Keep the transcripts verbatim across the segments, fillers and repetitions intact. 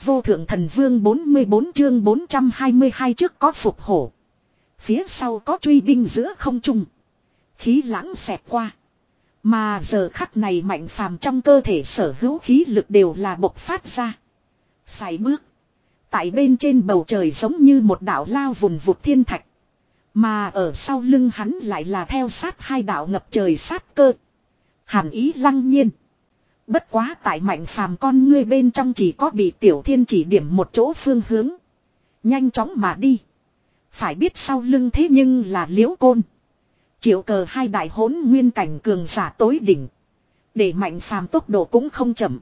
vô thượng thần vương bốn mươi bốn chương bốn trăm hai mươi hai trước có phục hổ. Phía sau có truy binh giữa không trung. Khí lãng xẹt qua. Mà giờ khắc này Mạnh Phàm trong cơ thể sở hữu khí lực đều là bộc phát ra. Sải bước. Tại bên trên bầu trời giống như một đạo lao vùn vụt thiên thạch. Mà ở sau lưng hắn lại là theo sát hai đạo ngập trời sát cơ. Hàn ý lăng nhiên. Bất quá tại Mạnh Phàm con ngươi bên trong chỉ có bị Tiểu Thiên chỉ điểm một chỗ phương hướng. Nhanh chóng mà đi. Phải biết sau lưng thế nhưng là Liễu Côn. Triệu Cờ hai đại hỗn nguyên cảnh cường giả tối đỉnh. Để Mạnh Phàm tốc độ cũng không chậm.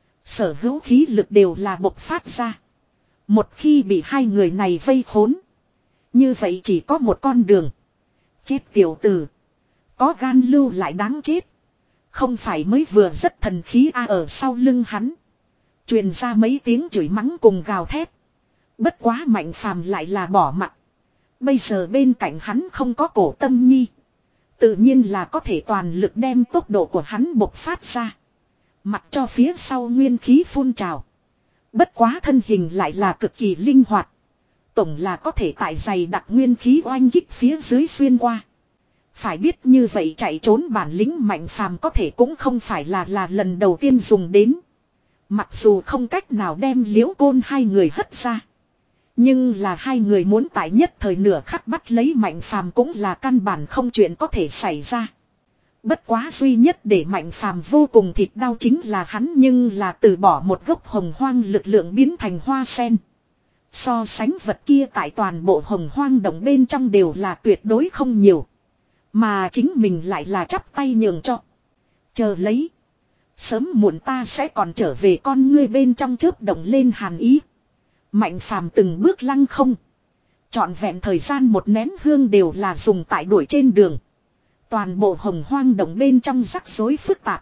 Sở hữu khí lực đều là bộc phát ra. Một khi bị hai người này vây khốn. Như vậy chỉ có một con đường. Chết tiểu tử. Có gan lưu lại đáng chết. Không phải mới vừa rất thần khí a ở sau lưng hắn. Truyền ra mấy tiếng chửi mắng cùng gào thét. Bất quá Mạnh Phàm lại là bỏ mặt. Bây giờ bên cạnh hắn không có Cổ Tâm Nhi. Tự nhiên là có thể toàn lực đem tốc độ của hắn bộc phát ra. Mặc cho phía sau nguyên khí phun trào. Bất quá thân hình lại là cực kỳ linh hoạt. Tổng là có thể tại dày đặc nguyên khí oanh kích phía dưới xuyên qua. Phải biết như vậy chạy trốn bản lĩnh Mạnh Phàm có thể cũng không phải là là lần đầu tiên dùng đến. Mặc dù không cách nào đem Liễu Côn hai người hất ra. Nhưng là hai người muốn tại nhất thời nửa khắc bắt lấy Mạnh Phàm cũng là căn bản không chuyện có thể xảy ra. Bất quá duy nhất để Mạnh Phàm vô cùng thịt đau chính là hắn nhưng là từ bỏ một gốc hồng hoang lực lượng biến thành hoa sen. So sánh vật kia tại toàn bộ hồng hoang động bên trong đều là tuyệt đối không nhiều. Mà chính mình lại là chắp tay nhường cho. Chờ lấy. Sớm muộn ta sẽ còn trở về con ngươi bên trong chớp động lên hàn ý. Mạnh Phàm từng bước lăng không. Trọn vẹn thời gian một nén hương đều là dùng tại đuổi trên đường. Toàn bộ hồng hoang động bên trong rắc rối phức tạp.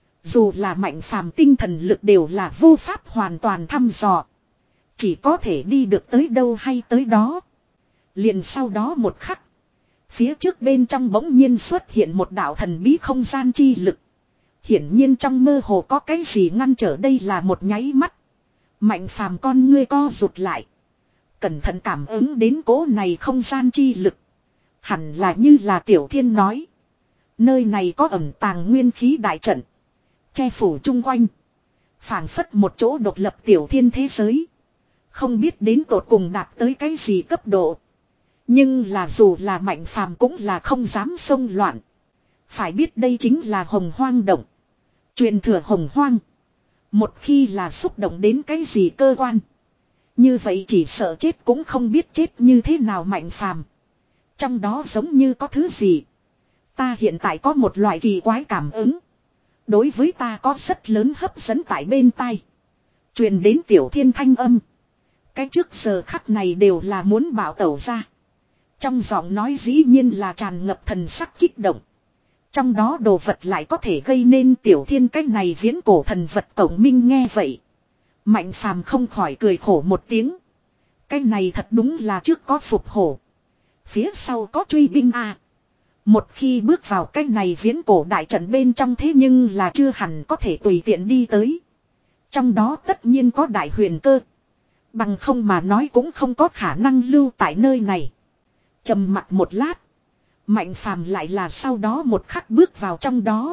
Dù là Mạnh Phàm tinh thần lực đều là vô pháp hoàn toàn thăm dò. Chỉ có thể đi được tới đâu hay tới đó. Liền sau đó một khắc. Phía trước bên trong bỗng nhiên xuất hiện một đạo thần bí không gian chi lực. Hiển nhiên trong mơ hồ có cái gì ngăn trở đây là một nháy mắt. Mạnh Phàm con ngươi co rụt lại. Cẩn thận cảm ứng đến cố này không gian chi lực. Hẳn là như là Tiểu Thiên nói. Nơi này có ẩn tàng nguyên khí đại trận. Che phủ chung quanh. Phảng phất một chỗ độc lập Tiểu Thiên thế giới. Không biết đến tột cùng đạt tới cái gì cấp độ. Nhưng là dù là Mạnh Phàm cũng là không dám xông loạn. Phải biết đây chính là hồng hoang động. Truyền thừa hồng hoang. Một khi là xúc động đến cái gì cơ quan. Như vậy chỉ sợ chết cũng không biết chết như thế nào Mạnh Phàm. Trong đó giống như có thứ gì. Ta hiện tại có một loại kỳ quái cảm ứng. Đối với ta có rất lớn hấp dẫn tại bên tai. Truyền đến Tiểu Thiên thanh âm. Cái trước giờ khắc này đều là muốn bảo tẩu ra. Trong giọng nói dĩ nhiên là tràn ngập thần sắc kích động. Trong đó đồ vật lại có thể gây nên Tiểu Thiên cái này viễn cổ thần vật tổng minh nghe vậy. Mạnh Phàm không khỏi cười khổ một tiếng. Cái này thật đúng là trước có phục hổ. Phía sau có truy binh à. Một khi bước vào cái này viễn cổ đại trận bên trong thế nhưng là chưa hẳn có thể tùy tiện đi tới. Trong đó tất nhiên có đại huyền cơ. Bằng không mà nói cũng không có khả năng lưu tại nơi này. Trầm mặc một lát. Mạnh Phàm lại là sau đó một khắc bước vào trong đó.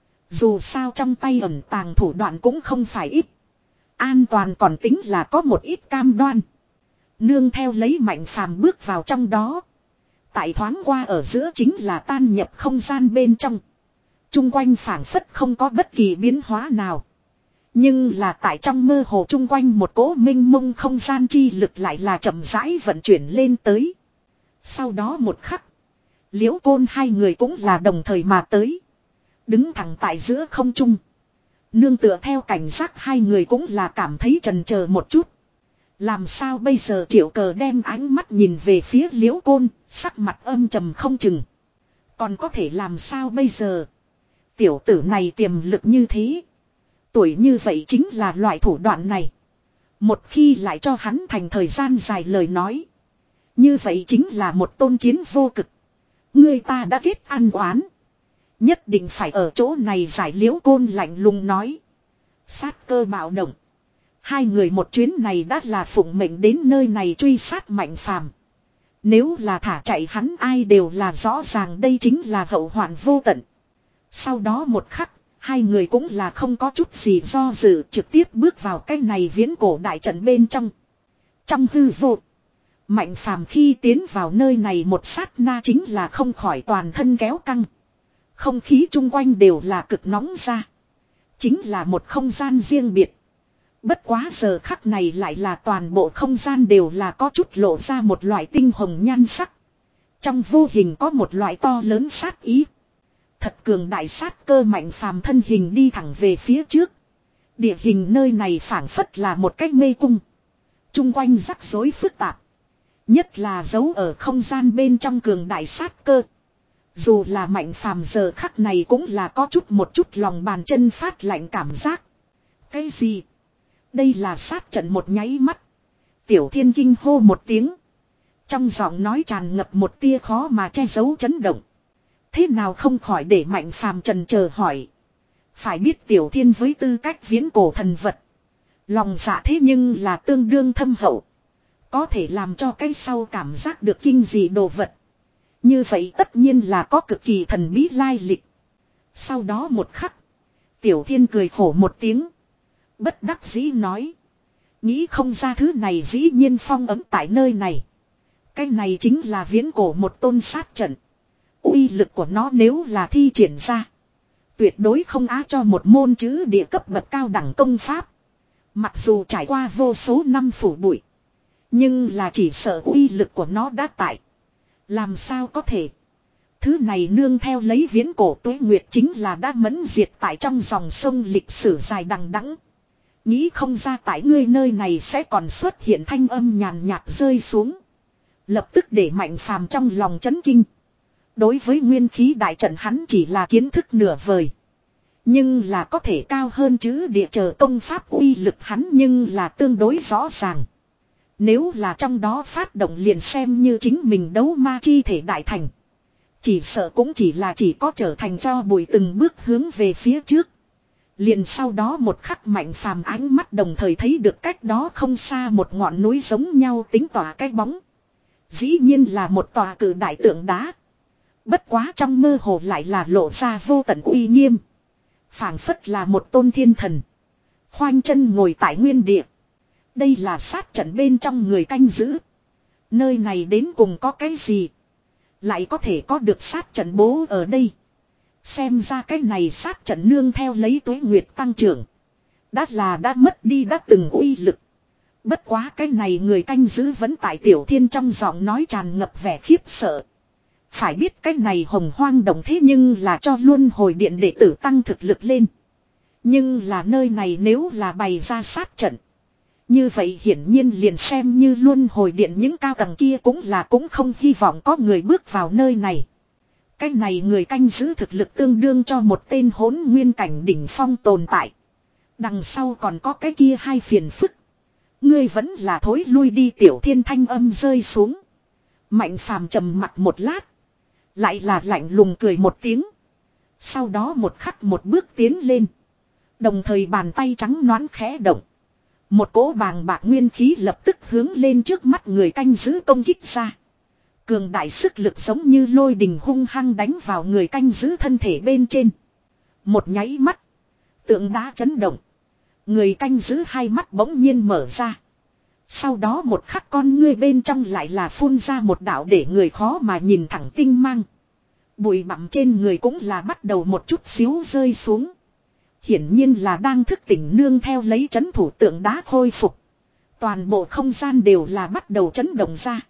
Dù sao trong tay ẩn tàng thủ đoạn cũng không phải ít. An toàn còn tính là có một ít cam đoan. Nương theo lấy Mạnh Phàm bước vào trong đó. Tại thoáng qua ở giữa chính là tan nhập không gian bên trong. Trung quanh phảng phất không có bất kỳ biến hóa nào. Nhưng là tại trong mơ hồ chung quanh một cỗ minh mông không gian chi lực lại là chậm rãi vận chuyển lên tới. Sau đó một khắc. Liễu Côn hai người cũng là đồng thời mà tới. Đứng thẳng tại giữa không trung. Nương tựa theo cảnh giác hai người cũng là cảm thấy chần chờ một chút. Làm sao bây giờ Triệu Cờ đem ánh mắt nhìn về phía Liễu Côn, sắc mặt âm trầm không chừng. Còn có thể làm sao bây giờ? Tiểu tử này tiềm lực như thế. Tuổi như vậy chính là loại thủ đoạn này. Một khi lại cho hắn thành thời gian dài lời nói. Như vậy chính là một tôn chiến vô cực. Người ta đã kết ăn oán. Nhất định phải ở chỗ này giải Liễu Côn lạnh lùng nói. Sát cơ bạo động. Hai người một chuyến này đã là phụng mệnh đến nơi này truy sát Mạnh Phàm. Nếu là thả chạy hắn ai đều là rõ ràng đây chính là hậu hoạn vô tận. Sau đó một khắc, hai người cũng là không có chút gì do dự trực tiếp bước vào cái này viễn cổ đại trận bên trong. Trong hư vô, Mạnh Phàm khi tiến vào nơi này một sát na chính là không khỏi toàn thân kéo căng. Không khí chung quanh đều là cực nóng ra. Chính là một không gian riêng biệt. Bất quá giờ khắc này lại là toàn bộ không gian đều là có chút lộ ra một loại tinh hồng nhan sắc. Trong vô hình có một loại to lớn sát ý. Thật cường đại sát cơ Mạnh Phàm thân hình đi thẳng về phía trước. Địa hình nơi này phảng phất là một cái mê cung. Chung quanh rắc rối phức tạp. Nhất là giấu ở không gian bên trong cường đại sát cơ. Dù là Mạnh Phàm giờ khắc này cũng là có chút một chút lòng bàn chân phát lạnh cảm giác. Cái gì? Đây là sát trận một nháy mắt. Tiểu Thiên kinh hô một tiếng. Trong giọng nói tràn ngập một tia khó mà che giấu chấn động. Thế nào không khỏi để Mạnh Phàm trần chờ hỏi. Phải biết Tiểu Thiên với tư cách viễn cổ thần vật. Lòng dạ thế nhưng là tương đương thâm hậu. Có thể làm cho cái sau cảm giác được kinh dị đồ vật. Như vậy tất nhiên là có cực kỳ thần bí lai lịch. Sau đó một khắc. Tiểu Thiên cười khổ một tiếng. Bất đắc dĩ nói. Nghĩ không ra thứ này dĩ nhiên phong ấm tại nơi này. Cái này chính là viễn cổ một tôn sát trận. Uy lực của nó nếu là thi triển ra. Tuyệt đối không á cho một môn chữ địa cấp bậc cao đẳng công pháp. Mặc dù trải qua vô số năm phủ bụi. Nhưng là chỉ sợ uy lực của nó đã tại. Làm sao có thể. Thứ này nương theo lấy viễn cổ tuế nguyệt chính là đã mẫn diệt tại trong dòng sông lịch sử dài đằng đẵng. Nghĩ không ra tại ngươi nơi này sẽ còn xuất hiện thanh âm nhàn nhạt rơi xuống. Lập tức để Mạnh Phàm trong lòng chấn kinh. Đối với nguyên khí đại trận hắn chỉ là kiến thức nửa vời. Nhưng là có thể cao hơn chữ địa chờ công pháp uy lực hắn nhưng là tương đối rõ ràng. Nếu là trong đó phát động liền xem như chính mình đấu ma chi thể đại thành. Chỉ sợ cũng chỉ là chỉ có trở thành cho bụi từng bước hướng về phía trước. Liền sau đó một khắc Mạnh Phàm ánh mắt đồng thời thấy được cách đó không xa một ngọn núi giống nhau tính tỏa cái bóng. Dĩ nhiên là một tòa cự đại tượng đá. Bất quá trong mơ hồ lại là lộ ra vô tận uy nghiêm. Phảng phất là một tôn thiên thần. Khoanh chân ngồi tại nguyên địa. Đây là sát trận bên trong người canh giữ. Nơi này đến cùng có cái gì? Lại có thể có được sát trận bố ở đây. Xem ra cái này sát trận nương theo lấy tuế nguyệt tăng trưởng. Đã là đã mất đi đã từng uy lực. Bất quá cái này người canh giữ vẫn tại Tiểu Thiên trong giọng nói tràn ngập vẻ khiếp sợ. Phải biết cái này hồng hoang đồng thế nhưng là cho luân hồi điện đệ tử tăng thực lực lên. Nhưng là nơi này nếu là bày ra sát trận. Như vậy hiển nhiên liền xem như luân hồi điện những cao tầng kia cũng là cũng không hy vọng có người bước vào nơi này. Cái này người canh giữ thực lực tương đương cho một tên hỗn nguyên cảnh đỉnh phong tồn tại. Đằng sau còn có cái kia hai phiền phức. Ngươi vẫn là thối lui đi Tiểu Thiên thanh âm rơi xuống. Mạnh Phàm trầm mặt một lát. Lại là lạnh lùng cười một tiếng. Sau đó một khắc một bước tiến lên. Đồng thời bàn tay trắng nõn khẽ động. Một cỗ bàng bạc nguyên khí lập tức hướng lên trước mắt người canh giữ công kích ra. Cường đại sức lực giống như lôi đình hung hăng đánh vào người canh giữ thân thể bên trên. Một nháy mắt. Tượng đá chấn động. Người canh giữ hai mắt bỗng nhiên mở ra. Sau đó một khắc con ngươi bên trong lại là phun ra một đạo để người khó mà nhìn thẳng tinh mang. Bụi bặm trên người cũng là bắt đầu một chút xíu rơi xuống. Hiển nhiên là đang thức tỉnh nương theo lấy chấn thủ tượng đá khôi phục. Toàn bộ không gian đều là bắt đầu chấn động ra.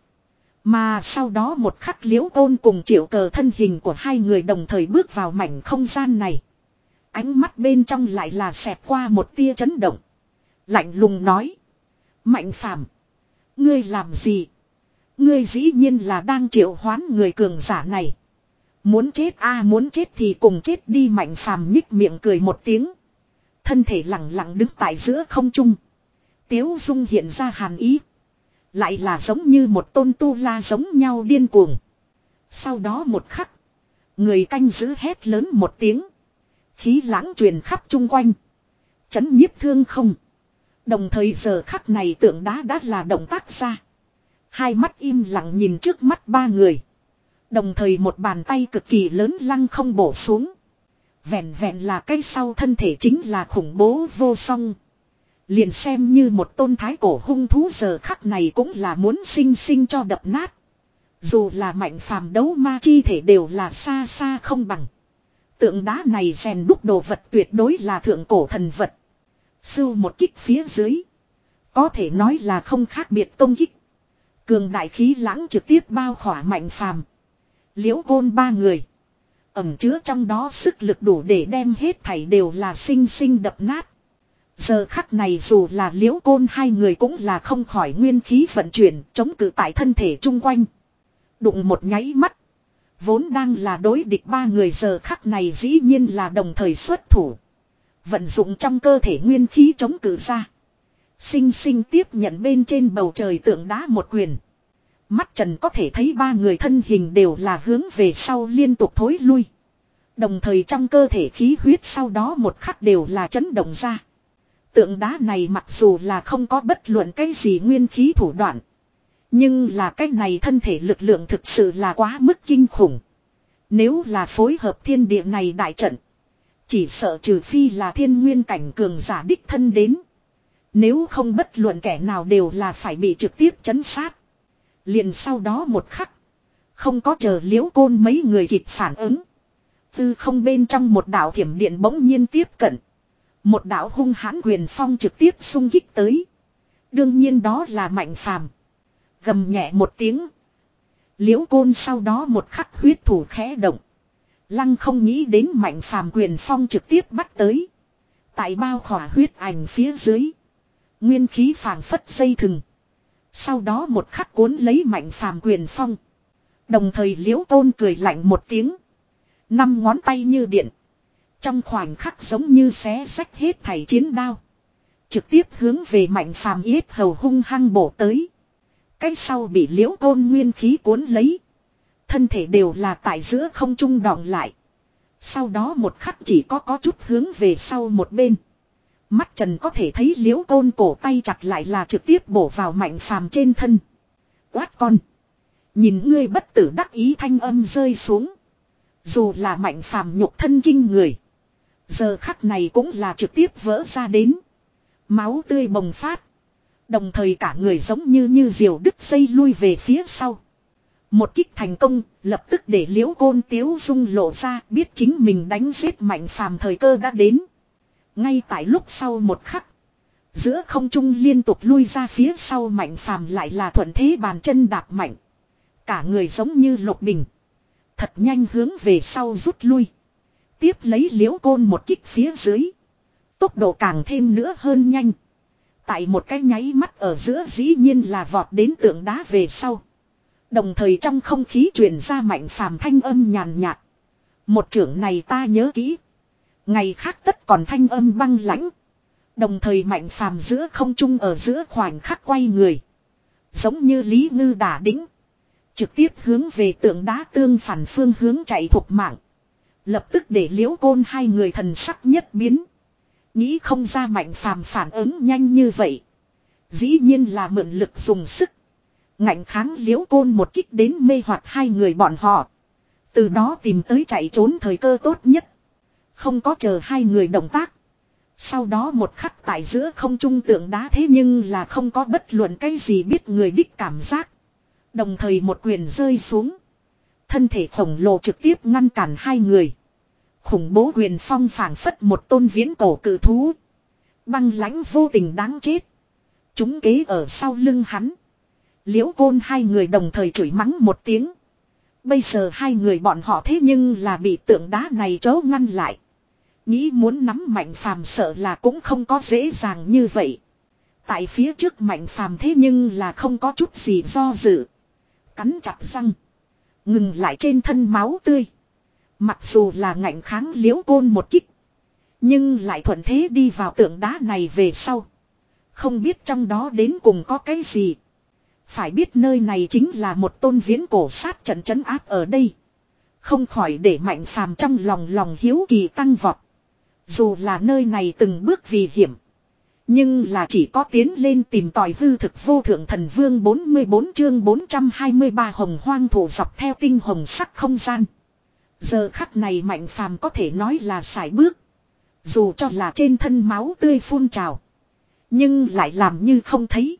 Mà sau đó một khắc Liễu Tôn cùng Triệu Cờ thân hình của hai người đồng thời bước vào mảnh không gian này. Ánh mắt bên trong lại là xẹt qua một tia chấn động. Lạnh lùng nói. Mạnh Phàm, ngươi làm gì? Ngươi dĩ nhiên là đang triệu hoán người cường giả này. Muốn chết a à, muốn chết thì cùng chết đi. Mạnh Phàm nhích miệng cười một tiếng. Thân thể lặng lặng đứng tại giữa không trung. Tiếu dung hiện ra hàn ý. Lại là giống như một tôn tu la giống nhau điên cuồng. Sau đó một khắc. Người canh giữ hét lớn một tiếng. Khí lãng truyền khắp chung quanh. Chấn nhiếp thương không. Đồng thời giờ khắc này tượng đá đã là động tác ra. Hai mắt im lặng nhìn trước mắt ba người. Đồng thời một bàn tay cực kỳ lớn lăng không bổ xuống. Vẹn vẹn là cái sau thân thể chính là khủng bố vô song. Liền xem như một tôn thái cổ hung thú giờ khắc này cũng là muốn sinh sinh cho đập nát. Dù là mạnh phàm đấu ma chi thể đều là xa xa không bằng. Tượng đá này rèn đúc đồ vật tuyệt đối là thượng cổ thần vật. Sưu một kích phía dưới. Có thể nói là không khác biệt công kích. Cường đại khí lãng trực tiếp bao khỏa mạnh phàm. Liễu Côn ba người. Ẩm chứa trong đó sức lực đủ để đem hết thảy đều là sinh sinh đập nát. Giờ khắc này dù là Liễu Côn hai người cũng là không khỏi nguyên khí vận chuyển chống cự tại thân thể chung quanh. Đụng một nháy mắt. Vốn đang là đối địch ba người giờ khắc này dĩ nhiên là đồng thời xuất thủ. Vận dụng trong cơ thể nguyên khí chống cự ra. Sinh sinh tiếp nhận bên trên bầu trời tượng đá một quyền. Mắt Trần có thể thấy ba người thân hình đều là hướng về sau liên tục thối lui. Đồng thời trong cơ thể khí huyết sau đó một khắc đều là chấn động ra. Tượng đá này mặc dù là không có bất luận cái gì nguyên khí thủ đoạn. Nhưng là cái này thân thể lực lượng thực sự là quá mức kinh khủng. Nếu là phối hợp thiên địa này đại trận. Chỉ sợ trừ phi là thiên nguyên cảnh cường giả đích thân đến. Nếu không bất luận kẻ nào đều là phải bị trực tiếp chấn sát. Liền sau đó một khắc. Không có chờ Liễu Côn mấy người kịp phản ứng. Tư không bên trong một đạo thiểm điện bỗng nhiên tiếp cận. Một đạo hung hãn quyền phong trực tiếp xung kích tới. Đương nhiên đó là Mạnh Phàm. Gầm nhẹ một tiếng. Liễu Côn sau đó một khắc huyết thủ khẽ động. Lăng không nghĩ đến Mạnh Phàm quyền phong trực tiếp bắt tới. Tại bao khỏa huyết ảnh phía dưới. Nguyên khí phảng phất dây thừng. Sau đó một khắc cuốn lấy Mạnh Phàm quyền phong. Đồng thời Liễu Côn cười lạnh một tiếng. Năm ngón tay như điện. Trong khoảnh khắc giống như xé rách hết thảy chiến đao. Trực tiếp hướng về Mạnh Phàm yết hầu hung hăng bổ tới. Cái sau bị Liễu Côn nguyên khí cuốn lấy. Thân thể đều là tại giữa không trung đọng lại. Sau đó một khắc chỉ có có chút hướng về sau một bên. Mắt Trần có thể thấy Liễu Côn cổ tay chặt lại là trực tiếp bổ vào Mạnh Phàm trên thân. Quát con. Nhìn ngươi bất tử đắc ý thanh âm rơi xuống. Dù là Mạnh Phàm nhục thân kinh người. Giờ khắc này cũng là trực tiếp vỡ ra đến. Máu tươi bồng phát. Đồng thời cả người giống như như diều đứt dây lui về phía sau. Một kích thành công, lập tức để Liễu Côn tiếu dung lộ ra biết chính mình đánh giết Mạnh Phàm thời cơ đã đến. Ngay tại lúc sau một khắc. Giữa không trung liên tục lui ra phía sau Mạnh Phàm lại là thuận thế bàn chân đạp mạnh. Cả người giống như lục bình. Thật nhanh hướng về sau rút lui. Tiếp lấy Liễu Côn một kích phía dưới. Tốc độ càng thêm nữa hơn nhanh. Tại một cái nháy mắt ở giữa dĩ nhiên là vọt đến tượng đá về sau. Đồng thời trong không khí truyền ra Mạnh Phàm thanh âm nhàn nhạt. Một trưởng này ta nhớ kỹ. Ngày khác tất còn thanh âm băng lãnh. Đồng thời Mạnh Phàm giữa không trung ở giữa khoảnh khắc quay người. Giống như Lý Ngư đả đĩnh. Trực tiếp hướng về tượng đá tương phản phương hướng chạy thục mạng. Lập tức để Liễu Côn hai người thần sắc nhất biến. Nghĩ không ra Mạnh Phàm phản ứng nhanh như vậy. Dĩ nhiên là mượn lực dùng sức. Ngạnh kháng Liễu Côn một kích đến mê hoặc hai người bọn họ. Từ đó tìm tới chạy trốn thời cơ tốt nhất. Không có chờ hai người động tác. Sau đó một khắc tại giữa không trung tượng đá thế nhưng là không có bất luận cái gì biết người đích cảm giác. Đồng thời một quyền rơi xuống. Thân thể khổng lồ trực tiếp ngăn cản hai người. Khủng bố quyền phong phảng phất một tôn viễn cổ cự thú. Băng lãnh vô tình đáng chết. Chúng kế ở sau lưng hắn. Liễu Côn hai người đồng thời chửi mắng một tiếng. Bây giờ hai người bọn họ thế nhưng là bị tượng đá này trố ngăn lại. Nghĩ muốn nắm Mạnh Phàm sợ là cũng không có dễ dàng như vậy. Tại phía trước Mạnh Phàm thế nhưng là không có chút gì do dự. Cắn chặt răng. Ngừng lại trên thân máu tươi. Mặc dù là ngạnh kháng Liễu Côn một kích. Nhưng lại thuận thế đi vào tượng đá này về sau. Không biết trong đó đến cùng có cái gì. Phải biết nơi này chính là một tôn viễn cổ sát trận trấn áp ở đây. Không khỏi để Mạnh Phàm trong lòng lòng hiếu kỳ tăng vọt. Dù là nơi này từng bước vì hiểm. Nhưng là chỉ có tiến lên tìm tòi hư thực vô thượng thần vương bốn mươi bốn chương bốn trăm hai mươi ba hồng hoang thổ dọc theo tinh hồng sắc không gian. Giờ khắc này Mạnh Phàm có thể nói là sải bước. Dù cho là trên thân máu tươi phun trào. Nhưng lại làm như không thấy.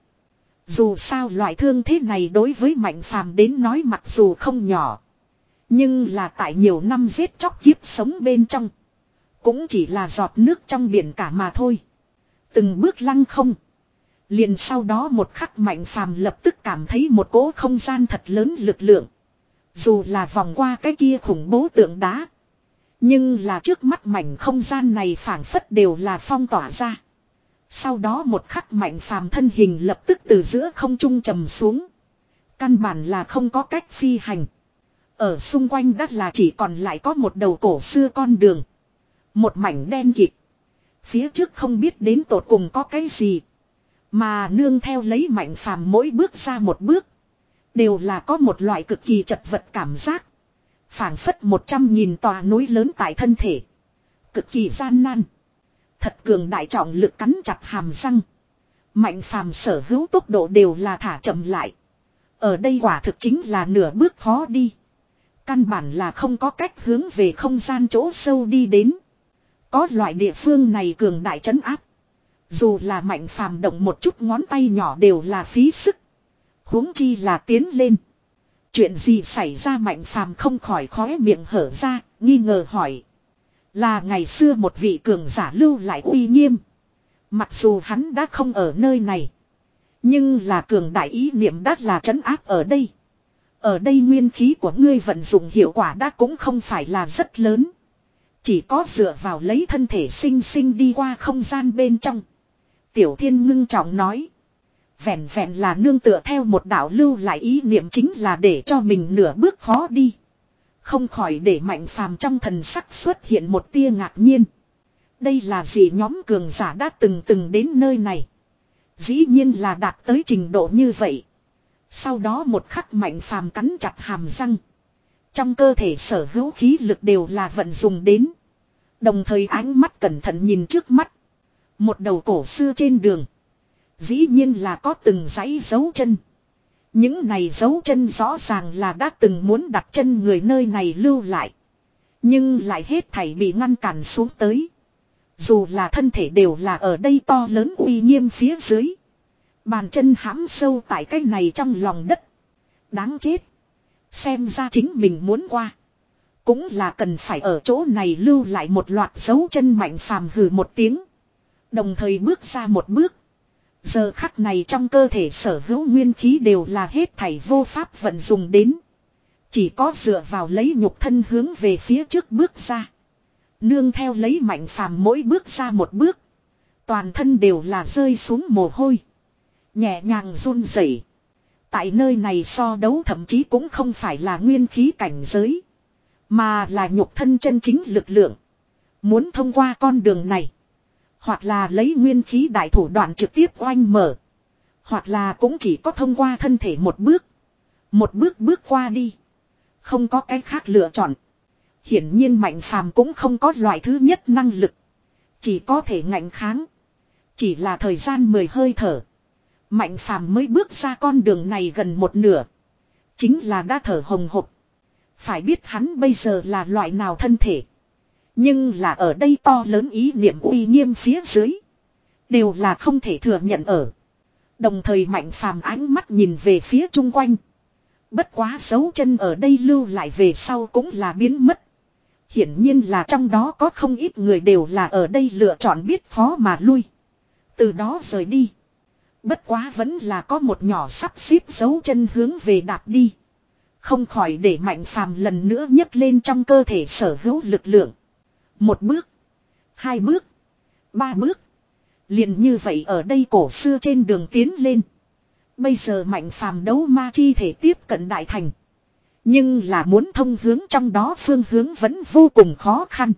Dù sao loại thương thế này đối với Mạnh Phàm đến nói mặc dù không nhỏ. Nhưng là tại nhiều năm giết chóc kiếp sống bên trong. Cũng chỉ là giọt nước trong biển cả mà thôi. Từng bước lăng không. Liền sau đó một khắc Mạnh Phàm lập tức cảm thấy một cỗ không gian thật lớn lực lượng. Dù là vòng qua cái kia khủng bố tượng đá. Nhưng là trước mắt mảnh không gian này phảng phất đều là phong tỏa ra. Sau đó một khắc Mạnh Phàm thân hình lập tức từ giữa không trung trầm xuống. Căn bản là không có cách phi hành. Ở xung quanh đất là chỉ còn lại có một đầu cổ xưa con đường. Một mảnh đen kịt. Phía trước không biết đến tột cùng có cái gì. Mà nương theo lấy Mạnh Phàm mỗi bước ra một bước. Đều là có một loại cực kỳ chật vật cảm giác. Phảng phất một trăm nghìn tòa núi lớn tại thân thể. Cực kỳ gian nan. Thật cường đại trọng lực cắn chặt hàm răng. Mạnh Phàm sở hữu tốc độ đều là thả chậm lại. Ở đây quả thực chính là nửa bước khó đi. Căn bản là không có cách hướng về không gian chỗ sâu đi đến. Có loại địa phương này cường đại trấn áp. Dù là Mạnh Phàm động một chút ngón tay nhỏ đều là phí sức. Huống chi là tiến lên. Chuyện gì xảy ra Mạnh Phàm không khỏi khóe miệng hở ra, nghi ngờ hỏi. Là ngày xưa một vị cường giả lưu lại uy nghiêm. Mặc dù hắn đã không ở nơi này. Nhưng là cường đại ý niệm đã là trấn áp ở đây. Ở đây nguyên khí của ngươi vận dụng hiệu quả đã cũng không phải là rất lớn. Chỉ có dựa vào lấy thân thể sinh sinh đi qua không gian bên trong. Tiểu Thiên ngưng trọng nói. Vẹn vẹn là nương tựa theo một đạo lưu lại ý niệm chính là để cho mình nửa bước khó đi. Không khỏi để Mạnh Phàm trong thần sắc xuất hiện một tia ngạc nhiên. Đây là gì nhóm cường giả đã từng từng đến nơi này. Dĩ nhiên là đạt tới trình độ như vậy. Sau đó một khắc Mạnh Phàm cắn chặt hàm răng. Trong cơ thể sở hữu khí lực đều là vận dụng đến. Đồng thời ánh mắt cẩn thận nhìn trước mắt. Một đầu cổ xưa trên đường. Dĩ nhiên là có từng dãy dấu chân. Những này dấu chân rõ ràng là đã từng muốn đặt chân người nơi này lưu lại. Nhưng lại hết thảy bị ngăn cản xuống tới. Dù là thân thể đều là ở đây to lớn uy nghiêm phía dưới. Bàn chân hãm sâu tại cái này trong lòng đất. Đáng chết. Xem ra chính mình muốn qua. Cũng là cần phải ở chỗ này lưu lại một loạt dấu chân. Mạnh Phàm hừ một tiếng. Đồng thời bước ra một bước. Giờ khắc này trong cơ thể sở hữu nguyên khí đều là hết thảy vô pháp vận dụng đến. Chỉ có dựa vào lấy nhục thân hướng về phía trước bước ra. Nương theo lấy Mạnh Phàm mỗi bước ra một bước. Toàn thân đều là rơi xuống mồ hôi. Nhẹ nhàng run rẩy. Tại nơi này so đấu thậm chí cũng không phải là nguyên khí cảnh giới. Mà là nhục thân chân chính lực lượng. Muốn thông qua con đường này. Hoặc là lấy nguyên khí đại thủ đoạn trực tiếp oanh mở. Hoặc là cũng chỉ có thông qua thân thể một bước. Một bước bước qua đi. Không có cái khác lựa chọn. Hiển nhiên Mạnh Phàm cũng không có loại thứ nhất năng lực. Chỉ có thể ngạnh kháng. Chỉ là thời gian mười hơi thở. Mạnh Phàm mới bước ra con đường này gần một nửa. Chính là đã thở hồng hộc. Phải biết hắn bây giờ là loại nào thân thể. Nhưng là ở đây to lớn ý niệm uy nghiêm phía dưới. Đều là không thể thừa nhận ở. Đồng thời Mạnh Phàm ánh mắt nhìn về phía chung quanh. Bất quá dấu chân ở đây lưu lại về sau cũng là biến mất. Hiển nhiên là trong đó có không ít người đều là ở đây lựa chọn biết khó mà lui. Từ đó rời đi. Bất quá vẫn là có một nhỏ sắp xếp dấu chân hướng về đạp đi. Không khỏi để Mạnh Phàm lần nữa nhấc lên trong cơ thể sở hữu lực lượng. Một bước. Hai bước. Ba bước. Liền như vậy ở đây cổ xưa trên đường tiến lên. Bây giờ Mạnh Phàm đấu ma chi thể tiếp cận đại thành. Nhưng là muốn thông hướng trong đó phương hướng vẫn vô cùng khó khăn.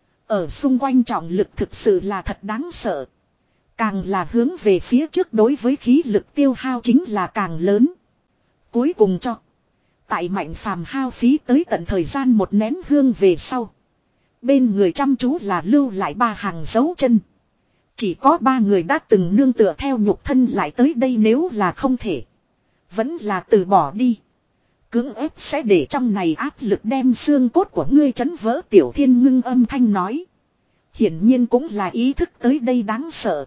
Ở xung quanh trọng lực thực sự là thật đáng sợ. Càng là hướng về phía trước đối với khí lực tiêu hao chính là càng lớn. Cuối cùng cho. Tại Mạnh Phàm hao phí tới tận thời gian một nén hương về sau. Bên người chăm chú là lưu lại ba hàng dấu chân. Chỉ có ba người đã từng nương tựa theo nhục thân lại tới đây, nếu là không thể, vẫn là từ bỏ đi. Cưỡng ép sẽ để trong này áp lực đem xương cốt của ngươi chấn vỡ. Tiểu Thiên ngưng âm thanh nói. Hiển nhiên cũng là ý thức tới đây đáng sợ.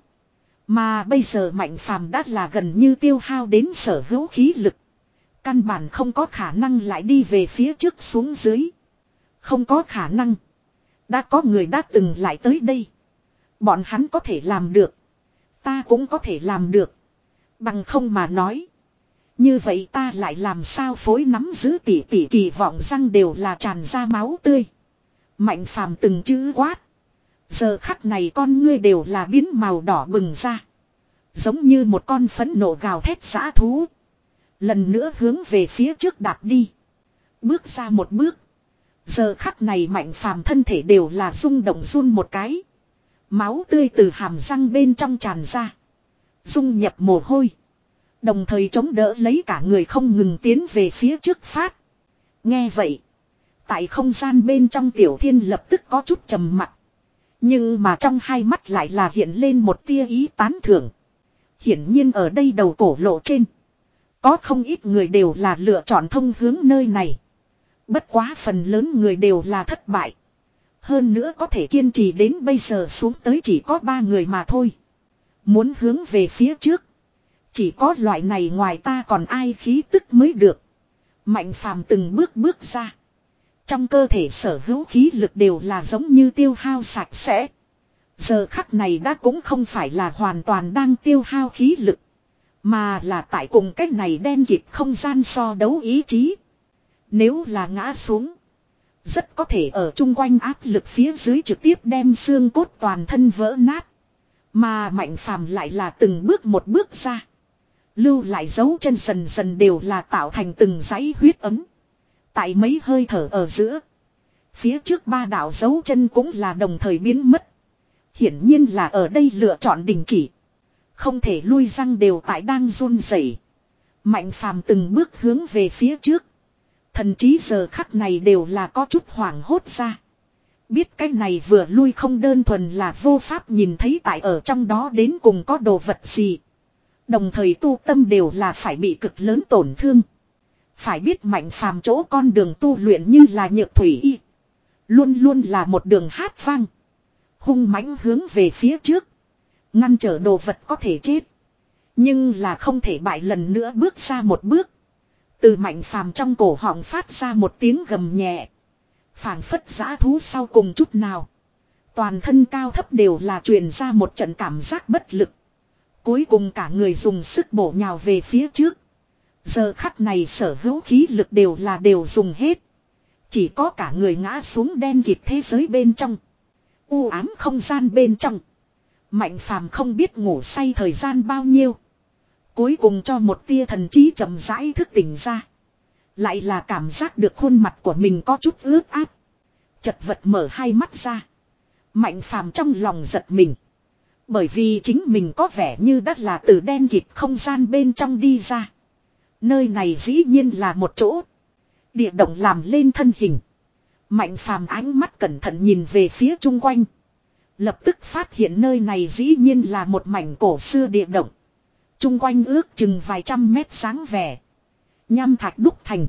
Mà bây giờ Mạnh Phàm đã là gần như tiêu hao đến sở hữu khí lực. Căn bản không có khả năng lại đi về phía trước xuống dưới. Không có khả năng. Đã có người đã từng lại tới đây. Bọn hắn có thể làm được. Ta cũng có thể làm được. Bằng không mà nói. Như vậy ta lại làm sao phối nắm giữ tỉ tỉ kỳ vọng răng đều là tràn ra máu tươi. Mạnh Phàm từng chữ quát. Giờ khắc này con ngươi đều là biến màu đỏ bừng ra. Giống như một con phẫn nộ gào thét dã thú. Lần nữa hướng về phía trước đạp đi. Bước ra một bước. Giờ khắc này Mạnh Phàm thân thể đều là rung động run một cái. Máu tươi từ hàm răng bên trong tràn ra. Dung nhập mồ hôi. Đồng thời chống đỡ lấy cả người không ngừng tiến về phía trước phát. Nghe vậy. Tại không gian bên trong Tiểu Thiên lập tức có chút trầm mặc. Nhưng mà trong hai mắt lại là hiện lên một tia ý tán thưởng. Hiển nhiên ở đây đầu cổ lộ trên. Có không ít người đều là lựa chọn thông hướng nơi này. Bất quá phần lớn người đều là thất bại. Hơn nữa có thể kiên trì đến bây giờ xuống tới chỉ có ba người mà thôi. Muốn hướng về phía trước. Chỉ có loại này ngoài ta còn ai khí tức mới được. Mạnh Phàm từng bước bước ra. Trong cơ thể sở hữu khí lực đều là giống như tiêu hao sạch sẽ. Giờ khắc này đã cũng không phải là hoàn toàn đang tiêu hao khí lực. Mà là tại cùng cách này đen kịt không gian so đấu ý chí. Nếu là ngã xuống. Rất có thể ở chung quanh áp lực phía dưới trực tiếp đem xương cốt toàn thân vỡ nát. Mà Mạnh Phàm lại là từng bước một bước ra. Lưu lại dấu chân dần dần đều là tạo thành từng dãy huyết ấm. Tại mấy hơi thở ở giữa. Phía trước ba đạo dấu chân cũng là đồng thời biến mất. Hiển nhiên là ở đây lựa chọn đình chỉ. Không thể lui răng đều tại đang run rẩy. Mạnh Phàm từng bước hướng về phía trước. Thần trí giờ khắc này đều là có chút hoảng hốt ra. Biết cái này vừa lui không đơn thuần là vô pháp nhìn thấy tại ở trong đó đến cùng có đồ vật gì. Đồng thời tu tâm đều là phải bị cực lớn tổn thương. Phải biết Mạnh Phàm chỗ con đường tu luyện như là nhược thủy y. Luôn luôn là một đường hát vang. Hung mãnh hướng về phía trước. Ngăn trở đồ vật có thể chết. Nhưng là không thể bại, lần nữa bước ra một bước. Từ Mạnh Phàm trong cổ họng phát ra một tiếng gầm nhẹ. Phảng phất dã thú sau cùng chút nào. Toàn thân cao thấp đều là truyền ra một trận cảm giác bất lực. Cuối cùng cả người dùng sức bổ nhào về phía trước. Giờ khắc này sở hữu khí lực đều là đều dùng hết. Chỉ có cả người ngã xuống đen kịt thế giới bên trong. U ám không gian bên trong. Mạnh Phàm không biết ngủ say thời gian bao nhiêu. Cuối cùng cho một tia thần trí chậm rãi thức tỉnh ra. Lại là cảm giác được khuôn mặt của mình có chút ướt át. Chật vật mở hai mắt ra. Mạnh Phàm trong lòng giật mình. Bởi vì chính mình có vẻ như đã là từ đen kịt không gian bên trong đi ra. Nơi này dĩ nhiên là một chỗ. Địa động làm lên thân hình. Mạnh Phàm ánh mắt cẩn thận nhìn về phía chung quanh. Lập tức phát hiện nơi này dĩ nhiên là một mảnh cổ xưa địa động. Chung quanh ước chừng vài trăm mét sáng vẻ. Nham thạch đúc thành.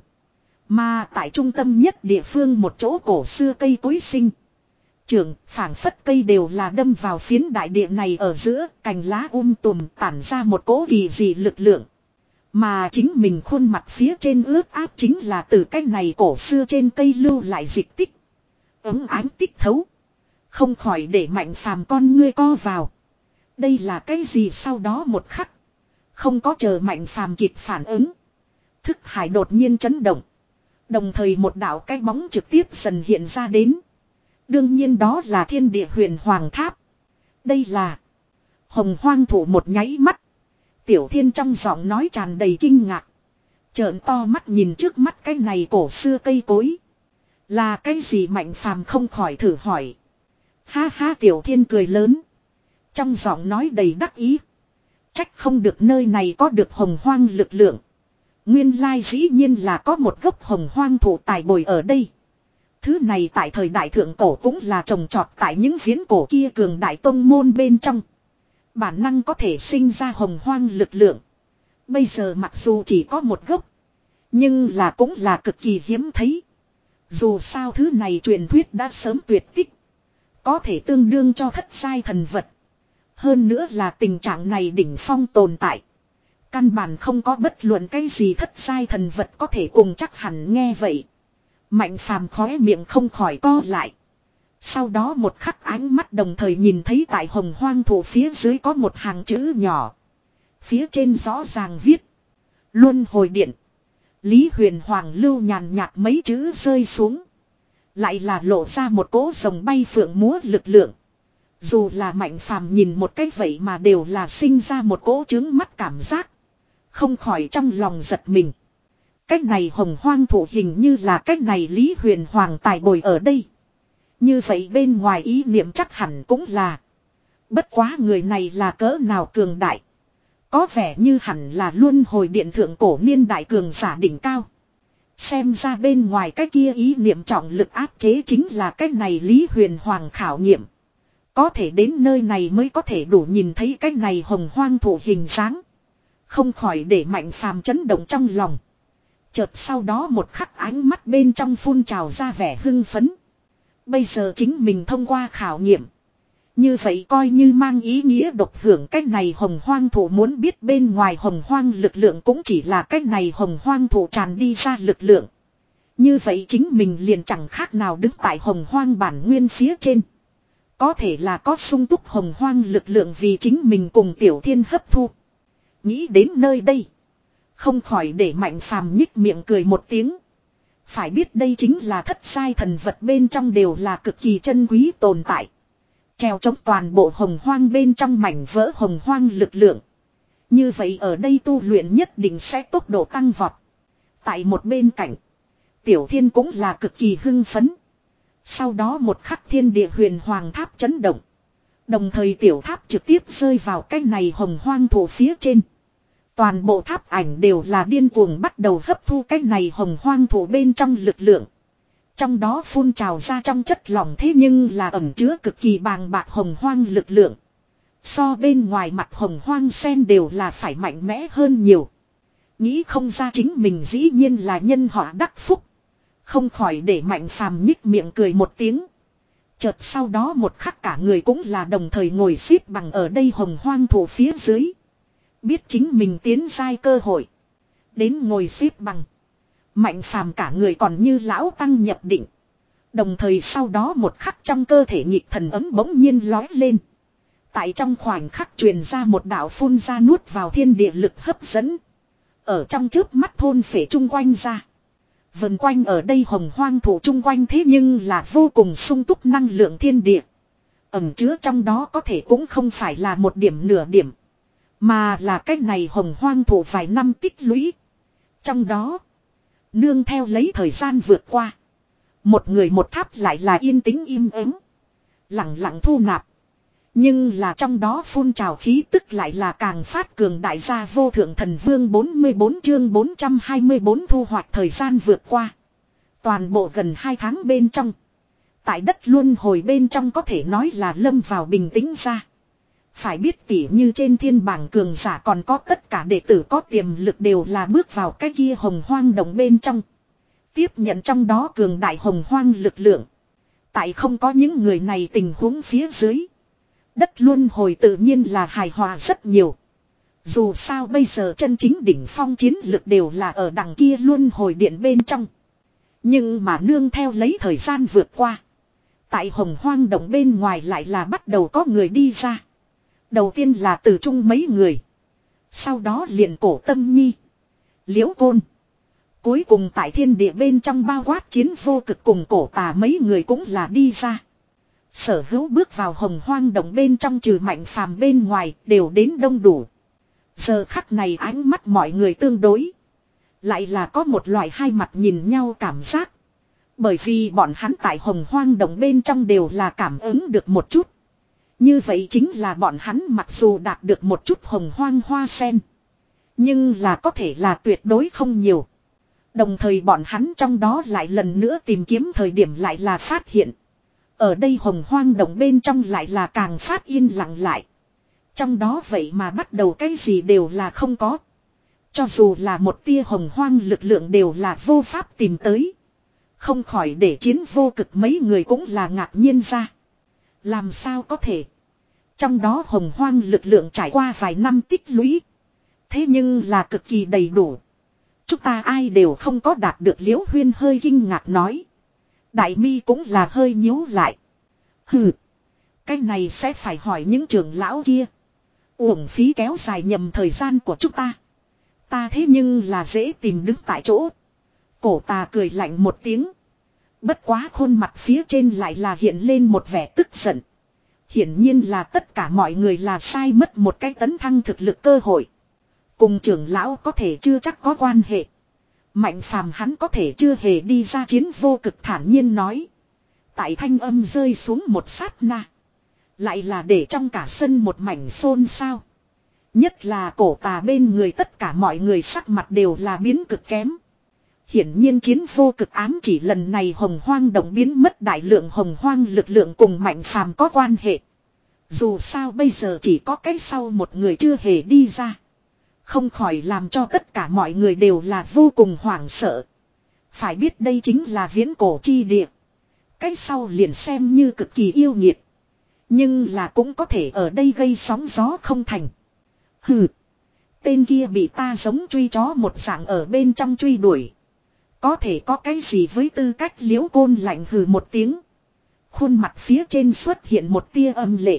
Mà tại trung tâm nhất địa phương một chỗ cổ xưa cây cối sinh. Trường phảng phất cây đều là đâm vào phiến đại địa này ở giữa, cành lá um tùm tản ra một cỗ kỳ dị lực lượng. Mà chính mình khuôn mặt phía trên ướt áp chính là từ cái này cổ xưa trên cây lưu lại dịch tích. Ấm ánh tích thấu. Không khỏi để Mạnh Phàm con ngươi co vào. Đây là cái gì? Sau đó một khắc. Không có chờ Mạnh Phàm kịp phản ứng. Thức hải đột nhiên chấn động. Đồng thời một đạo cái bóng trực tiếp dần hiện ra đến. Đương nhiên đó là Thiên Địa Huyền Hoàng Tháp. Đây là Hồng Hoang Thủ. Một nháy mắt. Tiểu Thiên trong giọng nói tràn đầy kinh ngạc. Trợn to mắt nhìn trước mắt cái này cổ xưa cây cối. Là cái gì? Mạnh Phàm không khỏi thử hỏi. Ha ha, Tiểu Thiên cười lớn. Trong giọng nói đầy đắc ý. Trách không được nơi này có được hồng hoang lực lượng. Nguyên lai dĩ nhiên là có một gốc hồng hoang thụ tài bồi ở đây. Thứ này tại thời đại thượng cổ cũng là trồng trọt tại những phiến cổ kia cường đại tông môn bên trong. Bản năng có thể sinh ra hồng hoang lực lượng. Bây giờ mặc dù chỉ có một gốc. Nhưng là cũng là cực kỳ hiếm thấy. Dù sao thứ này truyền thuyết đã sớm tuyệt tích. Có thể tương đương cho thất giai thần vật. Hơn nữa là tình trạng này đỉnh phong tồn tại. Căn bản không có bất luận cái gì thất giai thần vật có thể cùng chắc hẳn nghe vậy. Mạnh phàm khóe miệng không khỏi co lại. Sau đó một khắc ánh mắt đồng thời nhìn thấy tại hồng hoang thụ phía dưới có một hàng chữ nhỏ. Phía trên rõ ràng viết. Luân hồi điện. Lý Huyền Hoàng lưu nhàn nhạt mấy chữ rơi xuống. Lại là lộ ra một cỗ rồng bay phượng múa lực lượng. Dù là mạnh phàm nhìn một cách vậy mà đều là sinh ra một cỗ chứng mắt cảm giác. Không khỏi trong lòng giật mình. Cách này hồng hoang thủ hình như là cách này Lý Huyền Hoàng tài bồi ở đây. Như vậy bên ngoài ý niệm chắc hẳn cũng là. Bất quá người này là cỡ nào cường đại. Có vẻ như hẳn là luân hồi điện thượng cổ niên đại cường giả đỉnh cao. Xem ra bên ngoài cái kia ý niệm trọng lực áp chế chính là cái này Lý Huyền Hoàng khảo nghiệm. Có thể đến nơi này mới có thể đủ nhìn thấy cái này hồng hoang thủ hình dáng. Không khỏi để mạnh phàm chấn động trong lòng. Chợt sau đó một khắc ánh mắt bên trong phun trào ra vẻ hưng phấn. Bây giờ chính mình thông qua khảo nghiệm. Như vậy coi như mang ý nghĩa độc hưởng cách này hồng hoang thủ muốn biết bên ngoài hồng hoang lực lượng cũng chỉ là cách này hồng hoang thủ tràn đi ra lực lượng. Như vậy chính mình liền chẳng khác nào đứng tại hồng hoang bản nguyên phía trên. Có thể là có sung túc hồng hoang lực lượng vì chính mình cùng tiểu thiên hấp thu. Nghĩ đến nơi đây. Không khỏi để mạnh phàm nhích miệng cười một tiếng. Phải biết đây chính là thất sai thần vật bên trong đều là cực kỳ chân quý tồn tại. Treo chống toàn bộ hồng hoang bên trong mảnh vỡ hồng hoang lực lượng. Như vậy ở đây tu luyện nhất định sẽ tốc độ tăng vọt. Tại một bên cạnh. Tiểu thiên cũng là cực kỳ hưng phấn. Sau đó một khắc thiên địa huyền hoàng tháp chấn động. Đồng thời tiểu tháp trực tiếp rơi vào cái này hồng hoang thổ phía trên. Toàn bộ tháp ảnh đều là điên cuồng bắt đầu hấp thu cái này hồng hoang thổ bên trong lực lượng. Trong đó phun trào ra trong chất lỏng thế nhưng là ẩn chứa cực kỳ bàng bạc hồng hoang lực lượng. So bên ngoài mặt hồng hoang sen đều là phải mạnh mẽ hơn nhiều. Nghĩ không ra chính mình dĩ nhiên là nhân họa đắc phúc. Không khỏi để mạnh phàm nhích miệng cười một tiếng. Chợt sau đó một khắc cả người cũng là đồng thời ngồi xếp bằng ở đây hồng hoang thổ phía dưới. Biết chính mình tiến giai cơ hội. Đến ngồi xếp bằng. Mạnh phàm cả người còn như lão tăng nhập định. Đồng thời sau đó một khắc trong cơ thể nhịp thần ấm bỗng nhiên lói lên. Tại trong khoảnh khắc truyền ra một đạo phun ra nuốt vào thiên địa lực hấp dẫn. Ở trong chớp mắt thôn phệ chung quanh ra. Vần quanh ở đây hồng hoang thủ chung quanh thế nhưng là vô cùng sung túc năng lượng thiên địa. Ẩm chứa trong đó có thể cũng không phải là một điểm nửa điểm. Mà là cách này hồng hoang thủ vài năm tích lũy. Trong đó. Nương theo lấy thời gian vượt qua. Một người một tháp lại là yên tĩnh im ắng. Lặng lặng thu nạp. Nhưng là trong đó phun trào khí tức lại là càng phát cường đại gia vô thượng thần vương bốn mươi bốn chương bốn trăm hai mươi bốn thu hoạch thời gian vượt qua. Toàn bộ gần hai tháng bên trong. Tại đất luân hồi bên trong có thể nói là lâm vào bình tĩnh ra. Phải biết tỉ như trên thiên bảng cường giả còn có tất cả đệ tử có tiềm lực đều là bước vào cái kia hồng hoang động bên trong. Tiếp nhận trong đó cường đại hồng hoang lực lượng. Tại không có những người này tình huống phía dưới. Đất luân hồi tự nhiên là hài hòa rất nhiều. Dù sao bây giờ chân chính đỉnh phong chiến lực đều là ở đằng kia luân hồi điện bên trong. Nhưng mà nương theo lấy thời gian vượt qua. Tại hồng hoang động bên ngoài lại là bắt đầu có người đi ra. Đầu tiên là từ chung mấy người. Sau đó liền cổ tâm nhi. Liễu côn. Cuối cùng tại thiên địa bên trong bao quát chiến vô cực cùng cổ tà mấy người cũng là đi ra. Sở hữu bước vào hồng hoang động bên trong trừ mạnh phàm bên ngoài đều đến đông đủ. Giờ khắc này ánh mắt mọi người tương đối. Lại là có một loại hai mặt nhìn nhau cảm giác. Bởi vì bọn hắn tại hồng hoang động bên trong đều là cảm ứng được một chút. Như vậy chính là bọn hắn mặc dù đạt được một chút hồng hoang hoa sen. Nhưng là có thể là tuyệt đối không nhiều. Đồng thời bọn hắn trong đó lại lần nữa tìm kiếm thời điểm lại là phát hiện. Ở đây hồng hoang động bên trong lại là càng phát yên lặng lại. Trong đó vậy mà bắt đầu cái gì đều là không có. Cho dù là một tia hồng hoang lực lượng đều là vô pháp tìm tới. Không khỏi để chiến vô cực mấy người cũng là ngạc nhiên ra. Làm sao có thể. Trong đó hồng hoang lực lượng trải qua vài năm tích lũy. Thế nhưng là cực kỳ đầy đủ. Chúng ta ai đều không có đạt được. Liễu Huyên hơi kinh ngạc nói. Đại mi cũng là hơi nhíu lại. Hừ. Cái này sẽ phải hỏi những trưởng lão kia. Uổng phí kéo dài nhầm thời gian của chúng ta. Ta thế nhưng là dễ tìm đứng tại chỗ. Cổ tà cười lạnh một tiếng. Bất quá khuôn mặt phía trên lại là hiện lên một vẻ tức giận. Hiển nhiên là tất cả mọi người là sai mất một cái tấn thăng thực lực cơ hội. Cùng trưởng lão có thể chưa chắc có quan hệ. Mạnh phàm hắn có thể chưa hề đi ra chiến vô cực thản nhiên nói. Tại thanh âm rơi xuống một sát na. Lại là để trong cả sân một mảnh xôn xao. Nhất là cổ tà bên người tất cả mọi người sắc mặt đều là biến cực kém. Hiển nhiên chiến vô cực ám chỉ lần này hồng hoang động biến mất đại lượng hồng hoang lực lượng cùng mạnh phàm có quan hệ. Dù sao bây giờ chỉ có cái sau một người chưa hề đi ra. Không khỏi làm cho tất cả mọi người đều là vô cùng hoảng sợ. Phải biết đây chính là viễn cổ chi địa. Cái sau liền xem như cực kỳ yêu nghiệt. Nhưng là cũng có thể ở đây gây sóng gió không thành. Hừ. Tên kia bị ta giống truy chó một dạng ở bên trong truy đuổi. Có thể có cái gì với tư cách Liễu Côn lạnh hừ một tiếng. Khuôn mặt phía trên xuất hiện một tia âm lệ.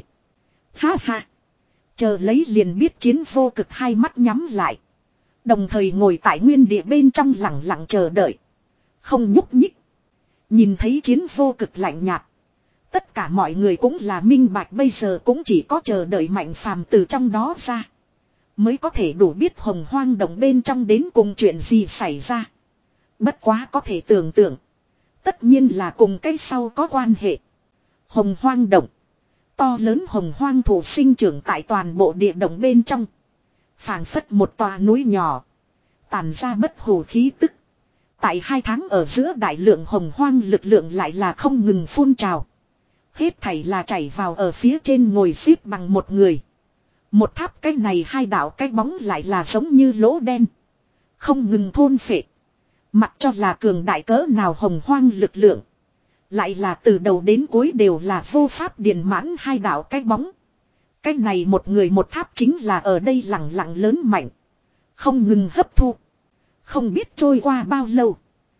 Ha ha. Chờ lấy liền biết chiến vô cực hai mắt nhắm lại. Đồng thời ngồi tại nguyên địa bên trong lặng lặng chờ đợi. Không nhúc nhích. Nhìn thấy chiến vô cực lạnh nhạt. Tất cả mọi người cũng là minh bạch bây giờ cũng chỉ có chờ đợi mạnh phàm từ trong đó ra. Mới có thể đủ biết hồng hoang động bên trong đến cùng chuyện gì xảy ra. Bất quá có thể tưởng tượng. Tất nhiên là cùng cái sau có quan hệ. Hồng hoang động. To lớn hồng hoang thổ sinh trưởng tại toàn bộ địa động bên trong. Phảng phất một tòa núi nhỏ. Tàn ra bất hủ khí tức. Tại hai tháng ở giữa đại lượng hồng hoang lực lượng lại là không ngừng phun trào. Hết thảy là chảy vào ở phía trên ngồi xếp bằng một người. Một tháp cái này hai đạo cái bóng lại là giống như lỗ đen. Không ngừng thôn phệ. Mặc cho là cường đại cỡ nào hồng hoang lực lượng. Lại là từ đầu đến cuối đều là vô pháp điền mãn hai đạo cái bóng. Cái này một người một tháp chính là ở đây lặng lặng lớn mạnh. Không ngừng hấp thu. Không biết trôi qua bao lâu.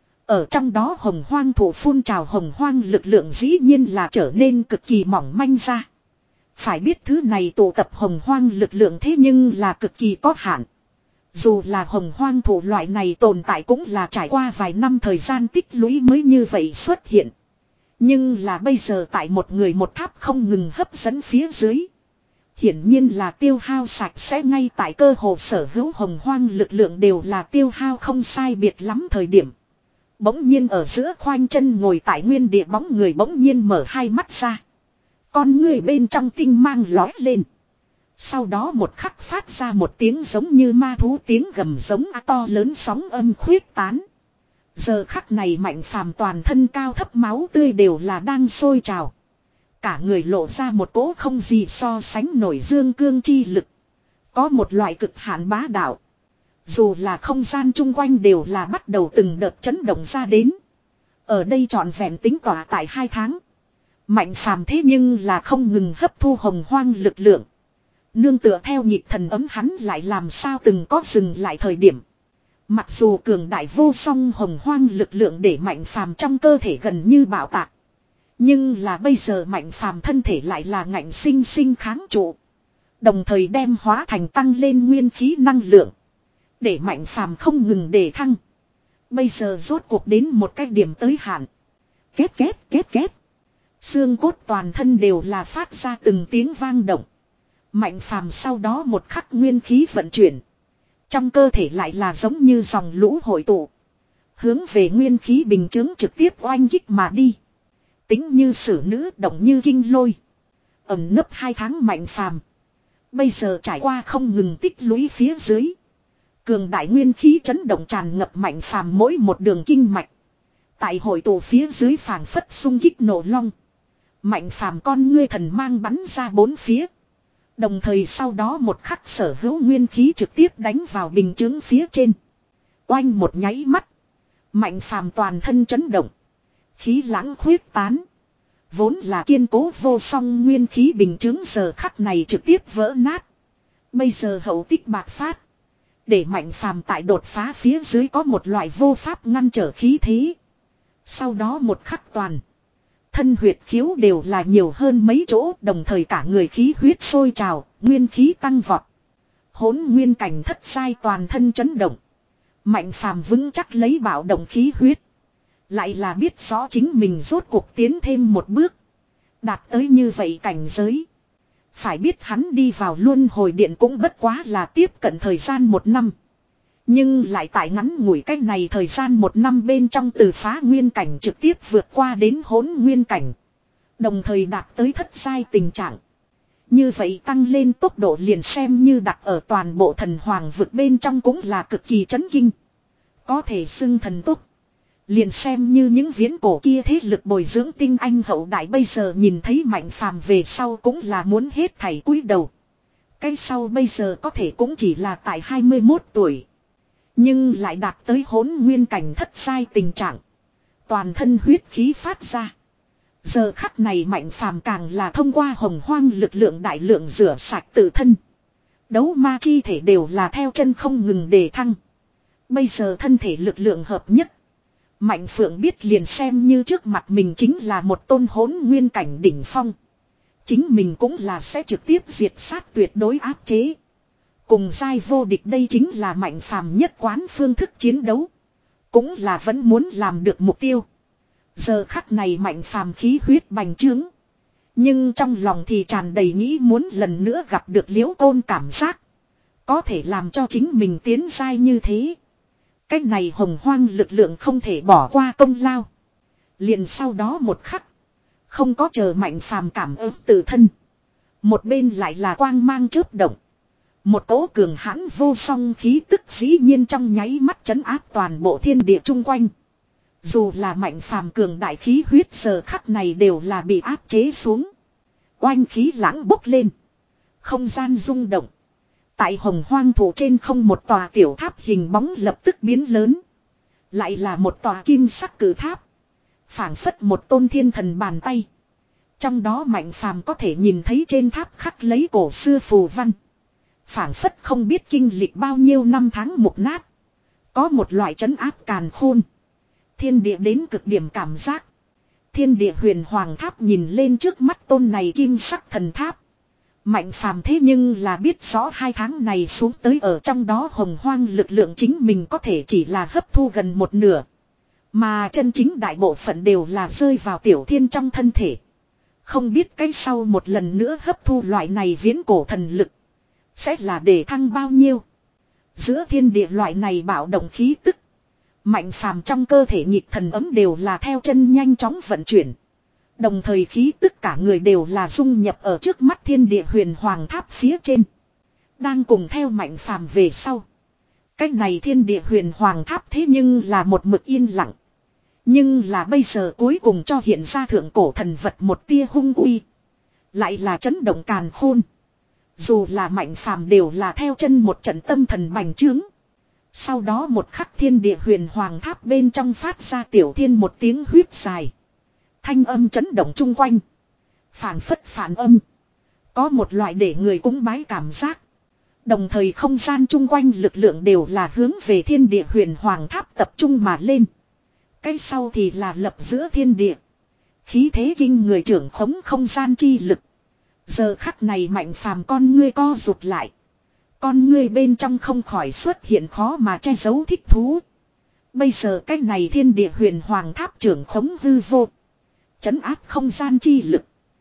Ở trong đó hồng hoang thổ phun trào hồng hoang lực lượng dĩ nhiên là trở nên cực kỳ mỏng manh ra. Phải biết thứ này tụ tập hồng hoang lực lượng thế nhưng là cực kỳ có hạn. Dù là hồng hoang thổ loại này tồn tại cũng là trải qua vài năm thời gian tích lũy mới như vậy xuất hiện. Nhưng là bây giờ tại một người một tháp không ngừng hấp dẫn phía dưới. Hiển nhiên là tiêu hao sạch sẽ ngay tại cơ hồ sở hữu hồng hoang lực lượng đều là tiêu hao không sai biệt lắm thời điểm. Bỗng nhiên ở giữa khoanh chân ngồi tại nguyên địa bóng người bỗng nhiên mở hai mắt ra. Con người bên trong tinh mang lói lên. Sau đó một khắc phát ra một tiếng giống như ma thú tiếng gầm giống to lớn sóng âm khuyết tán. Giờ khắc này mạnh phàm toàn thân cao thấp máu tươi đều là đang sôi trào. Cả người lộ ra một cỗ không gì so sánh nổi dương cương chi lực. Có một loại cực hạn bá đạo. Dù là không gian chung quanh đều là bắt đầu từng đợt chấn động ra đến. Ở đây trọn vẹn tính tỏa tại hai tháng. Mạnh phàm thế nhưng là không ngừng hấp thu hồng hoang lực lượng. Nương tựa theo nhịp thần ấm hắn lại làm sao từng có dừng lại thời điểm. Mặc dù cường đại vô song hồng hoang lực lượng để mạnh phàm trong cơ thể gần như bạo tạc. Nhưng là bây giờ mạnh phàm thân thể lại là ngạnh sinh sinh kháng trụ. Đồng thời đem hóa thành tăng lên nguyên khí năng lượng. Để mạnh phàm không ngừng đề thăng. Bây giờ rốt cuộc đến một cái điểm tới hạn. Két két két két. Xương cốt toàn thân đều là phát ra từng tiếng vang động. Mạnh phàm sau đó một khắc nguyên khí vận chuyển. Trong cơ thể lại là giống như dòng lũ hội tụ. Hướng về nguyên khí bình chứng trực tiếp oanh kích mà đi. Tính như sử nữ động như kinh lôi. Ẩm nấp hai tháng mạnh phàm. Bây giờ trải qua không ngừng tích lũy phía dưới. Cường đại nguyên khí chấn động tràn ngập mạnh phàm mỗi một đường kinh mạch. Tại hội tụ phía dưới phảng phất xung kích nổ long. Mạnh phàm con ngươi thần mang bắn ra bốn phía. Đồng thời sau đó một khắc sở hữu nguyên khí trực tiếp đánh vào bình chướng phía trên. Oanh một nháy mắt. Mạnh phàm toàn thân chấn động. Khí lãng khuyết tán. Vốn là kiên cố vô song nguyên khí bình chướng giờ khắc này trực tiếp vỡ nát. Bây giờ hậu tích bạc phát. Để mạnh phàm tại đột phá phía dưới có một loại vô pháp ngăn trở khí thế. Sau đó một khắc toàn. Thân huyệt khiếu đều là nhiều hơn mấy chỗ, đồng thời cả người khí huyết sôi trào, nguyên khí tăng vọt. Hỗn nguyên cảnh thất sai toàn thân chấn động. Mạnh phàm vững chắc lấy bạo động khí huyết. Lại là biết rõ chính mình rốt cuộc tiến thêm một bước. Đạt tới như vậy cảnh giới. Phải biết hắn đi vào luân hồi điện cũng bất quá là tiếp cận thời gian một năm. Nhưng lại tại ngắn ngủi cách này thời gian một năm bên trong từ phá nguyên cảnh trực tiếp vượt qua đến hỗn nguyên cảnh. Đồng thời đạt tới thất sai tình trạng. Như vậy tăng lên tốc độ liền xem như đặt ở toàn bộ thần hoàng vực bên trong cũng là cực kỳ chấn kinh. Có thể xưng thần tốc. Liền xem như những viễn cổ kia thế lực bồi dưỡng tinh anh hậu đại bây giờ nhìn thấy mạnh phàm về sau cũng là muốn hết thảy cúi đầu. Cái sau bây giờ có thể cũng chỉ là tại hai mươi mốt tuổi. Nhưng lại đạt tới hỗn nguyên cảnh thất sai tình trạng. Toàn thân huyết khí phát ra. Giờ khắc này mạnh phàm càng là thông qua hồng hoang lực lượng đại lượng rửa sạch tự thân. Đấu ma chi thể đều là theo chân không ngừng đề thăng. Bây giờ thân thể lực lượng hợp nhất. Mạnh phượng biết liền xem như trước mặt mình chính là một tôn hỗn nguyên cảnh đỉnh phong. Chính mình cũng là sẽ trực tiếp diệt sát tuyệt đối áp chế. Cùng giai vô địch đây chính là mạnh phàm nhất quán phương thức chiến đấu. Cũng là vẫn muốn làm được mục tiêu. Giờ khắc này mạnh phàm khí huyết bành trướng. Nhưng trong lòng thì tràn đầy nghĩ muốn lần nữa gặp được Liễu Côn cảm giác. Có thể làm cho chính mình tiến giai như thế. Cái này hồng hoang lực lượng không thể bỏ qua công lao. Liền sau đó một khắc. Không có chờ mạnh phàm cảm ứng tự thân. Một bên lại là quang mang chớp động. Một cỗ cường hãn vô song khí tức dĩ nhiên trong nháy mắt trấn áp toàn bộ thiên địa chung quanh. Dù là mạnh phàm cường đại khí huyết giờ khắc này đều là bị áp chế xuống. Oanh khí lãng bốc lên. Không gian rung động. Tại hồng hoang thủ trên không một tòa tiểu tháp hình bóng lập tức biến lớn. Lại là một tòa kim sắc cử tháp. Phảng phất một tôn thiên thần bàn tay. Trong đó mạnh phàm có thể nhìn thấy trên tháp khắc lấy cổ xưa phù văn. Phảng phất không biết kinh lịch bao nhiêu năm tháng mục nát. Có một loại trấn áp càn khôn. Thiên địa đến cực điểm cảm giác. Thiên địa huyền hoàng tháp nhìn lên trước mắt tôn này kim sắc thần tháp. Mạnh phàm thế nhưng là biết rõ hai tháng này xuống tới ở trong đó hồng hoang lực lượng chính mình có thể chỉ là hấp thu gần một nửa. Mà chân chính đại bộ phận đều là rơi vào tiểu thiên trong thân thể. Không biết cái sau một lần nữa hấp thu loại này viễn cổ thần lực. Sẽ là để thăng bao nhiêu. Giữa thiên địa loại này bạo động khí tức. Mạnh phàm trong cơ thể nhịp thần ấm đều là theo chân nhanh chóng vận chuyển. Đồng thời khí tức cả người đều là dung nhập ở trước mắt thiên địa huyền hoàng tháp phía trên. Đang cùng theo mạnh phàm về sau. Cách này thiên địa huyền hoàng tháp thế nhưng là một mực yên lặng. Nhưng là bây giờ cuối cùng cho hiện ra thượng cổ thần vật một tia hung uy. Lại là chấn động càn khôn. Dù là mạnh phàm đều là theo chân một trận tâm thần bành trướng. Sau đó một khắc thiên địa huyền hoàng tháp bên trong phát ra tiểu thiên một tiếng huyết dài. Thanh âm chấn động chung quanh. Phản phất phản âm. Có một loại để người cúng bái cảm giác. Đồng thời không gian chung quanh lực lượng đều là hướng về thiên địa huyền hoàng tháp tập trung mà lên. Cái sau thì là lập giữa thiên địa. Khí thế kinh người trưởng khống không gian chi lực. Giờ khắc này mạnh phàm con ngươi co rụt lại. Con ngươi bên trong không khỏi xuất hiện khó mà che giấu thích thú. Bây giờ cái này thiên địa huyền hoàng tháp trưởng khống hư vô. Chấn áp không gian chi lực.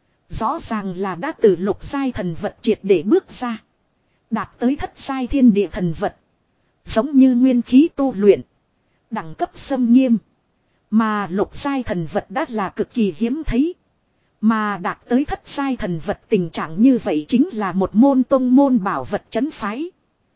Rõ ràng là đã từ lục giai thần vật triệt để bước ra. Đạt tới thất giai thiên địa thần vật. Giống như nguyên khí tu luyện. Đẳng cấp xâm nghiêm. Mà lục giai thần vật đã là cực kỳ hiếm thấy. Mà đạt tới thất giai thần vật tình trạng như vậy chính là một môn tông môn bảo vật trấn phái.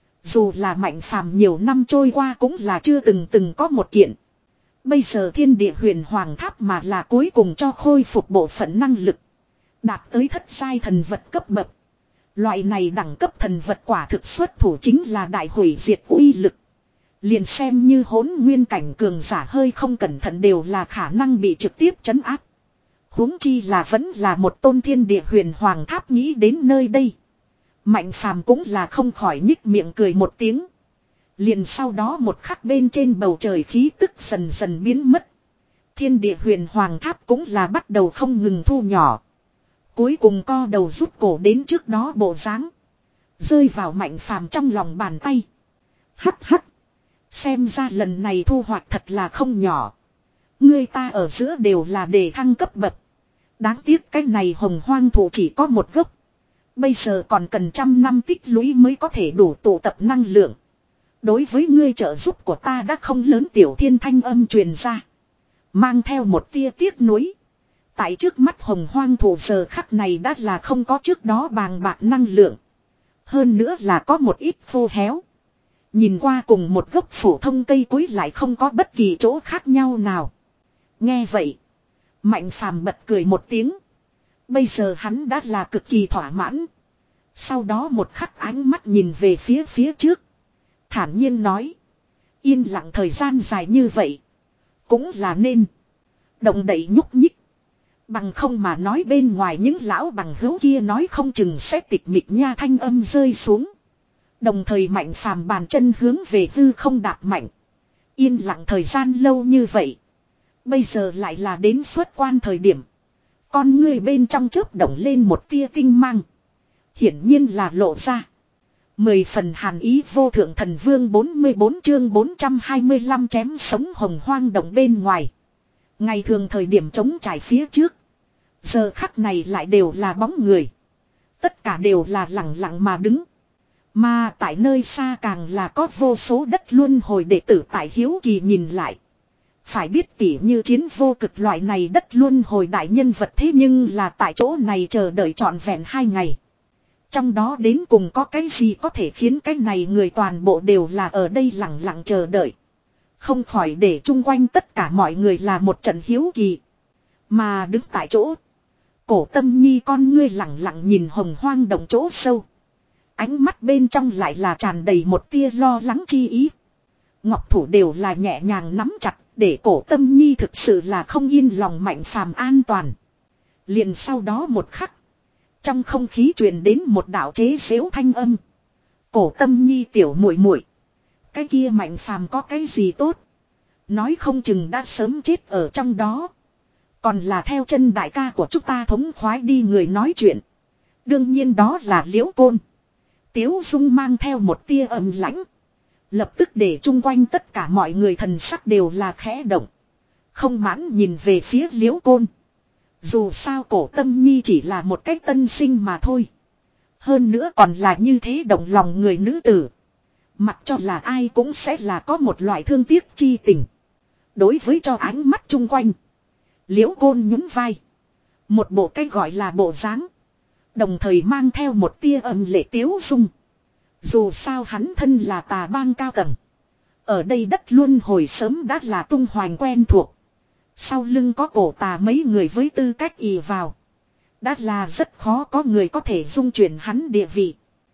Dù là mạnh phàm nhiều năm trôi qua cũng là chưa từng từng có một kiện. Bây giờ thiên địa huyền hoàng tháp mà là cuối cùng cho khôi phục bộ phận năng lực. Đạt tới thất giai thần vật cấp bậc. Loại này đẳng cấp thần vật quả thực xuất thủ chính là đại hủy diệt uy lực. Liền xem như hỗn nguyên cảnh cường giả hơi không cẩn thận đều là khả năng bị trực tiếp trấn áp. Huống chi là vẫn là một tôn thiên địa huyền hoàng tháp, nghĩ đến nơi đây. Mạnh phàm cũng là không khỏi nhích miệng cười một tiếng. Liền sau đó một khắc bên trên bầu trời khí tức dần dần biến mất. Thiên địa huyền hoàng tháp cũng là bắt đầu không ngừng thu nhỏ. Cuối cùng co đầu rút cổ đến trước đó bộ dáng, rơi vào mạnh phàm trong lòng bàn tay. Hắc hắc. Xem ra lần này thu hoạch thật là không nhỏ. Người ta ở giữa đều là đề thăng cấp bậc. Đáng tiếc cái này hồng hoang thụ chỉ có một gốc. Bây giờ còn cần trăm năm tích lũy mới có thể đủ tụ tập năng lượng. Đối với ngươi trợ giúp của ta đã không lớn, tiểu thiên thanh âm truyền ra. Mang theo một tia tiếc nuối. Tại trước mắt hồng hoang thụ giờ khắc này đã là không có trước đó bàng bạc năng lượng. Hơn nữa là có một ít khô héo. Nhìn qua cùng một gốc phổ thông cây cối lại không có bất kỳ chỗ khác nhau nào. Nghe vậy, Mạnh phàm bật cười một tiếng. Bây giờ hắn đã là cực kỳ thỏa mãn. Sau đó một khắc ánh mắt nhìn về phía phía trước. Thản nhiên nói. Yên lặng thời gian dài như vậy. Cũng là nên. Động đậy nhúc nhích. Bằng không mà nói bên ngoài những lão bằng hữu kia nói không chừng sẽ tịch mịch nha, thanh âm rơi xuống. Đồng thời Mạnh phàm bàn chân hướng về hư không đạp mạnh. Yên lặng thời gian lâu như vậy. Bây giờ lại là đến xuất quan thời điểm. Con người bên trong chớp động lên một tia tinh mang. Hiển nhiên là lộ ra. Mười phần hàn ý vô thượng thần vương, bốn mươi bốn chương bốn trăm hai mươi lăm chém sống hồng hoang động bên ngoài. Ngày thường thời điểm trống trải phía trước. Giờ khắc này lại đều là bóng người. Tất cả đều là lặng lặng mà đứng. Mà tại nơi xa càng là có vô số đất luân hồi đệ tử tại hiếu kỳ nhìn lại. Phải biết tỉ như chiến vô cực loại này đất luân hồi đại nhân vật, thế nhưng là tại chỗ này chờ đợi trọn vẹn hai ngày. Trong đó đến cùng có cái gì có thể khiến cái này người toàn bộ đều là ở đây lặng lặng chờ đợi. Không khỏi để chung quanh tất cả mọi người là một trận hiếu kỳ. Mà đứng tại chỗ, Cổ Tâm Nhi con ngươi lặng lặng nhìn hồng hoang động chỗ sâu. Ánh mắt bên trong lại là tràn đầy một tia lo lắng chi ý. Ngọc thủ đều là nhẹ nhàng nắm chặt, để Cổ Tâm Nhi thực sự là không yên lòng Mạnh phàm an toàn. Liền sau đó một khắc, trong không khí truyền đến một đạo chế giễu thanh âm. Cổ Tâm Nhi tiểu muội muội, cái kia Mạnh phàm có cái gì tốt? Nói không chừng đã sớm chết ở trong đó. Còn là theo chân đại ca của chúng ta thống khoái đi người nói chuyện. Đương nhiên đó là Liễu Côn. Tiếu Dung mang theo một tia ầm lãnh. Lập tức để chung quanh tất cả mọi người thần sắc đều là khẽ động. Không mãn nhìn về phía Liễu Côn. Dù sao Cổ Tâm Nhi chỉ là một cách tân sinh mà thôi. Hơn nữa còn là như thế động lòng người nữ tử. Mặc cho là ai cũng sẽ là có một loại thương tiếc chi tình. Đối với cho ánh mắt chung quanh, Liễu Côn nhún vai. Một bộ cách gọi là bộ dáng. Đồng thời mang theo một tia âm lệ Tiếu Dung. Dù sao hắn thân là tà bang cao tầng. Ở đây đất luân hồi sớm đã là tung hoành quen thuộc. Sau lưng có cổ tà mấy người với tư cách ì vào. Đã là rất khó có người có thể dung chuyển hắn địa vị.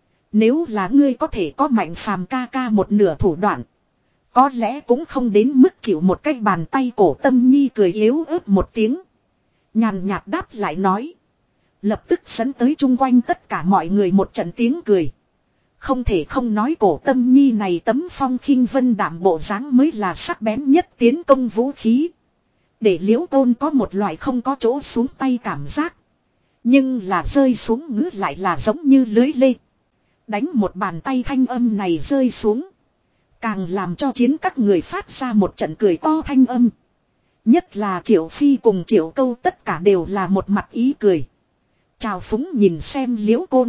Nếu là ngươi có thể có Mạnh phàm ca ca một nửa thủ đoạn, có lẽ cũng không đến mức chịu một cái bàn tay. Cổ Tâm Nhi cười yếu ớt một tiếng, nhàn nhạt đáp lại nói. Lập tức dẫn tới chung quanh tất cả mọi người một trận tiếng cười. Không thể không nói Cổ Tâm Nhi này tấm phong khinh vân đạm bộ dáng mới là sắc bén nhất tiến công vũ khí. Để Liễu Côn có một loại không có chỗ xuống tay cảm giác. Nhưng là rơi xuống ngữ lại là giống như lưới lê. Đánh một bàn tay thanh âm này rơi xuống, càng làm cho chiến các người phát ra một trận cười to thanh âm. Nhất là Triệu Phi cùng Triệu Câu tất cả đều là một mặt ý cười. Chào phúng nhìn xem Liễu Côn.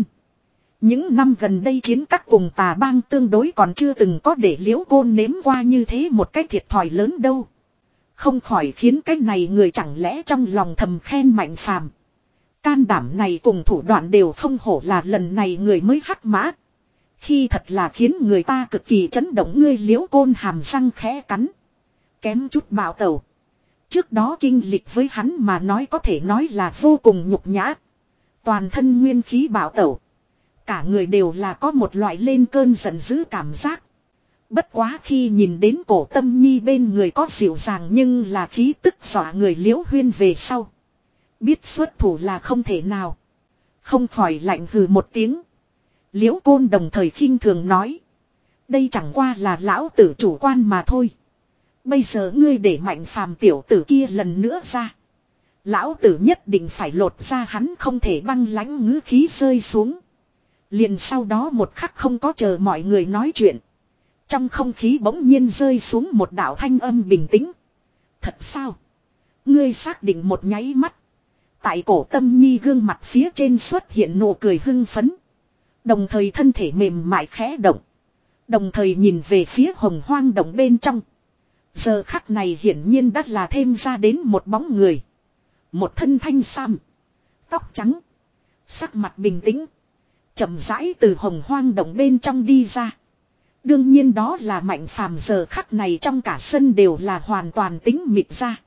Những năm gần đây chiến các cùng tà bang tương đối còn chưa từng có để Liễu Côn nếm qua như thế một cái thiệt thòi lớn đâu. Không khỏi khiến cái này người chẳng lẽ trong lòng thầm khen Mạnh phàm. Can đảm này cùng thủ đoạn đều không hổ là lần này người mới hắc mã. Khi thật là khiến người ta cực kỳ chấn động. Ngươi Liễu Côn hàm răng khẽ cắn, kém chút bạo tẩu. Trước đó kinh lịch với hắn mà nói có thể nói là vô cùng nhục nhã. Toàn thân nguyên khí bạo tẩu. Cả người đều là có một loại lên cơn giận dữ cảm giác. Bất quá khi nhìn đến Cổ Tâm Nhi bên người có dịu dàng nhưng là khí tức dọa người Liễu Huyên về sau. Biết xuất thủ là không thể nào. Không khỏi lạnh hừ một tiếng. Liễu Côn đồng thời khinh thường nói. Đây chẳng qua là lão tử chủ quan mà thôi. Bây giờ ngươi để Mạnh Phàm tiểu tử kia lần nữa ra. Lão tử nhất định phải lột ra hắn không thể băng lãnh ngữ khí rơi xuống. Liền sau đó một khắc không có chờ mọi người nói chuyện. Trong không khí bỗng nhiên rơi xuống một đạo thanh âm bình tĩnh. Thật sao? Ngươi xác định một nháy mắt. Tại Cổ Tâm Nhi gương mặt phía trên xuất hiện nụ cười hưng phấn. Đồng thời thân thể mềm mại khẽ động. Đồng thời nhìn về phía Hồng Hoang động bên trong. Giờ khắc này hiển nhiên đã là thêm ra đến một bóng người. Một thân thanh sam. Tóc trắng. Sắc mặt bình tĩnh. Chậm rãi từ Hồng Hoang động bên trong đi ra. Đương nhiên đó là Mạnh Phàm giờ khắc này trong cả sân đều là hoàn toàn tĩnh mịch ra.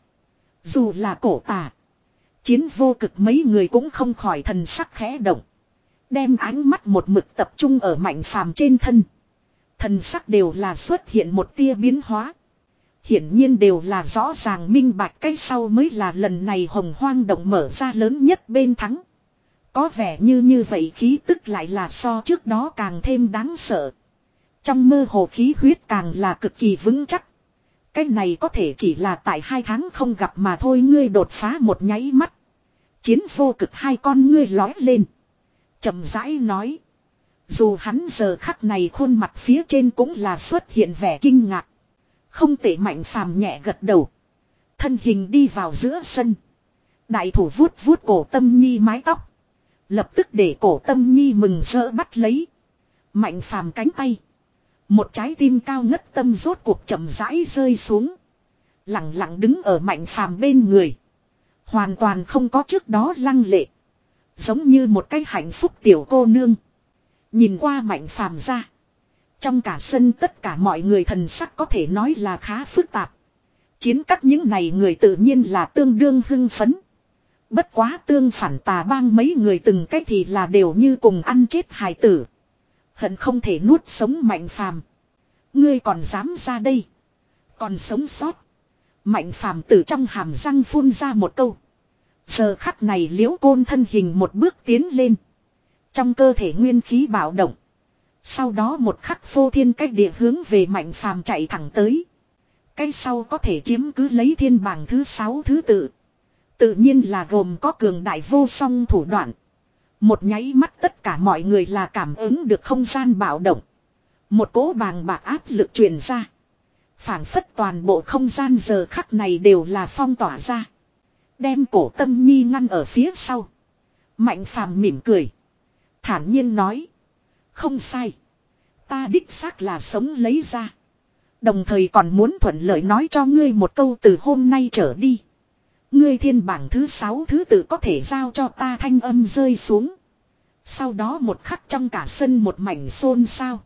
Dù là Cổ Tà. Chiến Vô Cực mấy người cũng không khỏi thần sắc khẽ động. Đem ánh mắt một mực tập trung ở Mạnh Phàm trên thân. Thần sắc đều là xuất hiện một tia biến hóa. Hiển nhiên đều là rõ ràng minh bạch cái sau mới là lần này Hồng Hoang động mở ra lớn nhất bên thắng. Có vẻ như như vậy khí tức lại là so trước đó càng thêm đáng sợ. Trong mơ hồ khí huyết càng là cực kỳ vững chắc. Cái này có thể chỉ là tại hai tháng không gặp mà thôi, ngươi đột phá một nháy mắt. Chiến Vô Cực hai con ngươi lói lên. Chậm rãi nói. Dù hắn giờ khắc này khuôn mặt phía trên cũng là xuất hiện vẻ kinh ngạc. Không tệ. Mạnh Phàm nhẹ gật đầu. Thân hình đi vào giữa sân. Đại thủ vuốt vuốt Cổ Tâm Nhi mái tóc. Lập tức để Cổ Tâm Nhi mừng rỡ bắt lấy. Mạnh Phàm cánh tay. Một trái tim cao ngất tâm rốt cuộc chậm rãi rơi xuống. Lặng lặng đứng ở Mạnh Phàm bên người. Hoàn toàn không có trước đó lăng lệ. Giống như một cái hạnh phúc tiểu cô nương. Nhìn qua Mạnh Phàm ra. Trong cả sân tất cả mọi người thần sắc có thể nói là khá phức tạp. Chiến các những này người tự nhiên là tương đương hưng phấn. Bất quá tương phản Tà Bang mấy người từng cách thì là đều như cùng ăn chết hài tử. Hận không thể nuốt sống Mạnh Phàm. Ngươi còn dám ra đây? Còn sống sót? Mạnh Phàm từ trong hàm răng phun ra một câu. Giờ khắc này Liễu Côn thân hình một bước tiến lên. Trong cơ thể nguyên khí bạo động. Sau đó một khắc phô thiên cách địa hướng về Mạnh Phàm chạy thẳng tới. Cái sau có thể chiếm cứ lấy thiên bảng thứ sáu thứ tự. Tự nhiên là gồm có cường đại vô song thủ đoạn. Một nháy mắt tất cả mọi người là cảm ứng được không gian bạo động. Một cỗ bàng bạc áp lực truyền ra. Phảng phất toàn bộ không gian giờ khắc này đều là phong tỏa ra. Đem Cổ Tâm Nhi ngăn ở phía sau. Mạnh Phàm mỉm cười. Thản nhiên nói. Không sai. Ta đích xác là sống lấy ra. Đồng thời còn muốn thuận lợi nói cho ngươi một câu, từ hôm nay trở đi. Ngươi thiên bảng thứ sáu thứ tự có thể giao cho ta. Thanh âm rơi xuống. Sau đó một khắc trong cả sân một mảnh xôn xao.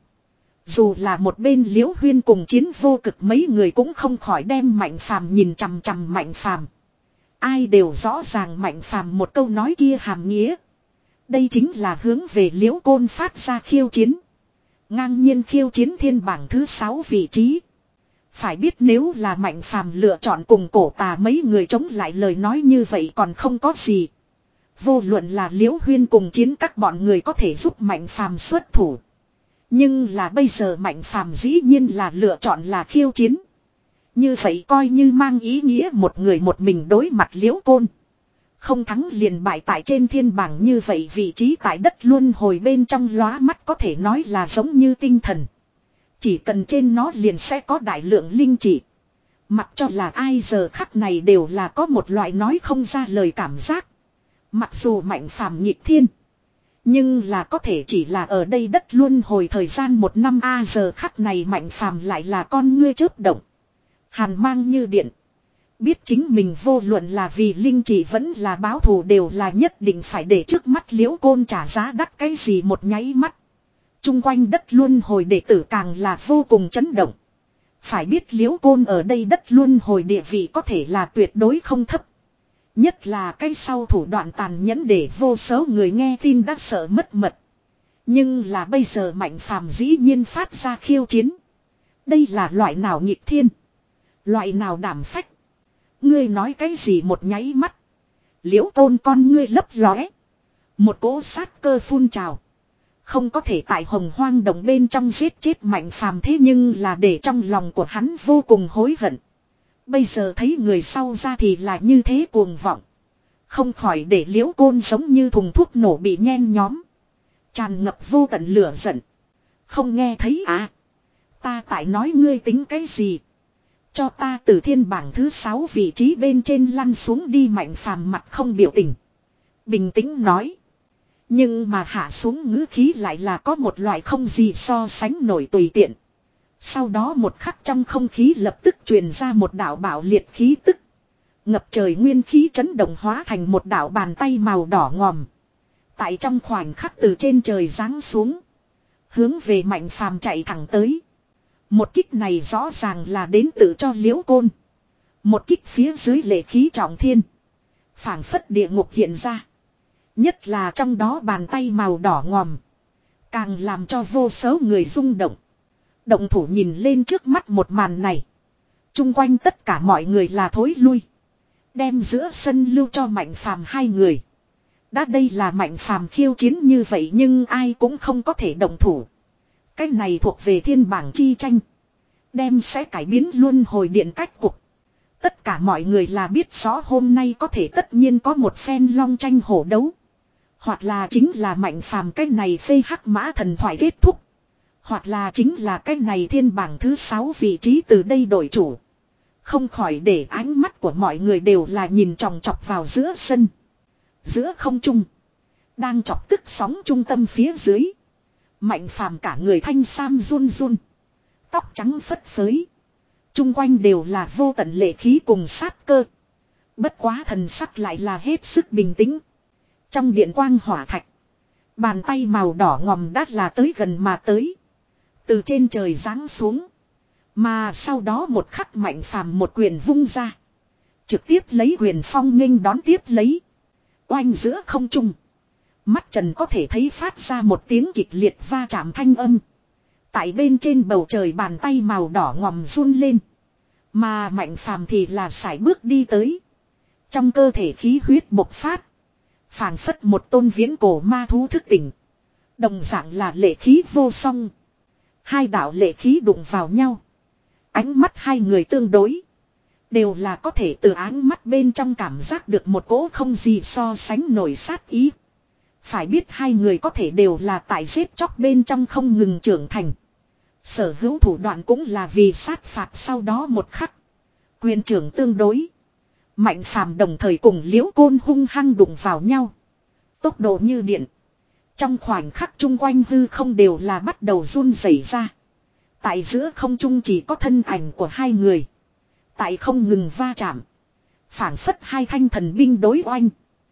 Dù là một bên Liễu Huyên cùng Chiến Vô Cực mấy người cũng không khỏi đem Mạnh Phàm nhìn chằm chằm Mạnh Phàm. Ai đều rõ ràng Mạnh Phàm một câu nói kia hàm nghĩa. Đây chính là hướng về Liễu Côn phát ra khiêu chiến. Ngang nhiên khiêu chiến thiên bảng thứ sáu vị trí. Phải biết nếu là Mạnh Phàm lựa chọn cùng Cổ Tà mấy người chống lại, lời nói như vậy còn không có gì. Vô luận là Liễu Huyên cùng Chiến các bọn người có thể giúp Mạnh Phàm xuất thủ. Nhưng là bây giờ Mạnh Phàm dĩ nhiên là lựa chọn là khiêu chiến. Như vậy coi như mang ý nghĩa một người một mình đối mặt Liễu Côn. Không thắng liền bại tại trên thiên bảng, như vậy vị trí tại đất luân hồi bên trong lóa mắt có thể nói là giống như tinh thần. Chỉ cần trên nó liền sẽ có đại lượng linh chỉ. Mặc cho là ai giờ khắc này đều là có một loại nói không ra lời cảm giác. Mặc dù Mạnh Phàm nghịch thiên. Nhưng là có thể chỉ là ở đây đất luân hồi thời gian một năm a giờ khắc này Mạnh Phàm lại là con ngươi chớp động. Hàn mang như điện. Biết chính mình vô luận là vì linh chỉ vẫn là báo thù đều là nhất định phải để trước mắt Liễu Côn trả giá đắt cái gì một nháy mắt. Trung quanh đất luân hồi đệ tử càng là vô cùng chấn động. Phải biết Liễu Côn ở đây đất luân hồi địa vị có thể là tuyệt đối không thấp. Nhất là cái sau thủ đoạn tàn nhẫn để vô số người nghe tin đã sợ mất mật. Nhưng là bây giờ Mạnh Phàm dĩ nhiên phát ra khiêu chiến. Đây là loại nào nghịch thiên? Loại nào đảm phách? Ngươi nói cái gì một nháy mắt? Liễu Tôn con ngươi lấp lóe. Một cỗ sát cơ phun trào. Không có thể tại Hồng Hoang Động bên trong giết chết Mạnh Phàm, thế nhưng là để trong lòng của hắn vô cùng hối hận. Bây giờ thấy người sau ra thì là như thế cuồng vọng. Không khỏi để Liễu Côn giống như thùng thuốc nổ bị nhen nhóm. Tràn ngập vô tận lửa giận. Không nghe thấy à? Ta tại nói ngươi tính cái gì? Cho ta từ thiên bảng thứ sáu vị trí bên trên lăn xuống đi. Mạnh Phàm mặt không biểu tình. Bình tĩnh nói. Nhưng mà hạ xuống ngữ khí lại là có một loại không gì so sánh nổi tùy tiện. Sau đó một khắc trong không khí lập tức truyền ra một đạo bạo liệt khí tức. Ngập trời nguyên khí chấn động hóa thành một đạo bàn tay màu đỏ ngòm. Tại trong khoảnh khắc từ trên trời giáng xuống. Hướng về Mạnh Phàm chạy thẳng tới. Một kích này rõ ràng là đến tự cho Liễu Côn. Một kích phía dưới lệ khí trọng thiên. Phảng phất địa ngục hiện ra. Nhất là trong đó bàn tay màu đỏ ngòm. Càng làm cho vô số người rung động. Động thủ nhìn lên trước mắt một màn này. Trung quanh tất cả mọi người là thối lui. Đem giữa sân lưu cho Mạnh Phàm hai người. Đã đây là Mạnh Phàm khiêu chiến như vậy nhưng ai cũng không có thể động thủ. Cái này thuộc về thiên bảng chi tranh. Đem sẽ cải biến luân hồi điện cách cục. Tất cả mọi người là biết rõ hôm nay có thể tất nhiên có một phen long tranh hổ đấu. Hoặc là chính là Mạnh Phàm cái này phê hắc mã thần thoại kết thúc. Hoặc là chính là cái này thiên bảng thứ sáu vị trí từ đây đổi chủ. Không khỏi để ánh mắt của mọi người đều là nhìn chòng chọc vào giữa sân. Giữa không trung. Đang chọc tức sóng trung tâm phía dưới. Mạnh Phàm cả người thanh sam run run. Tóc trắng phất phới. Trung quanh đều là vô tận lệ khí cùng sát cơ. Bất quá thần sắc lại là hết sức bình tĩnh. Trong điện quang hỏa thạch. Bàn tay màu đỏ ngòm đắt là tới gần mà tới. Từ trên trời giáng xuống. Mà sau đó một khắc Mạnh Phàm một quyền vung ra. Trực tiếp lấy quyền phong nghênh đón tiếp lấy. Oanh giữa không trung. Mắt trần có thể thấy phát ra một tiếng kịch liệt va chạm thanh âm. Tại bên trên bầu trời bàn tay màu đỏ ngòm run lên. Mà Mạnh Phàm thì là sải bước đi tới. Trong cơ thể khí huyết bộc phát. Phảng phất một tôn viễn cổ ma thú thức tỉnh. Đồng dạng là lệ khí vô song. Hai đạo lệ khí đụng vào nhau. Ánh mắt hai người tương đối. Đều là có thể từ ánh mắt bên trong cảm giác được một cỗ không gì so sánh nổi sát ý. Phải biết hai người có thể đều là tại giết chóc bên trong không ngừng trưởng thành. Sở hữu thủ đoạn cũng là vì sát phạt sau đó một khắc. Quyền trưởng tương đối. Mạnh Phàm đồng thời cùng Liễu Côn hung hăng đụng vào nhau. Tốc độ như điện. Trong khoảnh khắc chung quanh hư không đều là bắt đầu run rẩy ra. Tại giữa không trung chỉ có thân ảnh của hai người. Tại không ngừng va chạm. Phảng phất hai thanh thần binh đối oanh.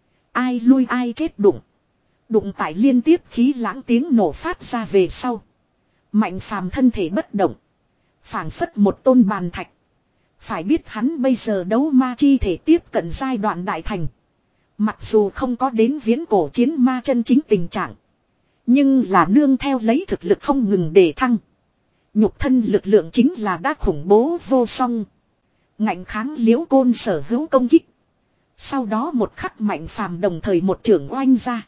Ai lui ai chết đụng. Đụng tại liên tiếp khí lãng tiếng nổ phát ra về sau. Mạnh Phàm thân thể bất động. Phảng phất một tôn bàn thạch. Phải biết hắn bây giờ đấu ma chi thể tiếp cận giai đoạn đại thành. Mặc dù không có đến viễn cổ chiến ma chân chính tình trạng. Nhưng là nương theo lấy thực lực không ngừng để thăng. Nhục thân lực lượng chính là đã khủng bố vô song. Ngạnh kháng Liễu Côn sở hữu công kích. Sau đó một khắc Mạnh Phàm đồng thời một trưởng oanh ra.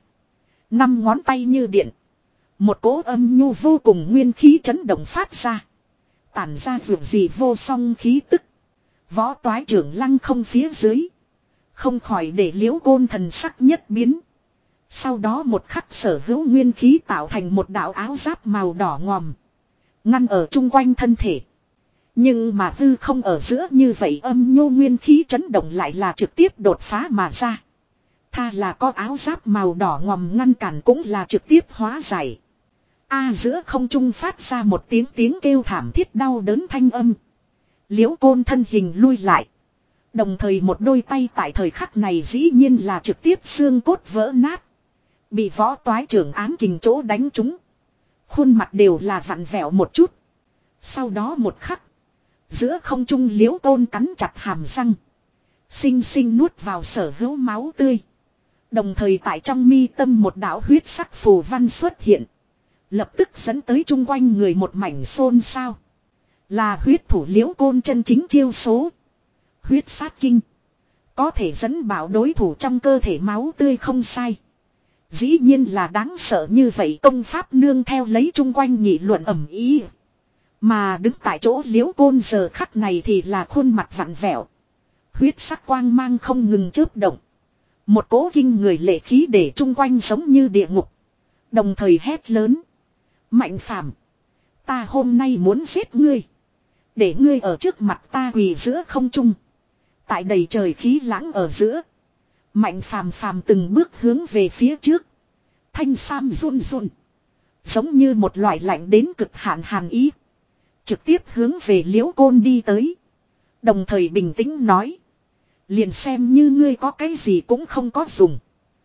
Năm ngón tay như điện. Một cỗ âm nhu vô cùng nguyên khí chấn động phát ra. Tản ra vượt gì vô song khí tức. Võ toái trưởng lăng không phía dưới. Không khỏi để Liễu Côn thần sắc nhất biến. Sau đó một khắc sở hữu nguyên khí tạo thành một đạo áo giáp màu đỏ ngòm. Ngăn ở chung quanh thân thể. Nhưng mà hư không ở giữa như vậy âm nhu nguyên khí chấn động lại là trực tiếp đột phá mà ra. Tha là có áo giáp màu đỏ ngòm ngăn cản cũng là trực tiếp hóa giải. A giữa không trung phát ra một tiếng tiếng kêu thảm thiết đau đớn thanh âm. Liễu Côn thân hình lui lại. Đồng thời một đôi tay tại thời khắc này dĩ nhiên là trực tiếp xương cốt vỡ nát. Bị võ toái trưởng ám kình chỗ đánh trúng. Khuôn mặt đều là vặn vẹo một chút. Sau đó một khắc. Giữa không trung Liễu Côn cắn chặt hàm răng. Xinh xinh nuốt vào sở hữu máu tươi. Đồng thời tại trong mi tâm một đạo huyết sắc phù văn xuất hiện. Lập tức dẫn tới chung quanh người một mảnh xôn xao. Là huyết thủ Liễu Côn chân chính chiêu số. Huyết sát kinh. Có thể dẫn bảo đối thủ trong cơ thể máu tươi không sai. Dĩ nhiên là đáng sợ như vậy, công pháp nương theo lấy chung quanh nghị luận ầm ĩ. Mà đứng tại chỗ Liễu Côn giờ khắc này thì là khuôn mặt vặn vẹo. Huyết sắc quang mang không ngừng chớp động. Một cỗ kinh người lệ khí để chung quanh giống như địa ngục. Đồng thời hét lớn. Mạnh Phàm, ta hôm nay muốn giết ngươi. Để ngươi ở trước mặt ta quỳ giữa không trung. Tại đầy trời khí lãng ở giữa. Mạnh Phàm phàm từng bước hướng về phía trước. Thanh sam run run. Giống như một loại lạnh đến cực hạn hàn ý. Trực tiếp hướng về Liễu Côn đi tới. Đồng thời bình tĩnh nói. Liền xem như ngươi có cái gì cũng không có dùng.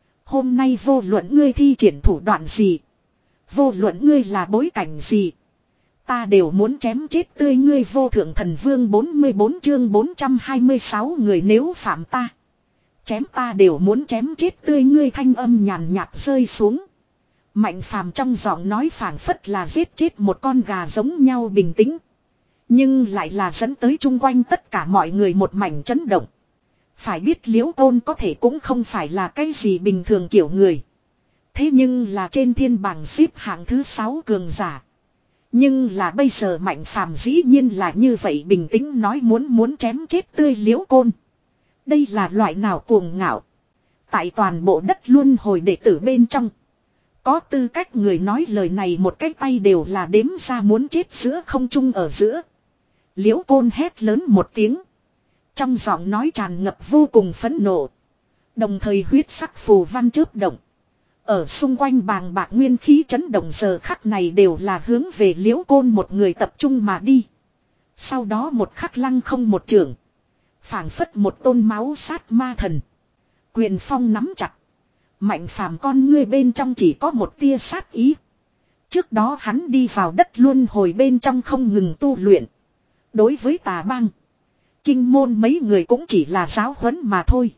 Hôm nay vô luận ngươi thi triển thủ đoạn gì. Vô luận ngươi là bối cảnh gì. Ta đều muốn chém chết tươi ngươi. Vô thượng thần vương bốn mươi bốn chương bốn trăm hai mươi sáu người nếu phạm ta. Chém ta đều muốn chém chết tươi ngươi. Thanh âm nhàn nhạt rơi xuống. Mạnh Phàm trong giọng nói phảng phất là giết chết một con gà giống nhau bình tĩnh. Nhưng lại là dẫn tới chung quanh tất cả mọi người một mảnh chấn động. Phải biết Liễu Côn có thể cũng không phải là cái gì bình thường kiểu người. Thế nhưng là trên thiên bảng xếp hạng thứ sáu cường giả. Nhưng là bây giờ Mạnh Phàm dĩ nhiên là như vậy bình tĩnh nói muốn muốn chém chết tươi Liễu Côn. Đây là loại nào cuồng ngạo. Tại toàn bộ đất luân hồi đệ tử bên trong. Có tư cách người nói lời này một cái tay đều là đếm ra muốn chết giữa không trung ở giữa. Liễu Côn hét lớn một tiếng. Trong giọng nói tràn ngập vô cùng phẫn nộ. Đồng thời huyết sắc phù văn chớp động. Ở xung quanh bàng bạc nguyên khí chấn động giờ khắc này đều là hướng về Liễu Côn một người tập trung mà đi. Sau đó một khắc lăng không một trường. Phảng phất một tôn máu sát ma thần. Quyền phong nắm chặt. Mạnh Phàm con ngươi bên trong chỉ có một tia sát ý. Trước đó hắn đi vào đất luân hồi bên trong không ngừng tu luyện. Đối với Tà Bang, Kinh Môn mấy người cũng chỉ là giáo huấn mà thôi.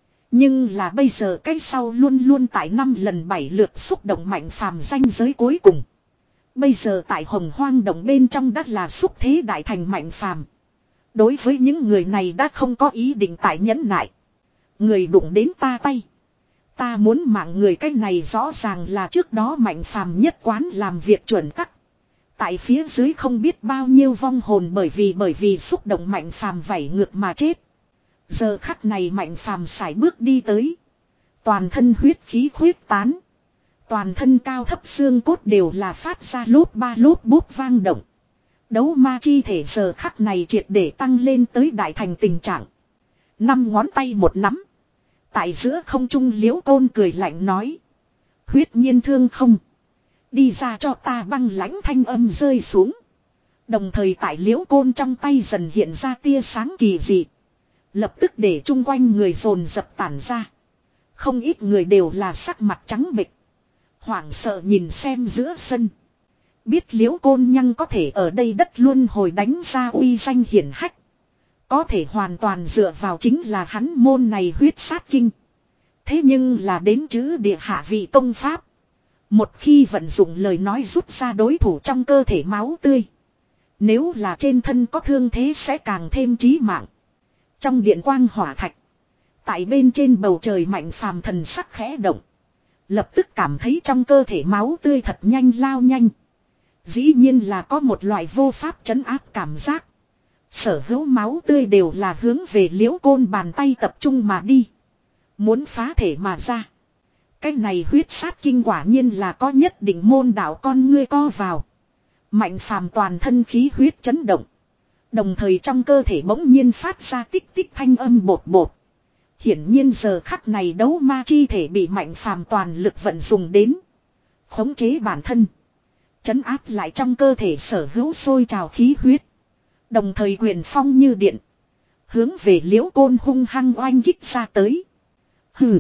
Nhưng là bây giờ cái sau luôn luôn tại năm lần bảy lượt xúc động Mạnh Phàm danh giới cuối cùng. Bây giờ tại Hồng Hoang Động bên trong đã là xúc thế đại thành Mạnh Phàm. Đối với những người này đã không có ý định tại nhẫn nại. Người đụng đến ta tay. Ta muốn mạng người, cái này rõ ràng là trước đó Mạnh Phàm nhất quán làm việc chuẩn tắc. Tại phía dưới không biết bao nhiêu vong hồn bởi vì bởi vì xúc động Mạnh Phàm vảy ngược mà chết. Giờ khắc này Mạnh Phàm sải bước đi tới. Toàn thân huyết khí khuyết tán. Toàn thân cao thấp xương cốt đều là phát ra lốp ba lốp bốp vang động. Đấu ma chi thể giờ khắc này triệt để tăng lên tới đại thành tình trạng. Năm ngón tay một nắm. Tại giữa không trung Liễu Côn cười lạnh nói. Huyết nhiên thương không. Đi ra cho ta, băng lãnh thanh âm rơi xuống. Đồng thời tại Liễu Côn trong tay dần hiện ra tia sáng kỳ dị. Lập tức để chung quanh người dồn dập tản ra. Không ít người đều là sắc mặt trắng bệch. Hoảng sợ nhìn xem giữa sân. Biết Liễu Côn Nhăng có thể ở đây đất luân hồi đánh ra uy danh hiển hách. Có thể hoàn toàn dựa vào chính là hắn môn này huyết sát kinh. Thế nhưng là đến chữ địa hạ vị công pháp. Một khi vận dụng lời nói rút ra đối thủ trong cơ thể máu tươi. Nếu là trên thân có thương thế sẽ càng thêm chí mạng. Trong điện quang hỏa thạch. Tại bên trên bầu trời Mạnh Phàm thần sắc khẽ động. Lập tức cảm thấy trong cơ thể máu tươi thật nhanh lao nhanh. Dĩ nhiên là có một loại vô pháp trấn áp cảm giác. Sở hữu máu tươi đều là hướng về Liễu Côn bàn tay tập trung mà đi. Muốn phá thể mà ra. Cái này huyết sát kinh quả nhiên là có nhất định môn đạo, con ngươi co vào. Mạnh Phàm toàn thân khí huyết chấn động. Đồng thời trong cơ thể bỗng nhiên phát ra tích tích thanh âm bột bột. Hiển nhiên giờ khắc này đấu ma chi thể bị Mạnh Phàm toàn lực vận dùng đến. Khống chế bản thân. Chấn áp lại trong cơ thể sở hữu sôi trào khí huyết. Đồng thời quyền phong như điện. Hướng về Liễu Côn hung hăng oanh kích ra tới. Hừ.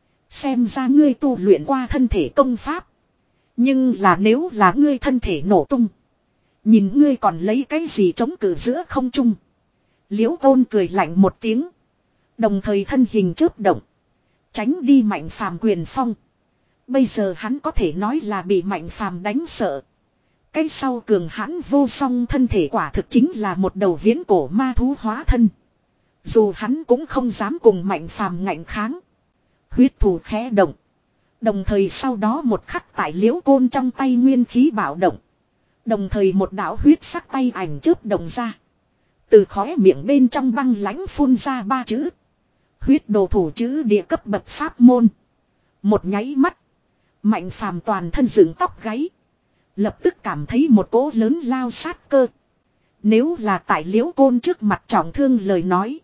Xem ra ngươi tu luyện qua thân thể công pháp. Nhưng là nếu là ngươi thân thể nổ tung. Nhìn ngươi còn lấy cái gì chống cự giữa không trung. Liễu Côn cười lạnh một tiếng. Đồng thời thân hình chớp động. Tránh đi Mạnh Phàm quyền phong. Bây giờ hắn có thể nói là bị Mạnh Phàm đánh sợ. Cái sau cường hãn vô song thân thể quả thực chính là một đầu viễn cổ ma thú hóa thân. Dù hắn cũng không dám cùng Mạnh Phàm ngạnh kháng. Huyết thủ khẽ động. Đồng thời sau đó một khắc tại liễu côn trong tay nguyên khí bạo động. Đồng thời một đạo huyết sắc tay ảnh chớp động ra. Từ khóe miệng bên trong băng lãnh phun ra ba chữ. Huyết đồ thủ chữ địa cấp bậc pháp môn. Một nháy mắt. Mạnh Phàm toàn thân dựng tóc gáy. Lập tức cảm thấy một cỗ lớn lao sát cơ. Nếu là tại liễu côn trước mặt trọng thương lời nói.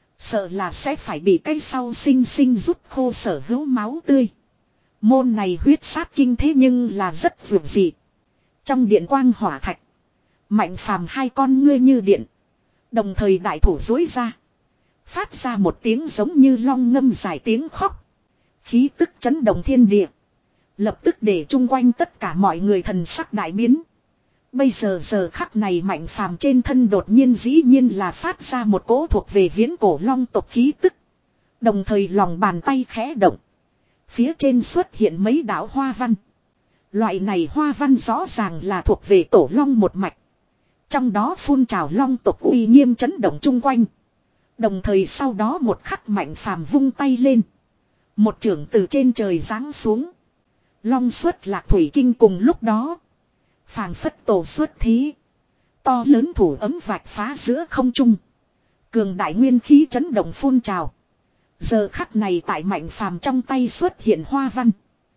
Sợ là sẽ phải bị cái sau sinh sinh rút khô sở hữu máu tươi. Môn này huyết sát kinh thế nhưng là rất vượt dị. Trong điện quang hỏa thạch. Mạnh Phàm hai con ngươi như điện. Đồng thời đại thủ dối ra. Phát ra một tiếng giống như long ngâm dài tiếng khóc. Khí tức chấn động thiên địa. Lập tức để chung quanh tất cả mọi người thần sắc đại biến. Bây giờ giờ khắc này Mạnh Phàm trên thân đột nhiên dĩ nhiên là phát ra một cỗ thuộc về viễn cổ long tộc khí tức. Đồng thời lòng bàn tay khẽ động. Phía trên xuất hiện mấy đạo hoa văn. Loại này hoa văn rõ ràng là thuộc về tổ long một mạch. Trong đó phun trào long tộc uy nghiêm chấn động chung quanh. Đồng thời sau đó một khắc Mạnh Phàm vung tay lên. Một chưởng từ trên trời giáng xuống. Long xuất lạc thủy kinh cùng lúc đó. Phàng phất tổ xuất thí. To lớn thủ ấm vạch phá giữa không trung. Cường đại nguyên khí chấn động phun trào. Giờ khắc này tại Mạnh Phàm trong tay xuất hiện hoa văn.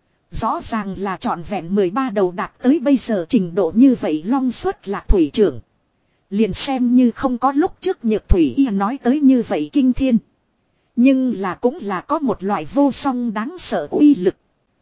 Rõ ràng là trọn vẹn mười ba đầu đạt tới bây giờ trình độ như vậy long xuất lạc thủy trưởng. Liền xem như không có lúc trước Nhược Thủy Y nói tới như vậy kinh thiên. Nhưng là cũng là có một loại vô song đáng sợ uy lực.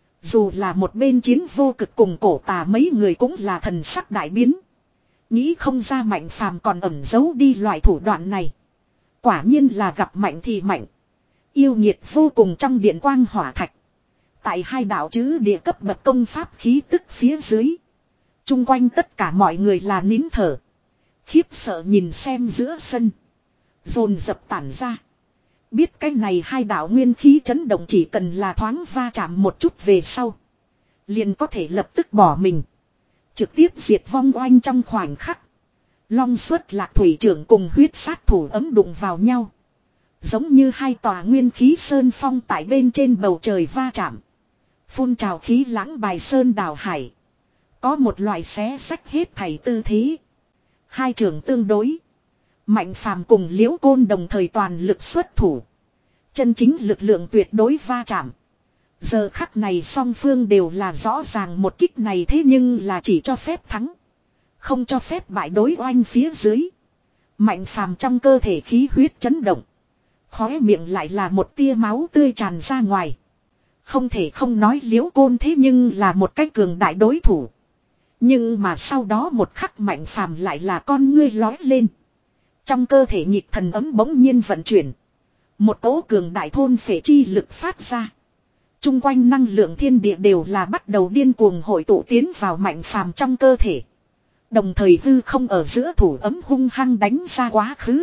Dù là một bên chiến vô cực cùng cổ tà mấy người cũng là thần sắc đại biến. Nghĩ không ra Mạnh Phàm còn ẩn giấu đi loại thủ đoạn này. Quả nhiên là gặp mạnh thì mạnh. Yêu nhiệt vô cùng trong điện quang hỏa thạch. Tại hai đạo chữ địa cấp bậc công pháp khí tức phía dưới. Trung quanh tất cả mọi người là nín thở. Khiếp sợ nhìn xem giữa sân. Dồn dập tản ra. Biết cái này hai đạo nguyên khí chấn động chỉ cần là thoáng va chạm một chút về sau. Liền có thể lập tức bỏ mình. Trực tiếp diệt vong oanh trong khoảnh khắc. Long xuất lạc thủy trưởng cùng huyết sát thủ ấm đụng vào nhau. Giống như hai tòa nguyên khí sơn phong tại bên trên bầu trời va chạm. Phun trào khí lãng bài sơn đảo hải. Có một loại xé sách hết thảy tư thế. Hai trưởng tương đối. Mạnh Phàm cùng Liễu Côn đồng thời toàn lực xuất thủ. Chân chính lực lượng tuyệt đối va chạm. Giờ khắc này song phương đều là rõ ràng một kích này thế nhưng là chỉ cho phép thắng. Không cho phép bại đối oanh phía dưới. Mạnh Phàm trong cơ thể khí huyết chấn động. Khóe miệng lại là một tia máu tươi tràn ra ngoài. Không thể không nói Liễu Côn thế nhưng là một cái cường đại đối thủ. Nhưng mà sau đó một khắc Mạnh Phàm lại là con ngươi lói lên. Trong cơ thể nhịp thần ấm bỗng nhiên vận chuyển. Một cỗ cường đại thôn phệ chi lực phát ra. Trung quanh năng lượng thiên địa đều là bắt đầu điên cuồng hội tụ tiến vào Mạnh Phàm trong cơ thể. Đồng thời hư không ở giữa thủ ấm hung hăng đánh ra quá khứ.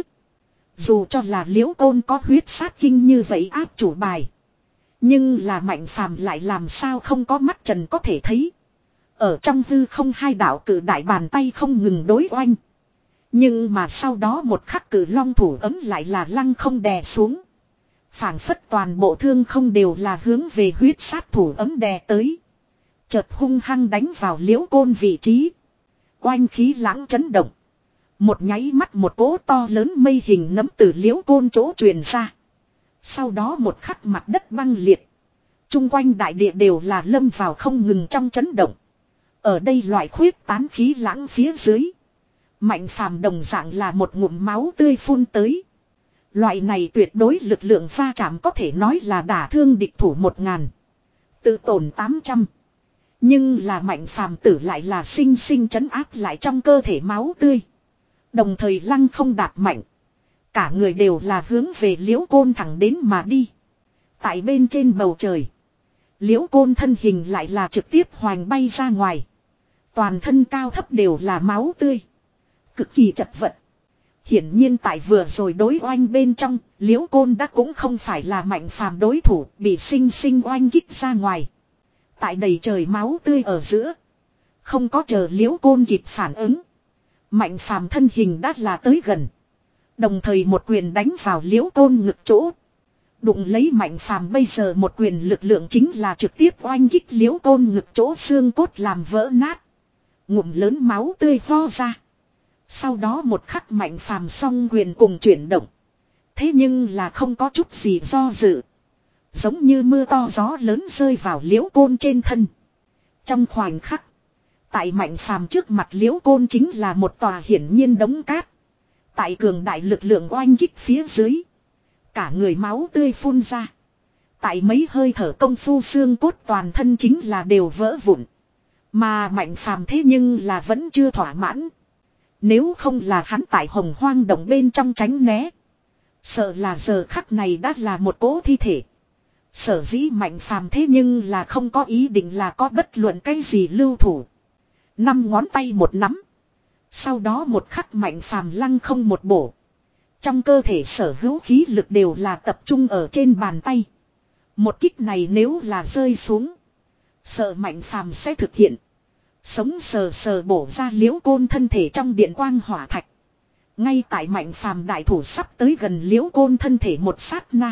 Dù cho là Liễu Côn có huyết sát kinh như vậy áp chủ bài. Nhưng là Mạnh Phàm lại làm sao không có mắt trần có thể thấy. Ở trong hư không hai đạo cử đại bàn tay không ngừng đối oanh. Nhưng mà sau đó một khắc cử long thủ ấm lại là lăng không đè xuống. Phảng phất toàn bộ thương không đều là hướng về huyết sát thủ ấm đè tới. Chợt hung hăng đánh vào Liễu Côn vị trí. Oanh khí lãng chấn động. Một nháy mắt một cỗ to lớn mây hình nấm từ Liễu Côn chỗ truyền ra. Sau đó một khắc mặt đất băng liệt. Trung quanh đại địa đều là lâm vào không ngừng trong chấn động. Ở đây loại khuyết tán khí lãng phía dưới. Mạnh Phàm đồng dạng là một ngụm máu tươi phun tới. Loại này tuyệt đối lực lượng va chạm có thể nói là đả thương địch thủ một ngàn. Tự tổn tám trăm. Nhưng là Mạnh Phàm tử lại là sinh sinh trấn áp lại trong cơ thể máu tươi. Đồng thời lăng không đạp mạnh. Cả người đều là hướng về Liễu Côn thẳng đến mà đi. Tại bên trên bầu trời. Liễu Côn thân hình lại là trực tiếp hoành bay ra ngoài. Toàn thân cao thấp đều là máu tươi. Cực kỳ chật vật. Hiển nhiên tại vừa rồi đối oanh bên trong, Liễu Côn đã cũng không phải là Mạnh Phàm đối thủ, bị sinh sinh oanh kích ra ngoài. Tại đầy trời máu tươi ở giữa. Không có chờ Liễu Côn kịp phản ứng. Mạnh phàm thân hình đã là tới gần. Đồng thời một quyền đánh vào Liễu Côn ngực chỗ. Đụng lấy Mạnh phàm bây giờ một quyền lực lượng chính là trực tiếp oanh kích Liễu Côn ngực chỗ xương cốt làm vỡ nát. Ngụm lớn máu tươi ho ra. Sau đó một khắc Mạnh phàm song quyền cùng chuyển động. Thế nhưng là không có chút gì do dự. Giống như mưa to gió lớn rơi vào Liễu Côn trên thân. Trong khoảnh khắc. Tại Mạnh phàm trước mặt Liễu Côn chính là một tòa hiển nhiên đống cát. Tại cường đại lực lượng oanh kích phía dưới. Cả người máu tươi phun ra. Tại mấy hơi thở công phu xương cốt toàn thân chính là đều vỡ vụn. Mà Mạnh phàm thế nhưng là vẫn chưa thỏa mãn. Nếu không là hắn tại Hồng Hoang Động bên trong tránh né. Sợ là giờ khắc này đã là một cỗ thi thể. Sở dĩ Mạnh phàm thế nhưng là không có ý định là có bất luận cái gì lưu thủ. Năm ngón tay một nắm. Sau đó một khắc Mạnh phàm lăng không một bổ. Trong cơ thể sở hữu khí lực đều là tập trung ở trên bàn tay. Một kích này nếu là rơi xuống. Sợ Mạnh phàm sẽ thực hiện. Sống sờ sờ bổ ra Liễu Côn thân thể trong điện quang hỏa thạch. Ngay tại Mạnh phàm đại thủ sắp tới gần Liễu Côn thân thể một sát na.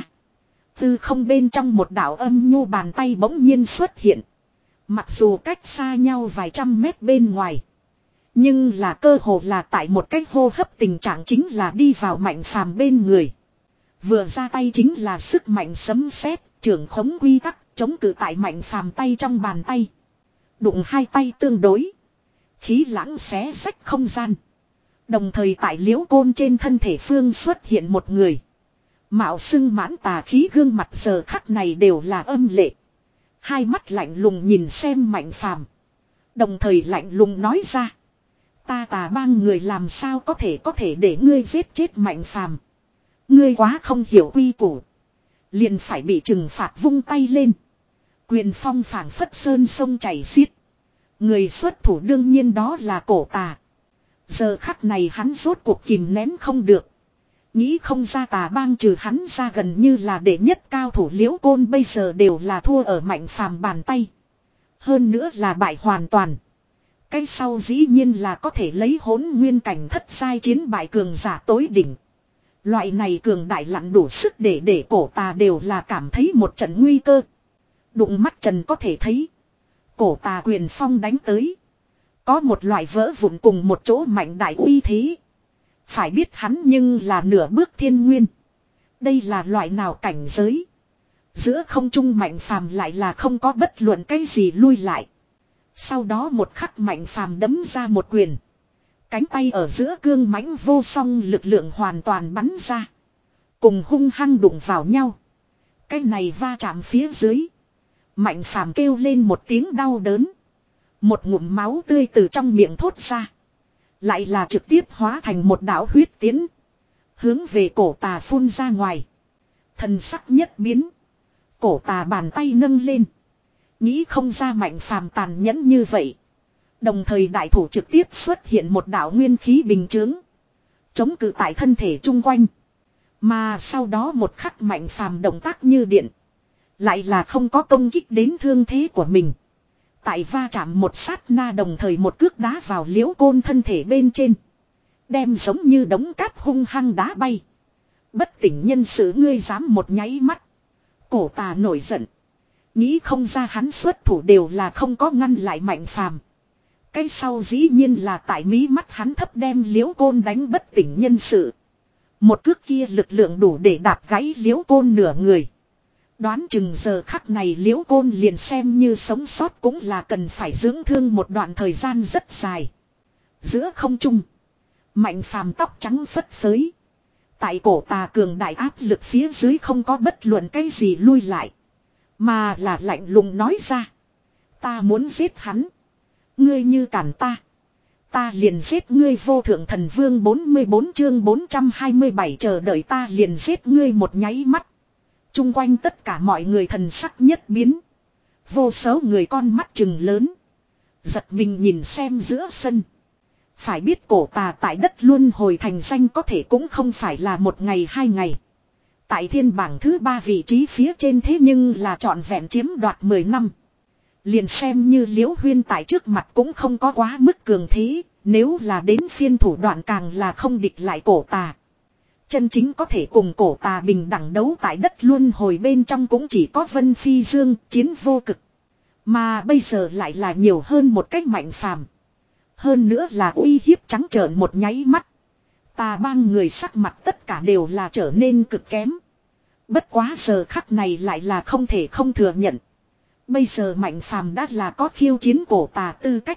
Từ không bên trong một đạo âm nhu bàn tay bỗng nhiên xuất hiện. Mặc dù cách xa nhau vài trăm mét bên ngoài. Nhưng là cơ hồ là tại một cách hô hấp tình trạng chính là đi vào Mạnh phàm bên người. Vừa ra tay chính là sức mạnh sấm sét, trưởng khống quy tắc, chống cự tại Mạnh phàm tay trong bàn tay. Đụng hai tay tương đối. Khí lãng xé rách không gian. Đồng thời tại Liễu Côn trên thân thể phương xuất hiện một người. Mạo xưng mãn tà khí gương mặt giờ khắc này đều là âm lệ. Hai mắt lạnh lùng nhìn xem Mạnh phàm. Đồng thời lạnh lùng nói ra. Ta Tà Bang người làm sao có thể có thể để ngươi giết chết Mạnh phàm. Ngươi quá không hiểu quy củ. Liền phải bị trừng phạt vung tay lên. Quyền phong phảng phất sơn sông chảy xiết. Người xuất thủ đương nhiên đó là Cổ Tà. Giờ khắc này hắn rốt cuộc kìm nén không được. Nghĩ không ra Tà Bang trừ hắn ra gần như là đệ nhất cao thủ Liễu Côn bây giờ đều là thua ở Mạnh phàm bàn tay. Hơn nữa là bại hoàn toàn. Cái sau dĩ nhiên là có thể lấy hỗn nguyên cảnh thất giai chiến bại cường giả tối đỉnh. Loại này cường đại lặn đủ sức để để Cổ Tà đều là cảm thấy một trận nguy cơ. Đụng mắt trần có thể thấy. Cổ Tà quyền phong đánh tới. Có một loại vỡ vụn cùng một chỗ mạnh đại uy thế. Phải biết hắn nhưng là nửa bước thiên nguyên. Đây là loại nào cảnh giới. Giữa không trung Mạnh phàm lại là không có bất luận cái gì lui lại. Sau đó một khắc Mạnh phàm đấm ra một quyền. Cánh tay ở giữa cương mãnh vô song lực lượng hoàn toàn bắn ra. Cùng hung hăng đụng vào nhau. Cái này va chạm phía dưới. Mạnh phàm kêu lên một tiếng đau đớn. Một ngụm máu tươi từ trong miệng thốt ra. Lại là trực tiếp hóa thành một đạo huyết tiến. Hướng về Cổ Tà phun ra ngoài. Thần sắc nhất biến. Cổ Tà bàn tay nâng lên. Nghĩ không ra Mạnh phàm tàn nhẫn như vậy. Đồng thời đại thủ trực tiếp xuất hiện một đạo nguyên khí bình chướng. Chống cự tại thân thể chung quanh. Mà sau đó một khắc Mạnh phàm động tác như điện. Lại là không có công kích đến thương thế của mình. Tại va chạm một sát na đồng thời một cước đá vào Liễu Côn thân thể bên trên. Đem giống như đống cát hung hăng đá bay. Bất tỉnh nhân sự ngươi dám một nháy mắt. Cổ Tà nổi giận. Nghĩ không ra hắn xuất thủ đều là không có ngăn lại Mạnh phàm. Cái sau dĩ nhiên là tại mí mắt hắn thấp đem Liễu Côn đánh bất tỉnh nhân sự. Một cước kia lực lượng đủ để đạp gãy Liễu Côn nửa người. Đoán chừng giờ khắc này Liễu Côn liền xem như sống sót cũng là cần phải dưỡng thương một đoạn thời gian rất dài. Giữa không trung. Mạnh phàm tóc trắng phất phới. Tại Cổ Tà cường đại áp lực phía dưới không có bất luận cái gì lui lại. Mà là lạnh lùng nói ra. Ta muốn giết hắn. Ngươi như cản ta. Ta liền giết ngươi vô thượng thần vương bốn mươi bốn chương bốn trăm hai mươi bảy chờ đợi ta liền giết ngươi một nháy mắt. Trung quanh tất cả mọi người thần sắc nhất biến. Vô số người con mắt trừng lớn. Giật mình nhìn xem giữa sân. Phải biết Cổ Tà tại đất luân hồi thành danh có thể cũng không phải là một ngày hai ngày. Tại thiên bảng thứ ba vị trí phía trên thế nhưng là trọn vẹn chiếm đoạt mười năm. Liền xem như Liễu Huyên tại trước mặt cũng không có quá mức cường thế, nếu là đến phiên thủ đoạn càng là không địch lại cổ tà. Chân chính có thể cùng cổ tà bình đẳng đấu tại đất luân hồi bên trong cũng chỉ có Vân Phi Dương, chiến vô cực. Mà bây giờ lại là nhiều hơn một cách mạnh phàm. Hơn nữa là uy hiếp trắng trợn một nháy mắt. Tà bang người sắc mặt tất cả đều là trở nên cực kém. Bất quá giờ khắc này lại là không thể không thừa nhận. Bây giờ mạnh phàm đã là có khiêu chiến cổ tà tư cách.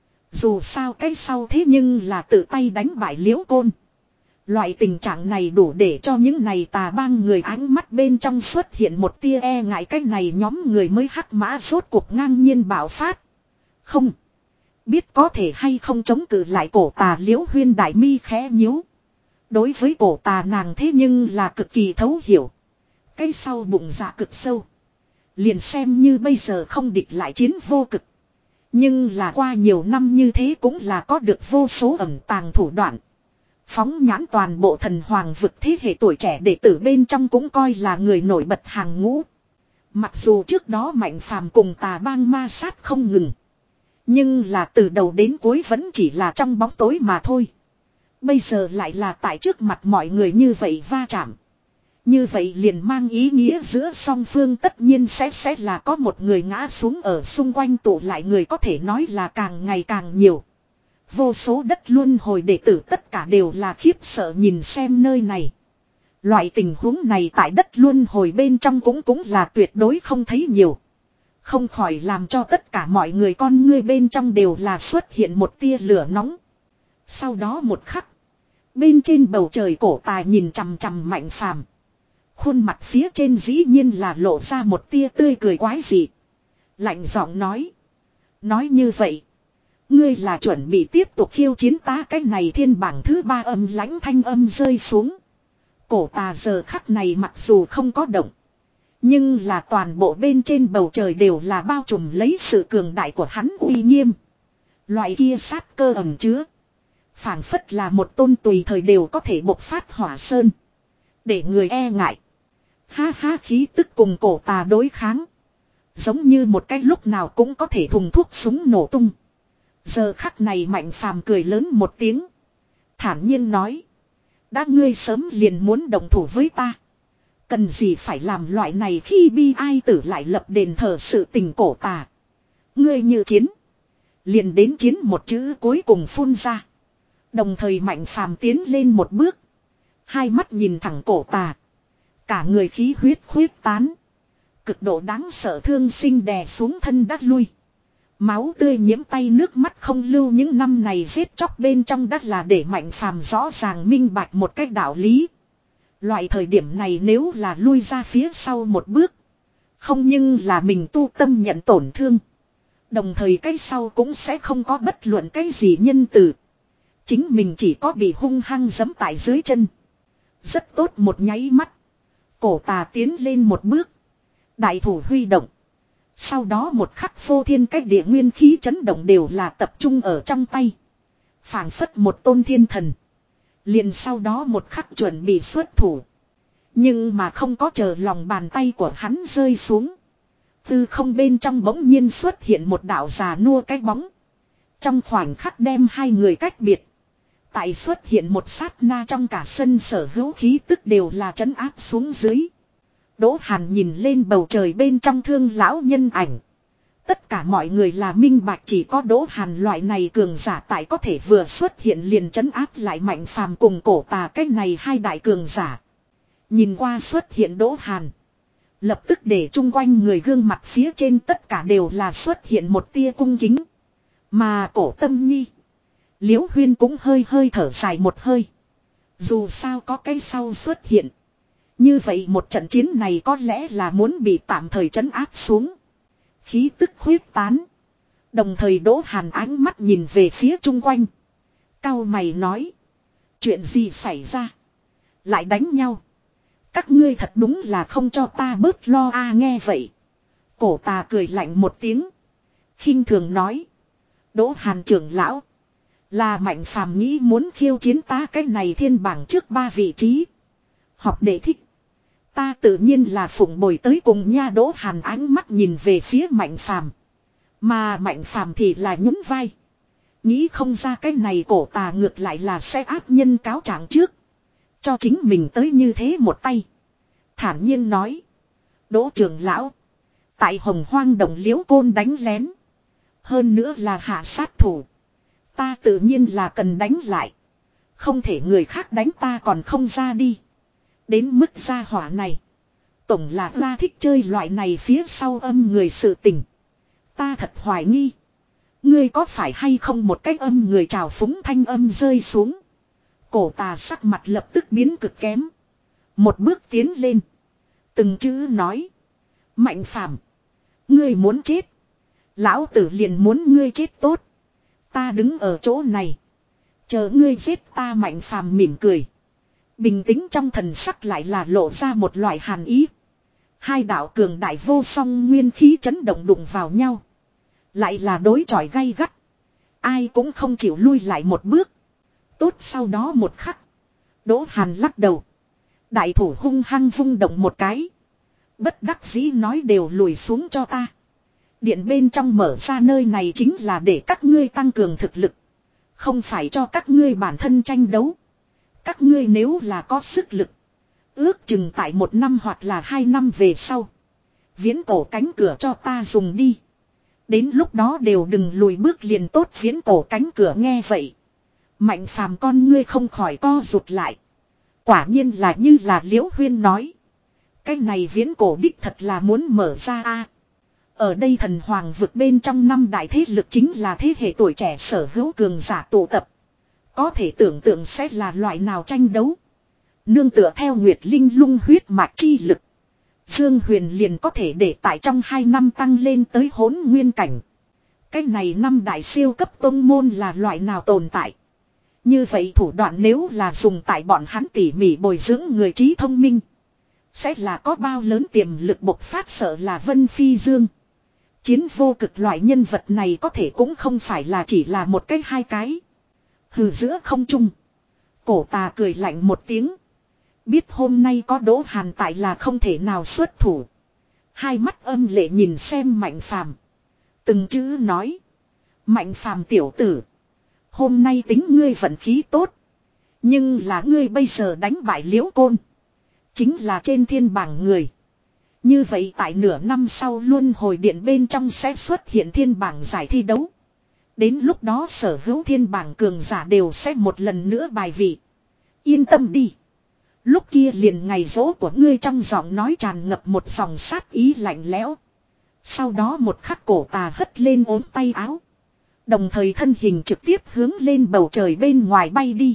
Dù sao cái sau thế nhưng là tự tay đánh bại Liễu Côn. Loại tình trạng này đủ để cho những này tà bang người ánh mắt bên trong xuất hiện một tia e ngại, cái này nhóm người mới hắc mã rốt cuộc ngang nhiên bạo phát. Không. Biết có thể hay không chống cự lại cổ tà Liễu Huyên đại mi khẽ nhíu. Đối với cổ tà nàng thế nhưng là cực kỳ thấu hiểu. Cái sau bụng dạ cực sâu. Liền xem như bây giờ không địch lại chiến vô cực. Nhưng là qua nhiều năm như thế cũng là có được vô số ẩn tàng thủ đoạn. Phóng nhãn toàn bộ thần hoàng vực thế hệ tuổi trẻ đệ tử bên trong cũng coi là người nổi bật hàng ngũ. Mặc dù trước đó mạnh phàm cùng tà bang ma sát không ngừng. Nhưng là từ đầu đến cuối vẫn chỉ là trong bóng tối mà thôi. Bây giờ lại là tại trước mặt mọi người như vậy va chạm. Như vậy liền mang ý nghĩa giữa song phương tất nhiên sẽ sẽ là có một người ngã xuống ở xung quanh tụ lại người có thể nói là càng ngày càng nhiều. Vô số đất luân hồi đệ tử tất cả đều là khiếp sợ nhìn xem nơi này. Loại tình huống này tại đất luân hồi bên trong cũng cũng là tuyệt đối không thấy nhiều. Không khỏi làm cho tất cả mọi người con ngươi bên trong đều là xuất hiện một tia lửa nóng. Sau đó một khắc. Bên trên bầu trời cổ tài nhìn chằm chằm mạnh phàm. Khuôn mặt phía trên dĩ nhiên là lộ ra một tia tươi cười quái dị. Lạnh giọng nói. Nói như vậy. Ngươi là chuẩn bị tiếp tục khiêu chiến ta, cái này thiên bảng thứ ba âm lãnh thanh âm rơi xuống. Cổ tà giờ khắc này mặc dù không có động. Nhưng là toàn bộ bên trên bầu trời đều là bao trùm lấy sự cường đại của hắn uy nghiêm. Loại kia sát cơ ẩm chứa. Phảng phất là một tôn tùy thời đều có thể bộc phát hỏa sơn. Để người e ngại. Ha ha, khí tức cùng cổ tà đối kháng. Giống như một cái lúc nào cũng có thể thùng thuốc súng nổ tung. Giờ khắc này mạnh phàm cười lớn một tiếng. Thản nhiên nói. Đã ngươi sớm liền muốn đồng thủ với ta. Cần gì phải làm loại này khi bi ai tử lại lập đền thờ sự tình cổ tà. Ngươi như chiến. Liền đến chiến một chữ cuối cùng phun ra. Đồng thời mạnh phàm tiến lên một bước. Hai mắt nhìn thẳng cổ tà. Cả người khí huyết khuyết tán. Cực độ đáng sợ thương sinh đè xuống thân đắt lui. Máu tươi nhiễm tay nước mắt không lưu, những năm này giết chóc bên trong đất là để mạnh phàm rõ ràng minh bạch một cách đạo lý. Loại thời điểm này nếu là lui ra phía sau một bước. Không nhưng là mình tu tâm nhận tổn thương. Đồng thời cái sau cũng sẽ không có bất luận cái gì nhân từ. Chính mình chỉ có bị hung hăng giẫm tại dưới chân. Rất tốt, một nháy mắt. Cổ tà tiến lên một bước. Đại thủ huy động. Sau đó một khắc phô thiên cách địa nguyên khí chấn động đều là tập trung ở trong tay. Phảng phất một tôn thiên thần. Liền sau đó một khắc chuẩn bị xuất thủ. Nhưng mà không có chờ lòng bàn tay của hắn rơi xuống. Từ không bên trong bỗng nhiên xuất hiện một đạo già nua cái bóng. Trong khoảnh khắc đem hai người cách biệt. Tại xuất hiện một sát na trong cả sân sở hữu khí tức đều là trấn áp xuống dưới. Đỗ Hàn nhìn lên bầu trời bên trong thương lão nhân ảnh. Tất cả mọi người là minh bạch, chỉ có Đỗ Hàn loại này cường giả tại có thể vừa xuất hiện liền trấn áp lại mạnh phàm cùng cổ tà cái này hai đại cường giả. Nhìn qua xuất hiện Đỗ Hàn. Lập tức để chung quanh người gương mặt phía trên tất cả đều là xuất hiện một tia cung kính. Mà cổ Tâm Nhi. Liễu Huyên cũng hơi hơi thở dài một hơi. Dù sao có cái sau xuất hiện. Như vậy một trận chiến này có lẽ là muốn bị tạm thời trấn áp xuống. Khí tức khuyết tán. Đồng thời Đỗ Hàn ánh mắt nhìn về phía chung quanh. Cau mày nói. Chuyện gì xảy ra? Lại đánh nhau. Các ngươi thật đúng là không cho ta bớt lo a. À, nghe vậy. Cổ tà cười lạnh một tiếng. Khinh thường nói. Đỗ Hàn trưởng lão. Là mạnh phàm nghĩ muốn khiêu chiến ta cái này thiên bảng trước ba vị trí. Học đệ thích. Ta tự nhiên là phụng bồi tới cùng nha. Đỗ Hàn ánh mắt nhìn về phía mạnh phàm. Mà Mạnh Phàm thì là nhún vai. Nghĩ không ra cái này cổ tà ngược lại là sẽ áp nhân cáo trạng trước. Cho chính mình tới như thế một tay. Thản nhiên nói. Đỗ trưởng lão. Tại Hồng Hoang Đồng Liễu Côn đánh lén. Hơn nữa là hạ sát thủ. Ta tự nhiên là cần đánh lại. Không thể người khác đánh ta còn không ra đi. Đến mức gia hỏa này. Tổng là ta thích chơi loại này phía sau âm người sự tình. Ta thật hoài nghi. Ngươi có phải hay không một cách âm người trào phúng thanh âm rơi xuống. Cổ tà sắc mặt lập tức biến cực kém. Một bước tiến lên. Từng chữ nói. Mạnh Phàm, ngươi muốn chết. Lão tử liền muốn ngươi chết tốt. Ta đứng ở chỗ này. Chờ ngươi giết ta. Mạnh Phàm mỉm cười. Bình tĩnh trong thần sắc lại là lộ ra một loại hàn ý. Hai đạo cường đại vô song nguyên khí chấn động đụng vào nhau. Lại là đối chọi gay gắt. Ai cũng không chịu lui lại một bước. Tốt sau đó một khắc. Đỗ Hàn lắc đầu. Đại thủ hung hăng vung động một cái. Bất đắc dĩ nói đều lùi xuống cho ta. Điện bên trong mở ra nơi này chính là để các ngươi tăng cường thực lực. Không phải cho các ngươi bản thân tranh đấu. Các ngươi nếu là có sức lực. Ước chừng tại một năm hoặc là hai năm về sau. Viễn cổ cánh cửa cho ta dùng đi. Đến lúc đó đều đừng lùi bước liền tốt. Viễn cổ cánh cửa nghe vậy. Mạnh Phàm con ngươi không khỏi co rụt lại. Quả nhiên là như là Liễu Huyên nói. Cái này viễn cổ đích thật là muốn mở ra a. Ở đây thần hoàng vực bên trong năm đại thế lực chính là thế hệ tuổi trẻ sở hữu cường giả tụ tập. Có thể tưởng tượng sẽ là loại nào tranh đấu. Nương tựa theo Nguyệt Linh lung huyết mạch chi lực. Dương Huyền liền có thể để tại trong hai năm tăng lên tới hỗn nguyên cảnh. Cái này năm đại siêu cấp tông môn là loại nào tồn tại. Như vậy thủ đoạn nếu là dùng tại bọn hắn tỉ mỉ bồi dưỡng người trí thông minh. Sẽ là có bao lớn tiềm lực bộc phát sợ là Vân Phi Dương. Chiến vô cực loại nhân vật này có thể cũng không phải là chỉ là một cái hai cái. Hừ giữa không trung. Cổ tà cười lạnh một tiếng. Biết hôm nay có Đỗ Hàn tại là không thể nào xuất thủ. Hai mắt âm lệ nhìn xem Mạnh Phàm. Từng chữ nói. Mạnh Phàm tiểu tử. Hôm nay tính ngươi vận khí tốt. Nhưng là ngươi bây giờ đánh bại Liễu Côn. Chính là trên thiên bảng người. Như vậy tại nửa năm sau luân hồi điện bên trong sẽ xuất hiện thiên bảng giải thi đấu. Đến lúc đó sở hữu thiên bảng cường giả đều sẽ một lần nữa bài vị. Yên tâm đi. Lúc kia liền ngày rỗ của ngươi trong giọng nói tràn ngập một dòng sát ý lạnh lẽo. Sau đó một khắc cổ tà hất lên ốm tay áo. Đồng thời thân hình trực tiếp hướng lên bầu trời bên ngoài bay đi.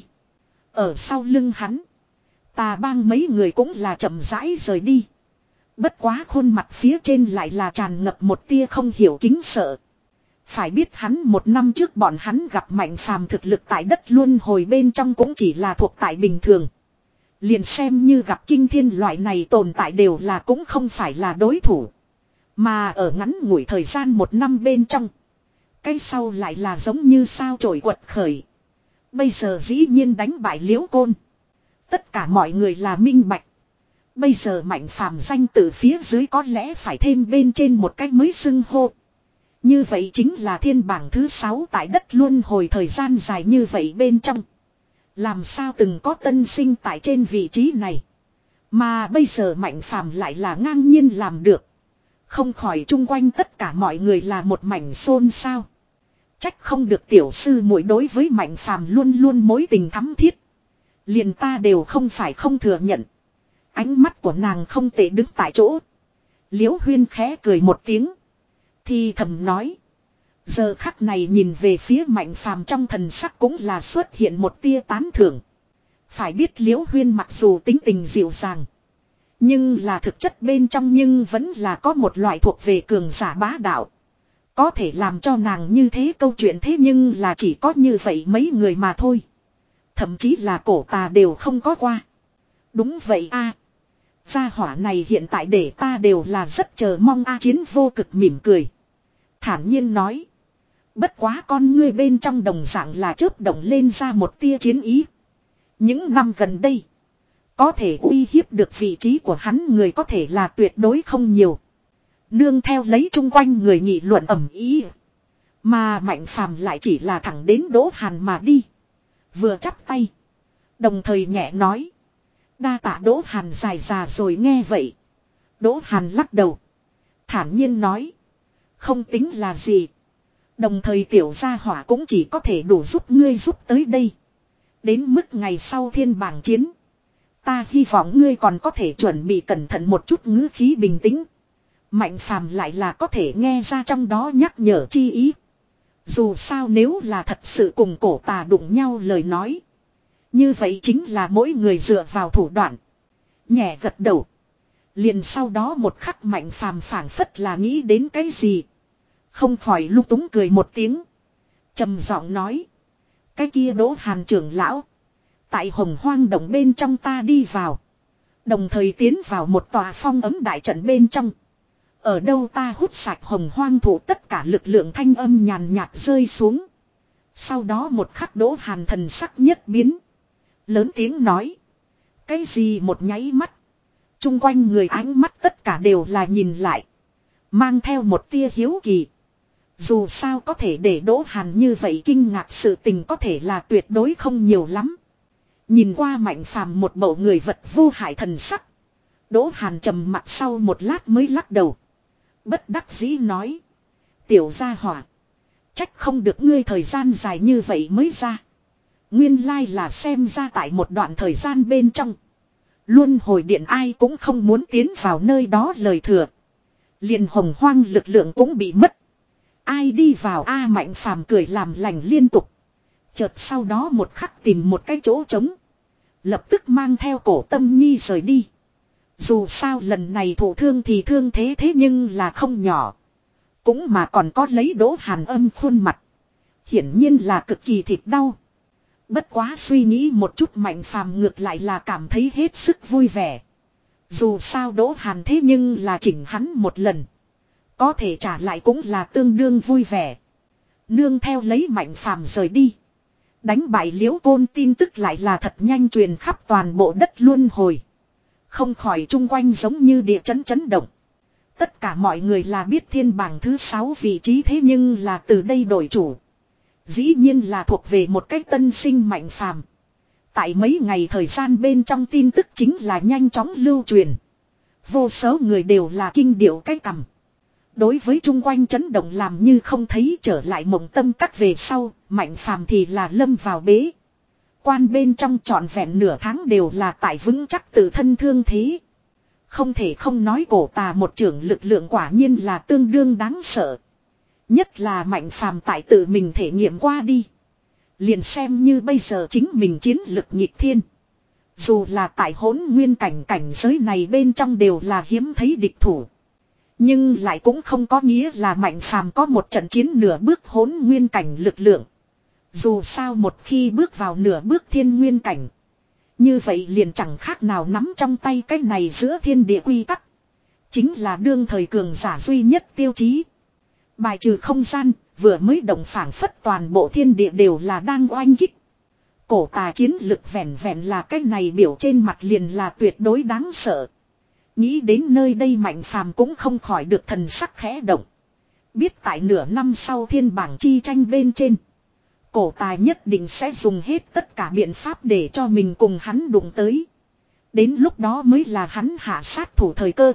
Ở sau lưng hắn. Tà bang mấy người cũng là chậm rãi rời đi. Bất quá khuôn mặt phía trên lại là tràn ngập một tia không hiểu kính sợ. Phải biết hắn một năm trước bọn hắn gặp Mạnh Phàm thực lực tại đất luân hồi bên trong cũng chỉ là thuộc tại bình thường. Liền xem như gặp kinh thiên loại này tồn tại đều là cũng không phải là đối thủ. Mà ở ngắn ngủi thời gian một năm bên trong. Cái sau lại là giống như sao trổi quật khởi. Bây giờ dĩ nhiên đánh bại Liễu Côn. Tất cả mọi người là minh bạch. Bây giờ Mạnh Phàm danh từ phía dưới có lẽ phải thêm bên trên một cách mới xưng hô. Như vậy chính là thiên bảng thứ sáu tại đất luân hồi thời gian dài như vậy bên trong. Làm sao từng có tân sinh tại trên vị trí này. Mà bây giờ Mạnh Phàm lại là ngang nhiên làm được. Không khỏi chung quanh tất cả mọi người là một mảnh xôn xao. Trách không được tiểu sư muội đối với Mạnh Phàm luôn luôn mối tình thắm thiết. Liền ta đều không phải không thừa nhận. Ánh mắt của nàng không tệ đứng tại chỗ. Liễu Huyên khẽ cười một tiếng. Thì thầm nói. Giờ khắc này nhìn về phía Mạnh Phàm trong thần sắc cũng là xuất hiện một tia tán thưởng. Phải biết Liễu Huyên mặc dù tính tình dịu dàng. Nhưng là thực chất bên trong nhưng vẫn là có một loại thuộc về cường giả bá đạo. Có thể làm cho nàng như thế câu chuyện thế nhưng là chỉ có như vậy mấy người mà thôi. Thậm chí là cổ tà đều không có qua. Đúng vậy a. Gia hỏa này hiện tại để ta đều là rất chờ mong a. Chiến vô cực mỉm cười. Thản nhiên nói. Bất quá con ngươi bên trong đồng dạng là chớp động lên ra một tia chiến ý. Những năm gần đây. Có thể uy hiếp được vị trí của hắn người có thể là tuyệt đối không nhiều. Nương theo lấy chung quanh người nghị luận ầm ĩ. Mà Mạnh Phàm lại chỉ là thẳng đến Đỗ Hàn mà đi. Vừa chắp tay. Đồng thời nhẹ nói. Đa tạ Đỗ Hàn dài già rồi nghe vậy. Đỗ Hàn lắc đầu. Thản nhiên nói. Không tính là gì. Đồng thời tiểu gia hỏa cũng chỉ có thể đủ giúp ngươi giúp tới đây. Đến mức ngày sau thiên bảng chiến. Ta hy vọng ngươi còn có thể chuẩn bị cẩn thận một chút, ngữ khí bình tĩnh. Mạnh Phàm lại là có thể nghe ra trong đó nhắc nhở chi ý. Dù sao nếu là thật sự cùng cổ tà đụng nhau lời nói. Như vậy chính là mỗi người dựa vào thủ đoạn. Nhẹ gật đầu. Liền sau đó một khắc Mạnh Phàm phảng phất là nghĩ đến cái gì. Không khỏi lung túng cười một tiếng. Trầm giọng nói. Cái kia Đỗ Hàn trưởng lão. Tại Hồng Hoang Động bên trong ta đi vào. Đồng thời tiến vào một tòa phong ấm đại trận bên trong. Ở đâu ta hút sạch Hồng Hoang thủ tất cả lực lượng, thanh âm nhàn nhạt rơi xuống. Sau đó một khắc Đỗ Hàn thần sắc nhất biến. Lớn tiếng nói. Cái gì một nháy mắt. Trung quanh người ánh mắt tất cả đều là nhìn lại. Mang theo một tia hiếu kỳ. Dù sao có thể để Đỗ Hàn như vậy kinh ngạc sự tình có thể là tuyệt đối không nhiều lắm. Nhìn qua Mạnh Phàm một bộ người vật vô hại thần sắc. Đỗ Hàn trầm mặt sau một lát mới lắc đầu. Bất đắc dĩ nói. Tiểu gia hỏa. Trách không được ngươi thời gian dài như vậy mới ra. Nguyên lai là xem ra tại một đoạn thời gian bên trong. Luân hồi điện ai cũng không muốn tiến vào nơi đó lời thừa. Liền Hồng Hoang lực lượng cũng bị mất. Ai đi vào a Mạnh Phàm cười làm lành liên tục. Chợt sau đó một khắc tìm một cái chỗ trống. Lập tức mang theo Cổ Tâm Nhi rời đi. Dù sao lần này thụ thương thì thương thế thế nhưng là không nhỏ. Cũng mà còn có lấy Đỗ Hàn âm khuôn mặt. Hiển nhiên là cực kỳ thịt đau. Bất quá suy nghĩ một chút Mạnh Phàm ngược lại là cảm thấy hết sức vui vẻ. Dù sao Đỗ Hàn thế nhưng là chỉnh hắn một lần. Có thể trả lại cũng là tương đương vui vẻ. Nương theo lấy Mạnh Phàm rời đi. Đánh bại Liễu Côn tin tức lại là thật nhanh truyền khắp toàn bộ đất luân hồi. Không khỏi chung quanh giống như địa chấn chấn động. Tất cả mọi người là biết thiên bảng thứ sáu vị trí thế nhưng là từ đây đổi chủ. Dĩ nhiên là thuộc về một cách tân sinh Mạnh Phàm. Tại mấy ngày thời gian bên trong tin tức chính là nhanh chóng lưu truyền. Vô số người đều là kinh điệu cái cằm. Đối với chung quanh chấn động làm như không thấy trở lại mộng tâm các về sau, Mạnh Phàm thì là lâm vào bế. Quan bên trong trọn vẹn nửa tháng đều là tại vững chắc tự thân thương thế. Không thể không nói cổ tà một trưởng lực lượng quả nhiên là tương đương đáng sợ. Nhất là Mạnh Phàm tại tự mình thể nghiệm qua đi. Liền xem như bây giờ chính mình chiến lực nhịp thiên. Dù là tại hỗn nguyên cảnh cảnh giới này bên trong đều là hiếm thấy địch thủ. Nhưng lại cũng không có nghĩa là Mạnh Phàm có một trận chiến nửa bước hỗn nguyên cảnh lực lượng. Dù sao một khi bước vào nửa bước thiên nguyên cảnh. Như vậy liền chẳng khác nào nắm trong tay cái này giữa thiên địa quy tắc. Chính là đương thời cường giả duy nhất tiêu chí. Bài trừ không gian, vừa mới động phảng phất toàn bộ thiên địa đều là đang oanh kích. Cổ tà chiến lực vẹn vẹn là cái này biểu trên mặt liền là tuyệt đối đáng sợ. Nghĩ đến nơi đây Mạnh Phàm cũng không khỏi được thần sắc khẽ động. Biết tại nửa năm sau thiên bảng chi tranh bên trên. Cổ tà nhất định sẽ dùng hết tất cả biện pháp để cho mình cùng hắn đụng tới. Đến lúc đó mới là hắn hạ sát thủ thời cơ.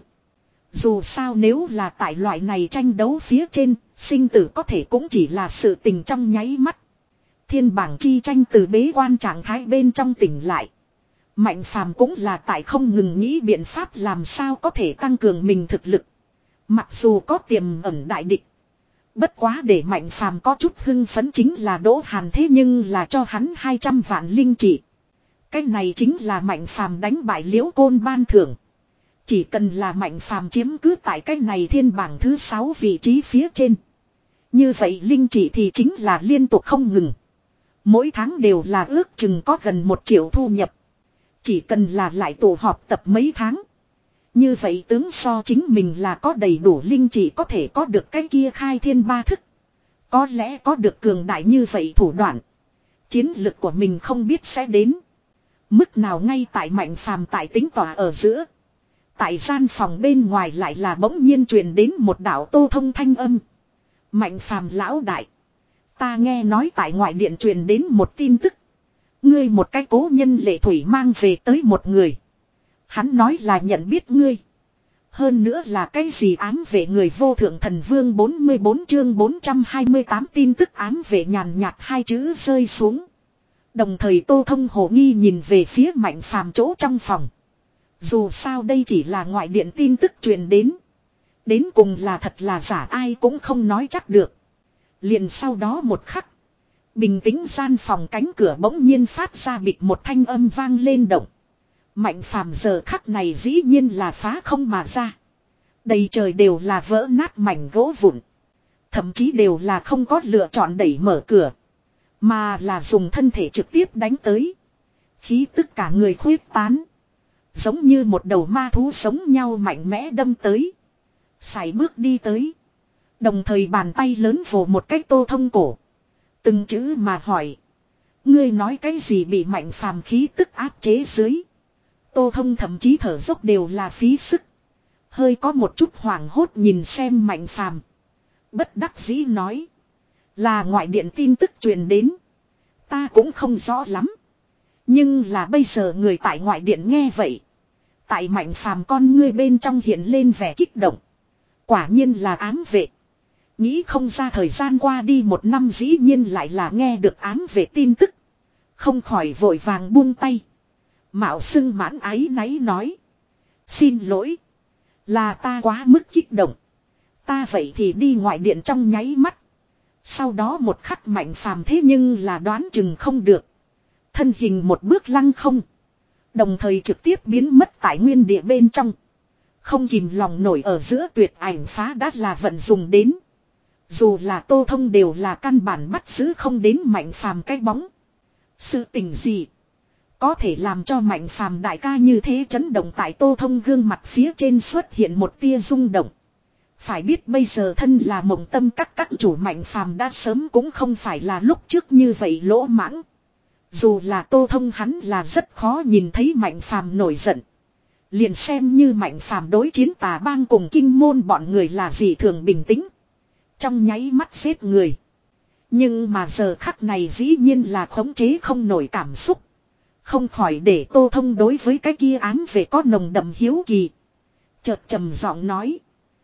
Dù sao nếu là tại loại này tranh đấu phía trên, sinh tử có thể cũng chỉ là sự tình trong nháy mắt. Thiên bảng chi tranh từ bế quan trạng thái bên trong tỉnh lại. Mạnh Phàm cũng là tại không ngừng nghĩ biện pháp làm sao có thể tăng cường mình thực lực. Mặc dù có tiềm ẩn đại địch. Bất quá để Mạnh Phàm có chút hưng phấn chính là Đỗ Hàn thế nhưng là cho hắn hai trăm vạn linh chỉ. Cái này chính là Mạnh Phàm đánh bại Liễu Côn ban thưởng. Chỉ cần là Mạnh Phàm chiếm cứ tại cái này thiên bảng thứ sáu vị trí phía trên. Như vậy linh chỉ thì chính là liên tục không ngừng. Mỗi tháng đều là ước chừng có gần một triệu thu nhập. Chỉ cần là lại tụ họp tập mấy tháng. Như vậy tướng so chính mình là có đầy đủ linh chỉ có thể có được cái kia khai thiên ba thức. Có lẽ có được cường đại như vậy thủ đoạn. Chiến lực của mình không biết sẽ đến. Mức nào ngay tại Mạnh Phàm tại tính tỏa ở giữa. Tại gian phòng bên ngoài lại là bỗng nhiên truyền đến một đạo Tô Thông thanh âm. Mạnh Phàm lão đại. Ta nghe nói tại ngoại điện truyền đến một tin tức. Ngươi một cái cố nhân Lệ Thủy mang về tới một người. Hắn nói là nhận biết ngươi. Hơn nữa là cái gì ám vệ người vô thượng thần vương bốn mươi bốn chương bốn trăm hai mươi tám tin tức ám vệ nhàn nhạt hai chữ rơi xuống. Đồng thời Tô Thông hồ nghi nhìn về phía Mạnh Phàm chỗ trong phòng. Dù sao đây chỉ là ngoại điện tin tức truyền đến. Đến cùng là thật là giả ai cũng không nói chắc được. Liền sau đó một khắc. Bình tĩnh gian phòng cánh cửa bỗng nhiên phát ra bịch một thanh âm vang lên động. Mạnh Phàm giờ khắc này dĩ nhiên là phá không mà ra. Đầy trời đều là vỡ nát mảnh gỗ vụn. Thậm chí đều là không có lựa chọn đẩy mở cửa. Mà là dùng thân thể trực tiếp đánh tới. Khí tức cả người khuyết tán. Giống như một đầu ma thú sống nhau mạnh mẽ đâm tới. Sải bước đi tới. Đồng thời bàn tay lớn vồ một cái Tô Thông cổ. Từng chữ mà hỏi. Ngươi nói cái gì bị Mạnh Phàm khí tức áp chế dưới. Tô Thông thậm chí thở dốc đều là phí sức. Hơi có một chút hoảng hốt nhìn xem Mạnh Phàm. Bất đắc dĩ nói. Là ngoại điện tin tức truyền đến. Ta cũng không rõ lắm. Nhưng là bây giờ người tại ngoại điện nghe vậy. Tại Mạnh Phàm con ngươi bên trong hiện lên vẻ kích động. Quả nhiên là ám vệ. Nghĩ không ra thời gian qua đi một năm dĩ nhiên lại là nghe được ám vệ tin tức. Không khỏi vội vàng buông tay. Mạo xưng mãn ái náy nói. Xin lỗi. Là ta quá mức kích động. Ta vậy thì đi ngoại điện trong nháy mắt. Sau đó một khắc Mạnh Phàm thế nhưng là đoán chừng không được. Thân hình một bước lăng không. Đồng thời trực tiếp biến mất tại nguyên địa bên trong. Không kìm lòng nổi ở giữa tuyệt ảnh phá đã là vận dùng đến. Dù là Tô Thông đều là căn bản bắt giữ không đến Mạnh Phàm cái bóng. Sự tình gì có thể làm cho Mạnh Phàm đại ca như thế chấn động tại Tô Thông gương mặt phía trên xuất hiện một tia rung động. Phải biết bây giờ thân là Mộng Tâm các các chủ Mạnh Phàm đã sớm cũng không phải là lúc trước như vậy lỗ mãng. Dù là Tô Thông hắn là rất khó nhìn thấy Mạnh Phàm nổi giận. Liền xem như Mạnh Phàm đối chiến Tà Bang cùng Kinh Môn bọn người là gì thường bình tĩnh. Trong nháy mắt giết người. Nhưng mà giờ khắc này dĩ nhiên là khống chế không nổi cảm xúc. Không khỏi để Tô Thông đối với cái kia ám về có nồng đậm hiếu kỳ. Chợt trầm giọng nói.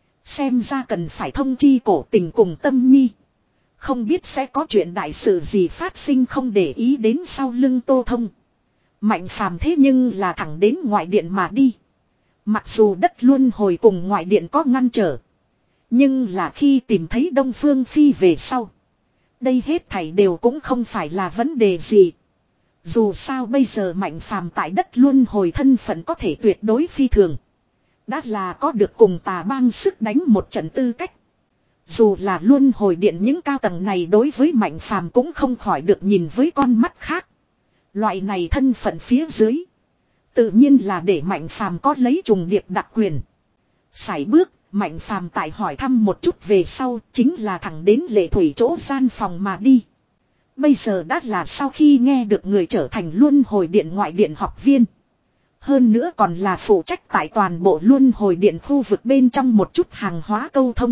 Xem ra cần phải thông chi cổ tình cùng Tâm Nhi. Không biết sẽ có chuyện đại sự gì phát sinh không để ý đến sau lưng Tô Thông. Mạnh Phàm thế nhưng là thẳng đến ngoại điện mà đi. Mặc dù đất luân hồi cùng ngoại điện có ngăn trở. Nhưng là khi tìm thấy Đông Phương Phi về sau. Đây hết thảy đều cũng không phải là vấn đề gì. Dù sao bây giờ Mạnh Phàm tại đất luân hồi thân phận có thể tuyệt đối phi thường. Đã là có được cùng Tà Bang sức đánh một trận tư cách. Dù là luân hồi điện những cao tầng này đối với Mạnh Phàm cũng không khỏi được nhìn với con mắt khác. Loại này thân phận phía dưới. Tự nhiên là để Mạnh Phàm có lấy trùng điệp đặc quyền. Sải bước, Mạnh Phàm tại hỏi thăm một chút về sau chính là thẳng đến Lệ Thủy chỗ gian phòng mà đi. Bây giờ đã là sau khi nghe được người trở thành luân hồi điện ngoại điện học viên. Hơn nữa còn là phụ trách tại toàn bộ luân hồi điện khu vực bên trong một chút hàng hóa câu thông.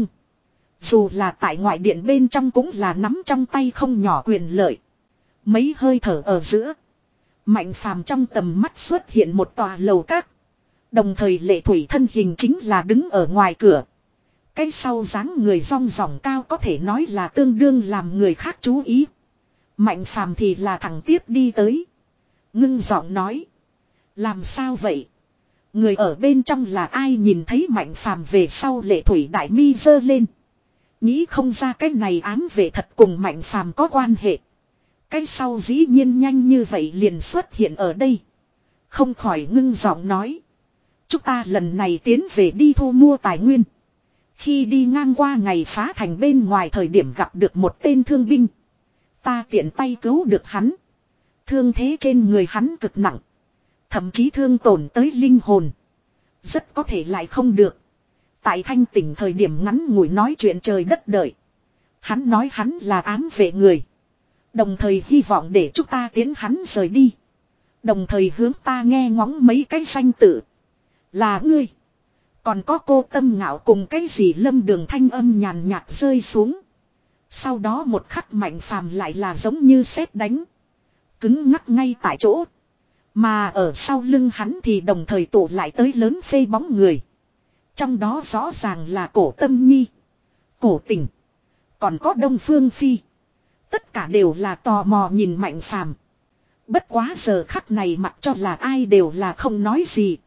Dù là tại ngoại điện bên trong cũng là nắm trong tay không nhỏ quyền lợi. Mấy hơi thở ở giữa. Mạnh Phàm trong tầm mắt xuất hiện một tòa lầu các. Đồng thời Lệ Thủy thân hình chính là đứng ở ngoài cửa. Cái sau dáng người rong ròng cao có thể nói là tương đương làm người khác chú ý. Mạnh Phàm thì là thẳng tiếp đi tới. Ngưng giọng nói. Làm sao vậy? Người ở bên trong là ai nhìn thấy Mạnh Phàm về sau Lệ Thủy đại mi giơ lên. Nghĩ không ra cái này ám vệ thật cùng Mạnh Phàm có quan hệ. Cái sau dĩ nhiên nhanh như vậy liền xuất hiện ở đây. Không khỏi ngưng giọng nói. Chúng ta lần này tiến về đi thu mua tài nguyên. Khi đi ngang qua ngày phá thành bên ngoài thời điểm gặp được một tên thương binh. Ta tiện tay cứu được hắn. Thương thế trên người hắn cực nặng. Thậm chí thương tổn tới linh hồn. Rất có thể lại không được. Tại thanh tỉnh thời điểm ngắn ngủi nói chuyện trời đất đợi. Hắn nói hắn là ám vệ người. Đồng thời hy vọng để chúng ta tiến hắn rời đi. Đồng thời hướng ta nghe ngóng mấy cái danh tự. Là ngươi. Còn có cô Tâm Ngạo cùng cái gì Lâm Đường thanh âm nhàn nhạt rơi xuống. Sau đó một khắc Mạnh Phàm lại là giống như sét đánh. Cứng ngắc ngay tại chỗ. Mà ở sau lưng hắn thì đồng thời tụ lại tới lớn phê bóng người. Trong đó rõ ràng là Cổ Tâm Nhi, Cổ Tình, còn có Đông Phương Phi. Tất cả đều là tò mò nhìn Mạnh Phàm. Bất quá giờ khắc này mặc cho là ai đều là không nói gì.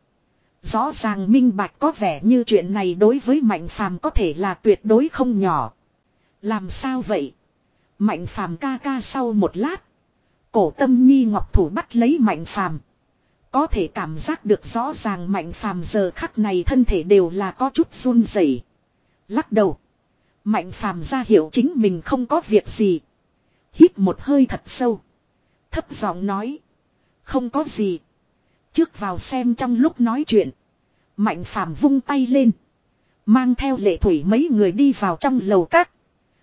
Rõ ràng minh bạch có vẻ như chuyện này đối với Mạnh Phàm có thể là tuyệt đối không nhỏ. Làm sao vậy? Mạnh Phàm ca ca sau một lát. Cổ Tâm Nhi ngọc thủ bắt lấy Mạnh Phàm. Có thể cảm giác được rõ ràng Mạnh Phàm giờ khắc này thân thể đều là có chút run rẩy. Lắc đầu. Mạnh Phàm ra hiệu chính mình không có việc gì. Hít một hơi thật sâu. Thấp giọng nói. Không có gì. Trước vào xem trong lúc nói chuyện. Mạnh Phàm vung tay lên. Mang theo Lệ Thủy mấy người đi vào trong lầu các.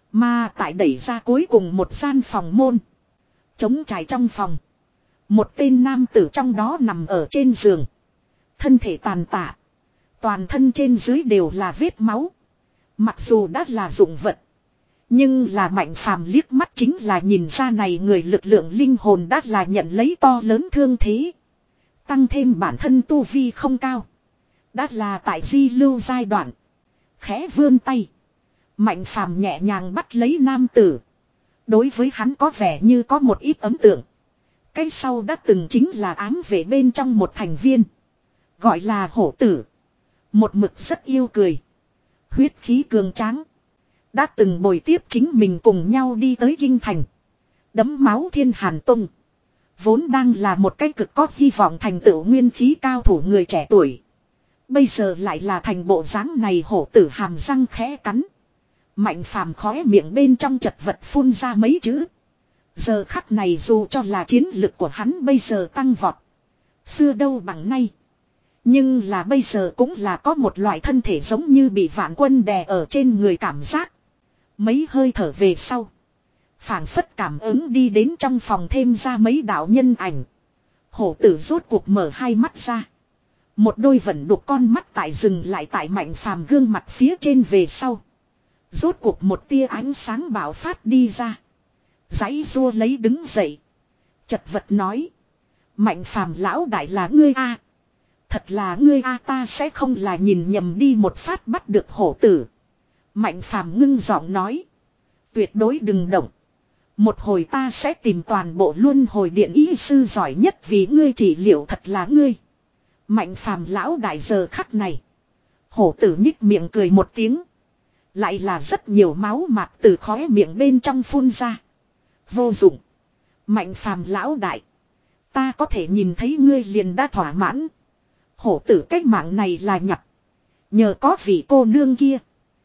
Mà tại đẩy ra cuối cùng một gian phòng môn. Trống trải trong phòng. Một tên nam tử trong đó nằm ở trên giường. Thân thể tàn tạ. Toàn thân trên dưới đều là vết máu. Mặc dù đã là dụng vật. Nhưng là Mạnh Phàm liếc mắt chính là nhìn ra này người lực lượng linh hồn đã là nhận lấy to lớn thương thế. Tăng thêm bản thân tu vi không cao. Đã là tại di lưu giai đoạn. Khẽ vươn tay. Mạnh Phàm nhẹ nhàng bắt lấy nam tử. Đối với hắn có vẻ như có một ít ấn tượng. Cái sau đã từng chính là ám vệ bên trong một thành viên. Gọi là Hổ Tử. Một mực rất yêu cười. Huyết khí cường tráng. Đã từng bồi tiếp chính mình cùng nhau đi tới Kinh Thành. Đấm máu Thiên Hàn Tông. Vốn đang là một cái cực có hy vọng thành tựu nguyên khí cao thủ người trẻ tuổi. Bây giờ lại là thành bộ dáng này. Hổ Tử hàm răng khẽ cắn. Mạnh Phàm khóe miệng bên trong chật vật phun ra mấy chữ. Giờ khắc này dù cho là chiến lực của hắn bây giờ tăng vọt. Xưa đâu bằng nay. Nhưng là bây giờ cũng là có một loại thân thể giống như bị vạn quân đè ở trên người cảm giác. Mấy hơi thở về sau. Phảng phất cảm ứng đi đến trong phòng thêm ra mấy đạo nhân ảnh. Hổ Tử rốt cuộc mở hai mắt ra. Một đôi vẫn đục con mắt tại dừng lại tại Mạnh Phàm gương mặt phía trên về sau. Rốt cuộc một tia ánh sáng bạo phát đi ra. Giãy rua lấy đứng dậy. Chật vật nói. Mạnh Phàm lão đại là ngươi a. Thật là ngươi a, ta sẽ không là nhìn nhầm đi một phát bắt được Hổ Tử. Mạnh Phàm ngưng giọng nói. Tuyệt đối đừng động. Một hồi ta sẽ tìm toàn bộ luân hồi điện y sư giỏi nhất vì ngươi trị liệu thật là ngươi. Mạnh Phàm lão đại giờ khắc này. Hổ Tử nhích miệng cười một tiếng. Lại là rất nhiều máu mạt từ khóe miệng bên trong phun ra. Vô dụng. Mạnh Phàm lão đại. Ta có thể nhìn thấy ngươi liền đã thỏa mãn. Hổ Tử cách mạng này là nhặt. Nhờ có vị cô nương kia.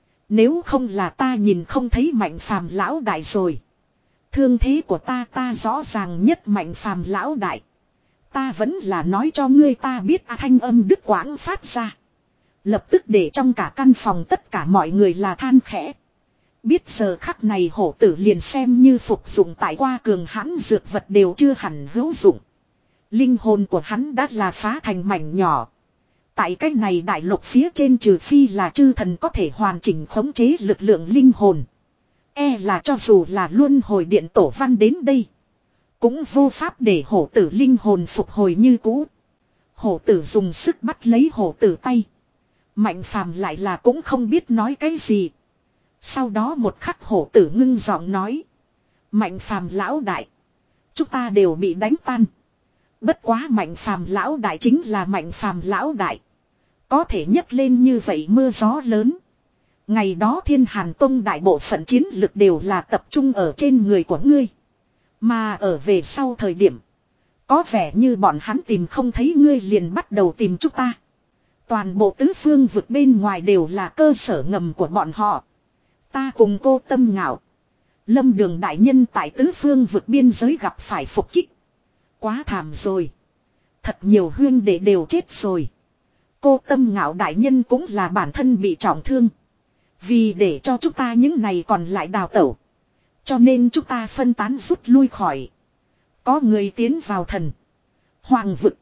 Nếu không là ta nhìn không thấy Mạnh Phàm lão đại rồi. Thương thế của ta ta rõ ràng nhất Mạnh Phàm lão đại. Ta vẫn là nói cho ngươi ta biết à, thanh âm đứt quãng phát ra. Lập tức để trong cả căn phòng tất cả mọi người là than khẽ. Biết giờ khắc này Hổ Tử liền xem như phục dụng tại qua cường hãn dược vật đều chưa hẳn hữu dụng. Linh hồn của hắn đã là phá thành mảnh nhỏ. Tại cách này đại lục phía trên trừ phi là chư thần có thể hoàn chỉnh khống chế lực lượng linh hồn. E là cho dù là luân hồi điện tổ văn đến đây. Cũng vô pháp để Hổ Tử linh hồn phục hồi như cũ. Hổ Tử dùng sức bắt lấy Hổ Tử tay. Mạnh Phàm lại là cũng không biết nói cái gì. Sau đó một khắc Hổ Tử ngưng giọng nói. Mạnh Phàm lão đại. Chúng ta đều bị đánh tan. Bất quá Mạnh Phàm lão đại chính là Mạnh Phàm lão đại. Có thể nhấc lên như vậy mưa gió lớn. Ngày đó Thiên Hàn Tông đại bộ phận chiến lực đều là tập trung ở trên người của ngươi. Mà ở về sau thời điểm. Có vẻ như bọn hắn tìm không thấy ngươi liền bắt đầu tìm chúng ta. Toàn bộ tứ phương vực bên ngoài đều là cơ sở ngầm của bọn họ. Ta cùng cô Tâm Ngạo. Lâm Đường đại nhân tại tứ phương vực biên giới gặp phải phục kích. Quá thảm rồi. Thật nhiều huyên đệ đều chết rồi. Cô Tâm Ngạo đại nhân cũng là bản thân bị trọng thương. Vì để cho chúng ta những này còn lại đào tẩu. Cho nên chúng ta phân tán rút lui khỏi. Có người tiến vào thần. Hoàng vực.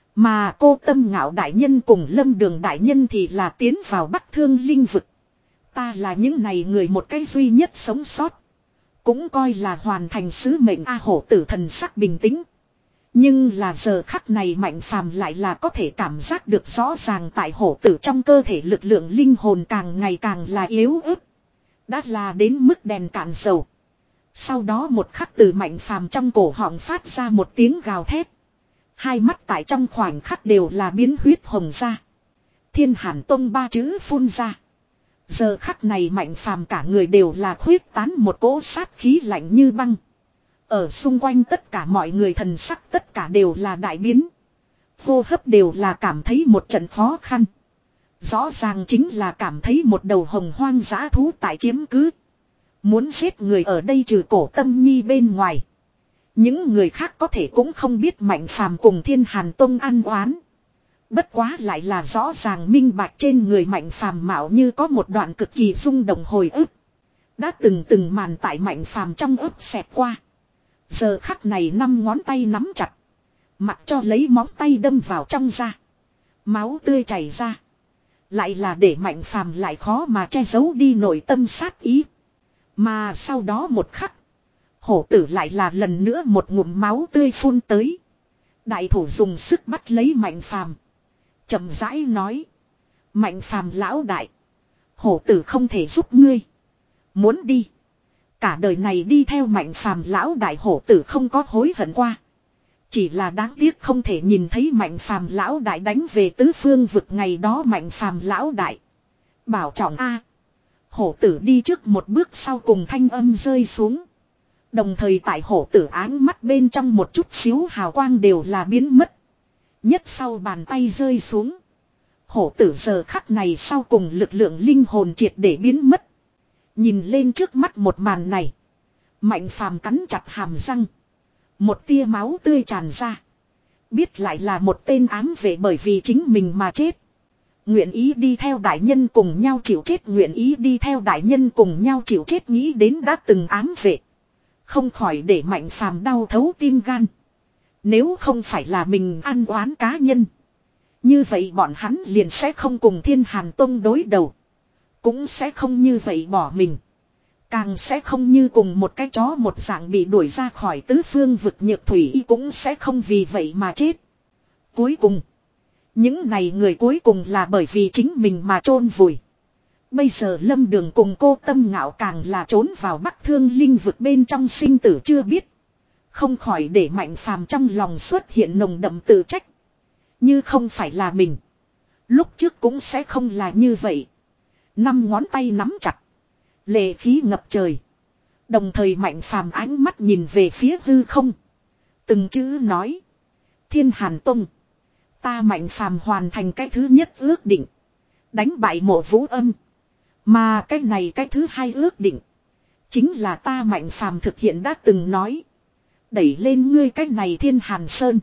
Mà cô Tâm Ngạo đại nhân cùng Lâm Đường đại nhân thì là tiến vào Bắc Thương Linh vực. Ta là những này người một cái duy nhất sống sót. Cũng coi là hoàn thành sứ mệnh A hổ tử thần sắc bình tĩnh. Nhưng là giờ khắc này Mạnh Phàm lại là có thể cảm giác được rõ ràng tại hổ tử trong cơ thể lực lượng linh hồn càng ngày càng là yếu ớt. Đã là đến mức đèn cạn dầu. Sau đó một khắc từ Mạnh Phàm trong cổ họng phát ra một tiếng gào thét. Hai mắt tại trong khoảnh khắc đều là biến huyết hồng ra. Thiên Hàn Tông ba chữ phun ra. Giờ khắc này Mạnh Phàm cả người đều là khuyết tán một cỗ sát khí lạnh như băng. Ở xung quanh tất cả mọi người thần sắc tất cả đều là đại biến. Hô hấp đều là cảm thấy một trận khó khăn. Rõ ràng chính là cảm thấy một đầu hồng hoang dã thú tại chiếm cứ. Muốn giết người ở đây trừ Cổ Tâm Nhi bên ngoài. Những người khác có thể cũng không biết Mạnh Phàm cùng Thiên Hàn Tông ăn oán. Bất quá lại là rõ ràng minh bạch trên người Mạnh Phàm mạo như có một đoạn cực kỳ rung động hồi ức. Đã từng từng màn tại Mạnh Phàm trong ức xẹt qua. Giờ khắc này năm ngón tay nắm chặt. Mặc cho lấy móng tay đâm vào trong da. Máu tươi chảy ra. Lại là để Mạnh Phàm lại khó mà che giấu đi nội tâm sát ý. Mà sau đó một khắc. Hổ tử lại là lần nữa một ngụm máu tươi phun tới. Đại thủ dùng sức bắt lấy Mạnh Phàm, chậm rãi nói. Mạnh Phàm lão đại. Hổ tử không thể giúp ngươi. Muốn đi. Cả đời này đi theo Mạnh Phàm lão đại hổ tử không có hối hận qua. Chỉ là đáng tiếc không thể nhìn thấy Mạnh Phàm lão đại đánh về tứ phương vực ngày đó Mạnh Phàm lão đại. Bảo trọng a. Hổ tử đi trước một bước sau cùng thanh âm rơi xuống. Đồng thời tại hổ tử áng mắt bên trong một chút xíu hào quang đều là biến mất. Nhất sau bàn tay rơi xuống. Hổ tử giờ khắc này sau cùng lực lượng linh hồn triệt để biến mất. Nhìn lên trước mắt một màn này. Mạnh Phàm cắn chặt hàm răng. Một tia máu tươi tràn ra. Biết lại là một tên ám vệ bởi vì chính mình mà chết. Nguyện ý đi theo đại nhân cùng nhau chịu chết. Nguyện ý đi theo đại nhân cùng nhau chịu chết. Nghĩ đến đã từng ám vệ. Không khỏi để Mạnh Phàm đau thấu tim gan. Nếu không phải là mình ăn oán cá nhân. Như vậy bọn hắn liền sẽ không cùng Thiên Hàn Tông đối đầu. Cũng sẽ không như vậy bỏ mình. Càng sẽ không như cùng một cái chó một dạng bị đuổi ra khỏi tứ phương vực Nhược Thủy Y cũng sẽ không vì vậy mà chết. Cuối cùng. Những này người cuối cùng là bởi vì chính mình mà chôn vùi. Bây giờ Lâm Đường cùng Cô Tâm Ngạo càng là trốn vào Bắc Thương Linh vực bên trong sinh tử chưa biết. Không khỏi để Mạnh Phàm trong lòng xuất hiện nồng đậm tự trách. Như không phải là mình. Lúc trước cũng sẽ không là như vậy. Năm ngón tay nắm chặt. Lệ khí ngập trời. Đồng thời Mạnh Phàm ánh mắt nhìn về phía hư không. Từng chữ nói. Thiên Hàn Tông. Ta Mạnh Phàm hoàn thành cái thứ nhất ước định. Đánh bại Mộ Vũ Âm. Mà cái này cái thứ hai ước định. Chính là ta Mạnh Phàm thực hiện đã từng nói. Đẩy lên ngươi cái này Thiên Hàn Sơn.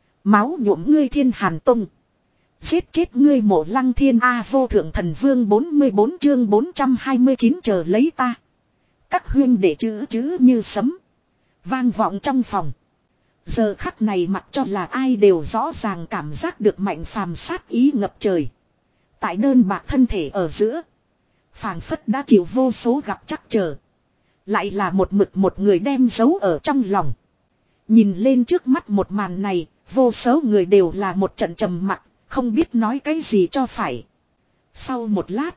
Máu nhuộm ngươi Thiên Hàn Tông. Giết chết ngươi Mộ Lăng Thiên A Vô Thượng Thần Vương bốn mươi bốn chương bốn trăm hai mươi chín chờ lấy ta. Các huyên để chữ chữ như sấm. Vang vọng trong phòng. Giờ khắc này mặc cho là ai đều rõ ràng cảm giác được Mạnh Phàm sát ý ngập trời. Tại đơn bạc thân thể ở giữa. Phảng phất đã chịu vô số gặp chắc trở. Lại là một mực một người đem giấu ở trong lòng. Nhìn lên trước mắt một màn này. Vô số người đều là một trận trầm mặc. Không biết nói cái gì cho phải. Sau một lát.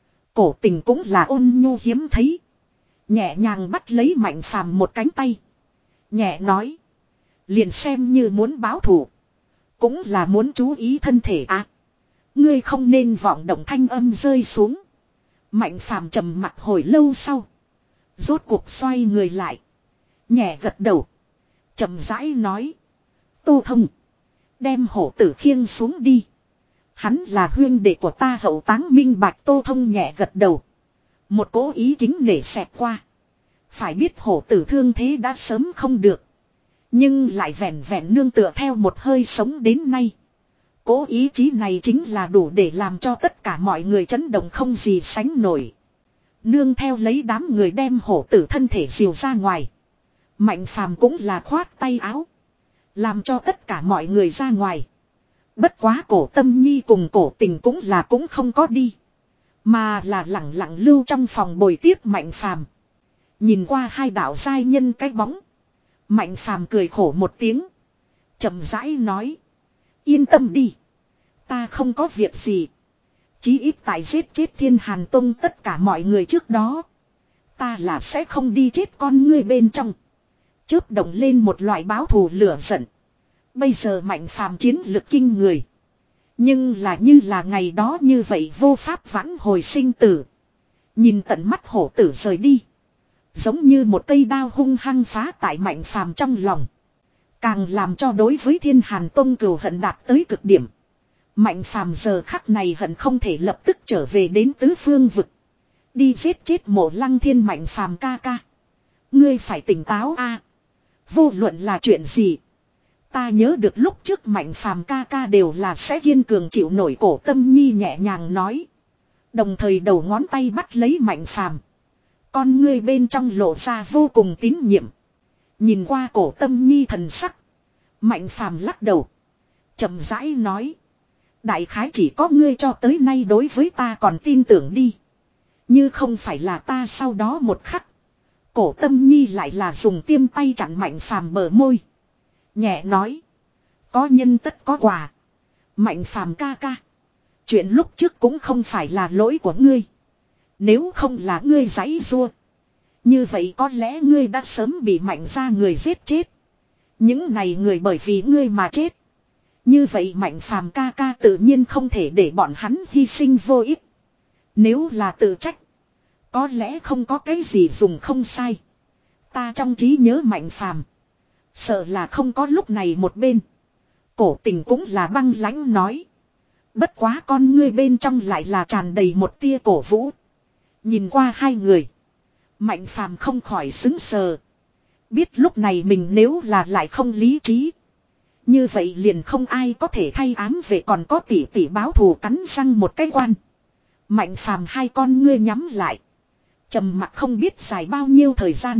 Cổ Tình cũng là ôn nhu hiếm thấy. Nhẹ nhàng bắt lấy Mạnh Phàm một cánh tay. Nhẹ nói. Liền xem như muốn báo thù. Cũng là muốn chú ý thân thể à. Ngươi không nên vọng động thanh âm rơi xuống. Mạnh Phàm trầm mặc hồi lâu sau. Rốt cuộc xoay người lại. Nhẹ gật đầu. Chậm rãi nói. Tô Thông. Đem hổ tử khiêng xuống đi. Hắn là huyên đệ của ta hậu táng minh bạch. Tô Thông nhẹ gật đầu. Một cố ý kính nể xẹt qua. Phải biết hổ tử thương thế đã sớm không được. Nhưng lại vẹn vẹn nương tựa theo một hơi sống đến nay. Cố ý chí này chính là đủ để làm cho tất cả mọi người chấn động không gì sánh nổi. Nương theo lấy đám người đem hổ tử thân thể dìu ra ngoài. Mạnh Phàm cũng là khoát tay áo. Làm cho tất cả mọi người ra ngoài. Bất quá Cổ Tâm Nhi cùng Cổ Tình cũng là cũng không có đi. Mà là lặng lặng lưu trong phòng bồi tiếp Mạnh Phàm. Nhìn qua hai đạo giai nhân cái bóng. Mạnh phàm cười khổ một tiếng. Chậm rãi nói. Yên tâm đi. Ta không có việc gì. Chí ít tại giết chết Thiên Hàn Tông tất cả mọi người trước đó. Ta là sẽ không đi chết con ngươi bên trong. Chớp động lên một loại báo thù lửa giận. Bây giờ Mạnh phàm chiến lực kinh người. Nhưng là như là ngày đó như vậy vô pháp vãn hồi sinh tử. Nhìn tận mắt hổ tử rời đi. Giống như một cây đao hung hăng phá tại Mạnh phàm trong lòng. Càng làm cho đối với Thiên Hàn Tông cừu hận đạt tới cực điểm. Mạnh phàm giờ khắc này hận không thể lập tức trở về đến tứ phương vực. Đi giết chết Mộ Lăng Thiên. Mạnh phàm ca ca. Ngươi phải tỉnh táo a. Vô luận là chuyện gì. Ta nhớ được lúc trước Mạnh phàm ca ca đều là sẽ kiên cường chịu nổi. Cổ Tâm Nhi nhẹ nhàng nói. Đồng thời đầu ngón tay bắt lấy Mạnh phàm. Con ngươi bên trong lộ ra vô cùng tín nhiệm. Nhìn qua Cổ Tâm Nhi thần sắc. Mạnh phàm lắc đầu. Chậm rãi nói. Đại khái chỉ có ngươi cho tới nay đối với ta còn tin tưởng đi. Như không phải là ta sau đó một khắc. Cổ Tâm Nhi lại là dùng tiêm tay chặn Mạnh phàm bờ môi. Nhẹ nói. Có nhân tất có quả. Mạnh phàm ca ca. Chuyện lúc trước cũng không phải là lỗi của ngươi. Nếu không là ngươi giãy giụa. Như vậy có lẽ ngươi đã sớm bị Mạnh gia người giết chết. Những này người bởi vì ngươi mà chết. Như vậy Mạnh phàm ca ca tự nhiên không thể để bọn hắn hy sinh vô ích. Nếu là tự trách. Có lẽ không có cái gì dùng không sai. Ta trong trí nhớ Mạnh phàm. Sợ là không có lúc này một bên. Cổ Tình cũng là băng lãnh nói. Bất quá con ngươi bên trong lại là tràn đầy một tia cổ vũ. Nhìn qua hai người. Mạnh phàm không khỏi xứng sờ. Biết lúc này mình nếu là lại không lý trí. Như vậy liền không ai có thể thay ám về còn có tỷ tỷ báo thù cắn răng một cái quan. Mạnh phàm hai con ngươi nhắm lại. Trầm mặc không biết dài bao nhiêu thời gian.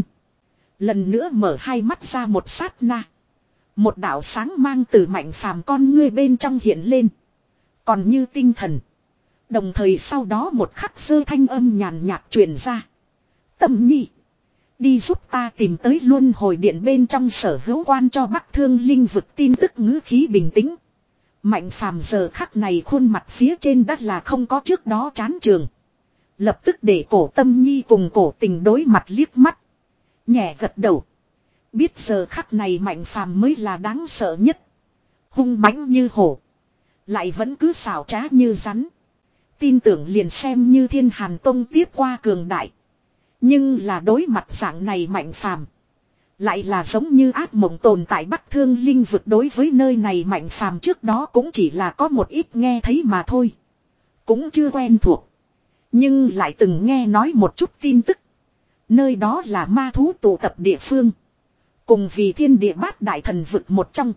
Lần nữa mở hai mắt ra một sát na. Một đạo sáng mang từ Mạnh phàm con ngươi bên trong hiện lên. Còn như tinh thần. Đồng thời sau đó một khắc sơ thanh âm nhàn nhạt truyền ra. Tâm Nhi. Đi giúp ta tìm tới luân hồi điện bên trong sở hữu quan cho Bắc Thương Linh vực tin tức. Ngữ khí bình tĩnh. Mạnh phàm giờ khắc này khuôn mặt phía trên đất là không có trước đó chán trường. Lập tức để Cổ Tâm Nhi cùng Cổ Tình đối mặt liếc mắt. Nhẹ gật đầu. Biết giờ khắc này Mạnh phàm mới là đáng sợ nhất. Hung mãnh như hổ. Lại vẫn cứ xảo trá như rắn. Tin tưởng liền xem như Thiên Hàn Tông tiếp qua cường đại. Nhưng là đối mặt dạng này Mạnh phàm. Lại là giống như ác mộng tồn tại Bắc Thương Linh vực. Đối với nơi này Mạnh phàm trước đó cũng chỉ là có một ít nghe thấy mà thôi. Cũng chưa quen thuộc. Nhưng lại từng nghe nói một chút tin tức. Nơi đó là ma thú tụ tập địa phương. Cùng vì thiên địa bát đại thần vực một trong.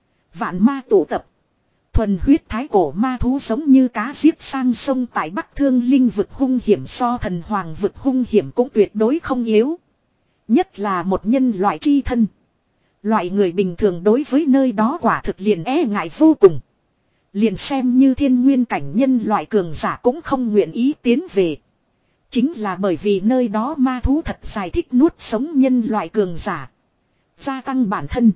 Vạn ma tụ tập. Thuần huyết thái cổ ma thú giống như cá giết sang sông tại Bắc Thương Linh vực hung hiểm so thần hoàng vực hung hiểm cũng tuyệt đối không yếu. Nhất là một nhân loại chi thân. Loại người bình thường đối với nơi đó quả thực liền e ngại vô cùng. Liền xem như thiên nguyên cảnh nhân loại cường giả cũng không nguyện ý tiến về. Chính là bởi vì nơi đó ma thú thật dài thích nuốt sống nhân loại cường giả. Gia tăng bản thân.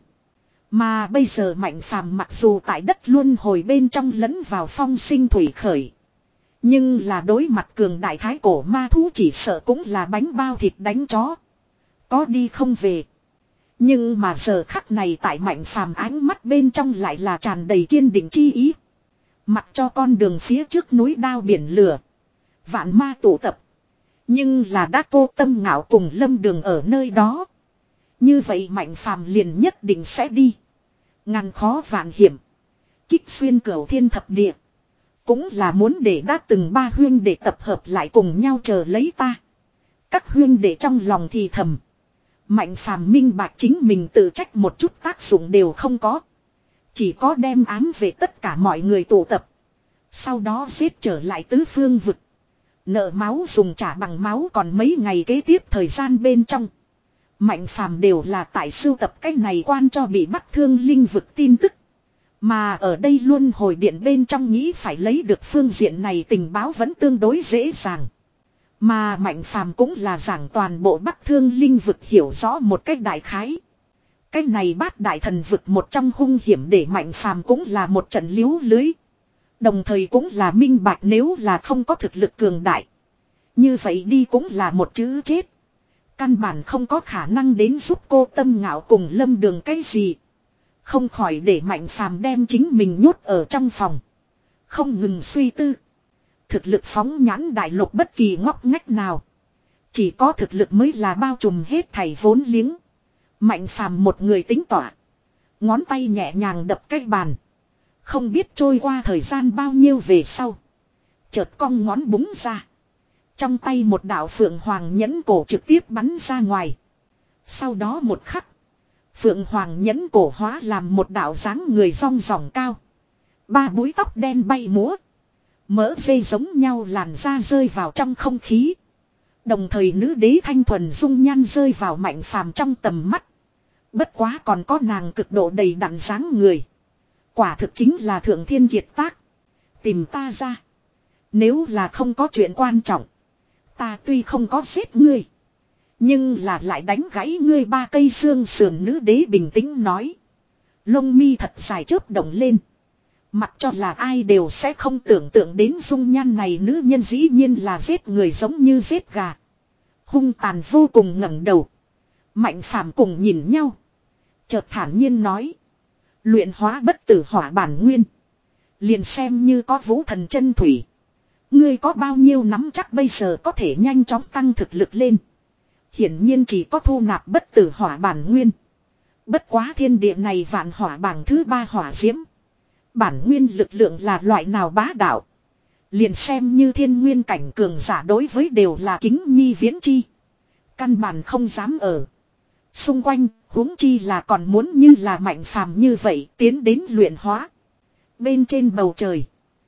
Mà bây giờ Mạnh phàm mặc dù tại đất luân hồi bên trong lẫn vào phong sinh thủy khởi. Nhưng là đối mặt cường đại thái cổ ma thú chỉ sợ cũng là bánh bao thịt đánh chó. Có đi không về. Nhưng mà giờ khắc này tại Mạnh phàm ánh mắt bên trong lại là tràn đầy kiên định chi ý. Mặc cho con đường phía trước núi đao biển lửa. Vạn ma tụ tập. Nhưng là đã cô tâm ngạo cùng lâm đường ở nơi đó. Như vậy Mạnh phàm liền nhất định sẽ đi. Ngàn khó vạn hiểm. Kích xuyên cửu thiên thập địa. Cũng là muốn để đã từng ba huyên để tập hợp lại cùng nhau chờ lấy ta. Các huyên để trong lòng thì thầm. Mạnh phàm minh bạch chính mình tự trách một chút tác dụng đều không có. Chỉ có đem ám về tất cả mọi người tụ tập. Sau đó giết trở lại tứ phương vực. Nợ máu dùng trả bằng máu còn mấy ngày kế tiếp thời gian bên trong. Mạnh phàm đều là tại sưu tập cách này quan cho bị Bắc Thương Linh vực tin tức. Mà ở đây luôn hồi điện bên trong nghĩ phải lấy được phương diện này tình báo vẫn tương đối dễ dàng. Mà Mạnh Phàm cũng là giảng toàn bộ Bắc Thương Linh vực hiểu rõ một cách đại khái. Cái này bát đại thần vực một trong hung hiểm để Mạnh Phàm cũng là một trận liếu lưới. Đồng thời cũng là minh bạch nếu là không có thực lực cường đại. Như vậy đi cũng là một chữ chết. Căn bản không có khả năng đến giúp cô Tâm Ngạo cùng Lâm Đường cái gì. Không khỏi để Mạnh Phàm đem chính mình nhốt ở trong phòng. Không ngừng suy tư. Thực lực phóng nhãn đại lục bất kỳ ngóc ngách nào. Chỉ có thực lực mới là bao trùm hết thảy vốn liếng. Mạnh Phàm một người tính tỏa. Ngón tay nhẹ nhàng đập cái bàn. Không biết trôi qua thời gian bao nhiêu về sau. Chợt cong ngón búng ra. Trong tay một đạo Phượng Hoàng nhẫn cổ trực tiếp bắn ra ngoài. Sau đó một khắc. Phượng Hoàng nhẫn cổ hóa làm một đạo dáng người rong ròng cao. Ba búi tóc đen bay múa. Mỡ dây giống nhau làn da rơi vào trong không khí. Đồng thời nữ đế thanh thuần dung nhan rơi vào Mạnh Phàm trong tầm mắt. Bất quá còn có nàng cực độ đầy đặn dáng người. Quả thực chính là thượng thiên kiệt tác. Tìm ta ra. Nếu là không có chuyện quan trọng. Ta tuy không có giết ngươi. Nhưng là lại đánh gãy ngươi ba cây xương sườn, nữ đế bình tĩnh nói. Lông mi thật dài chớp động lên. Mặc cho là ai đều sẽ không tưởng tượng đến dung nhan này nữ nhân dĩ nhiên là giết người giống như giết gà. Hung tàn vô cùng ngẩng đầu. Mạnh Phàm cùng nhìn nhau. Chợt thản nhiên nói. Luyện hóa bất tử hỏa bản nguyên. Liền xem như có vũ thần chân thủy. Ngươi có bao nhiêu nắm chắc bây giờ có thể nhanh chóng tăng thực lực lên. Hiển nhiên chỉ có thu nạp bất tử hỏa bản nguyên. Bất quá thiên địa này vạn hỏa bảng thứ ba hỏa diễm. Bản nguyên lực lượng là loại nào bá đạo. Liền xem như thiên nguyên cảnh cường giả đối với đều là kính nhi viễn chi. Căn bản không dám ở. Xung quanh huống chi là còn muốn như là Mạnh Phàm như vậy tiến đến luyện hóa. Bên trên bầu trời.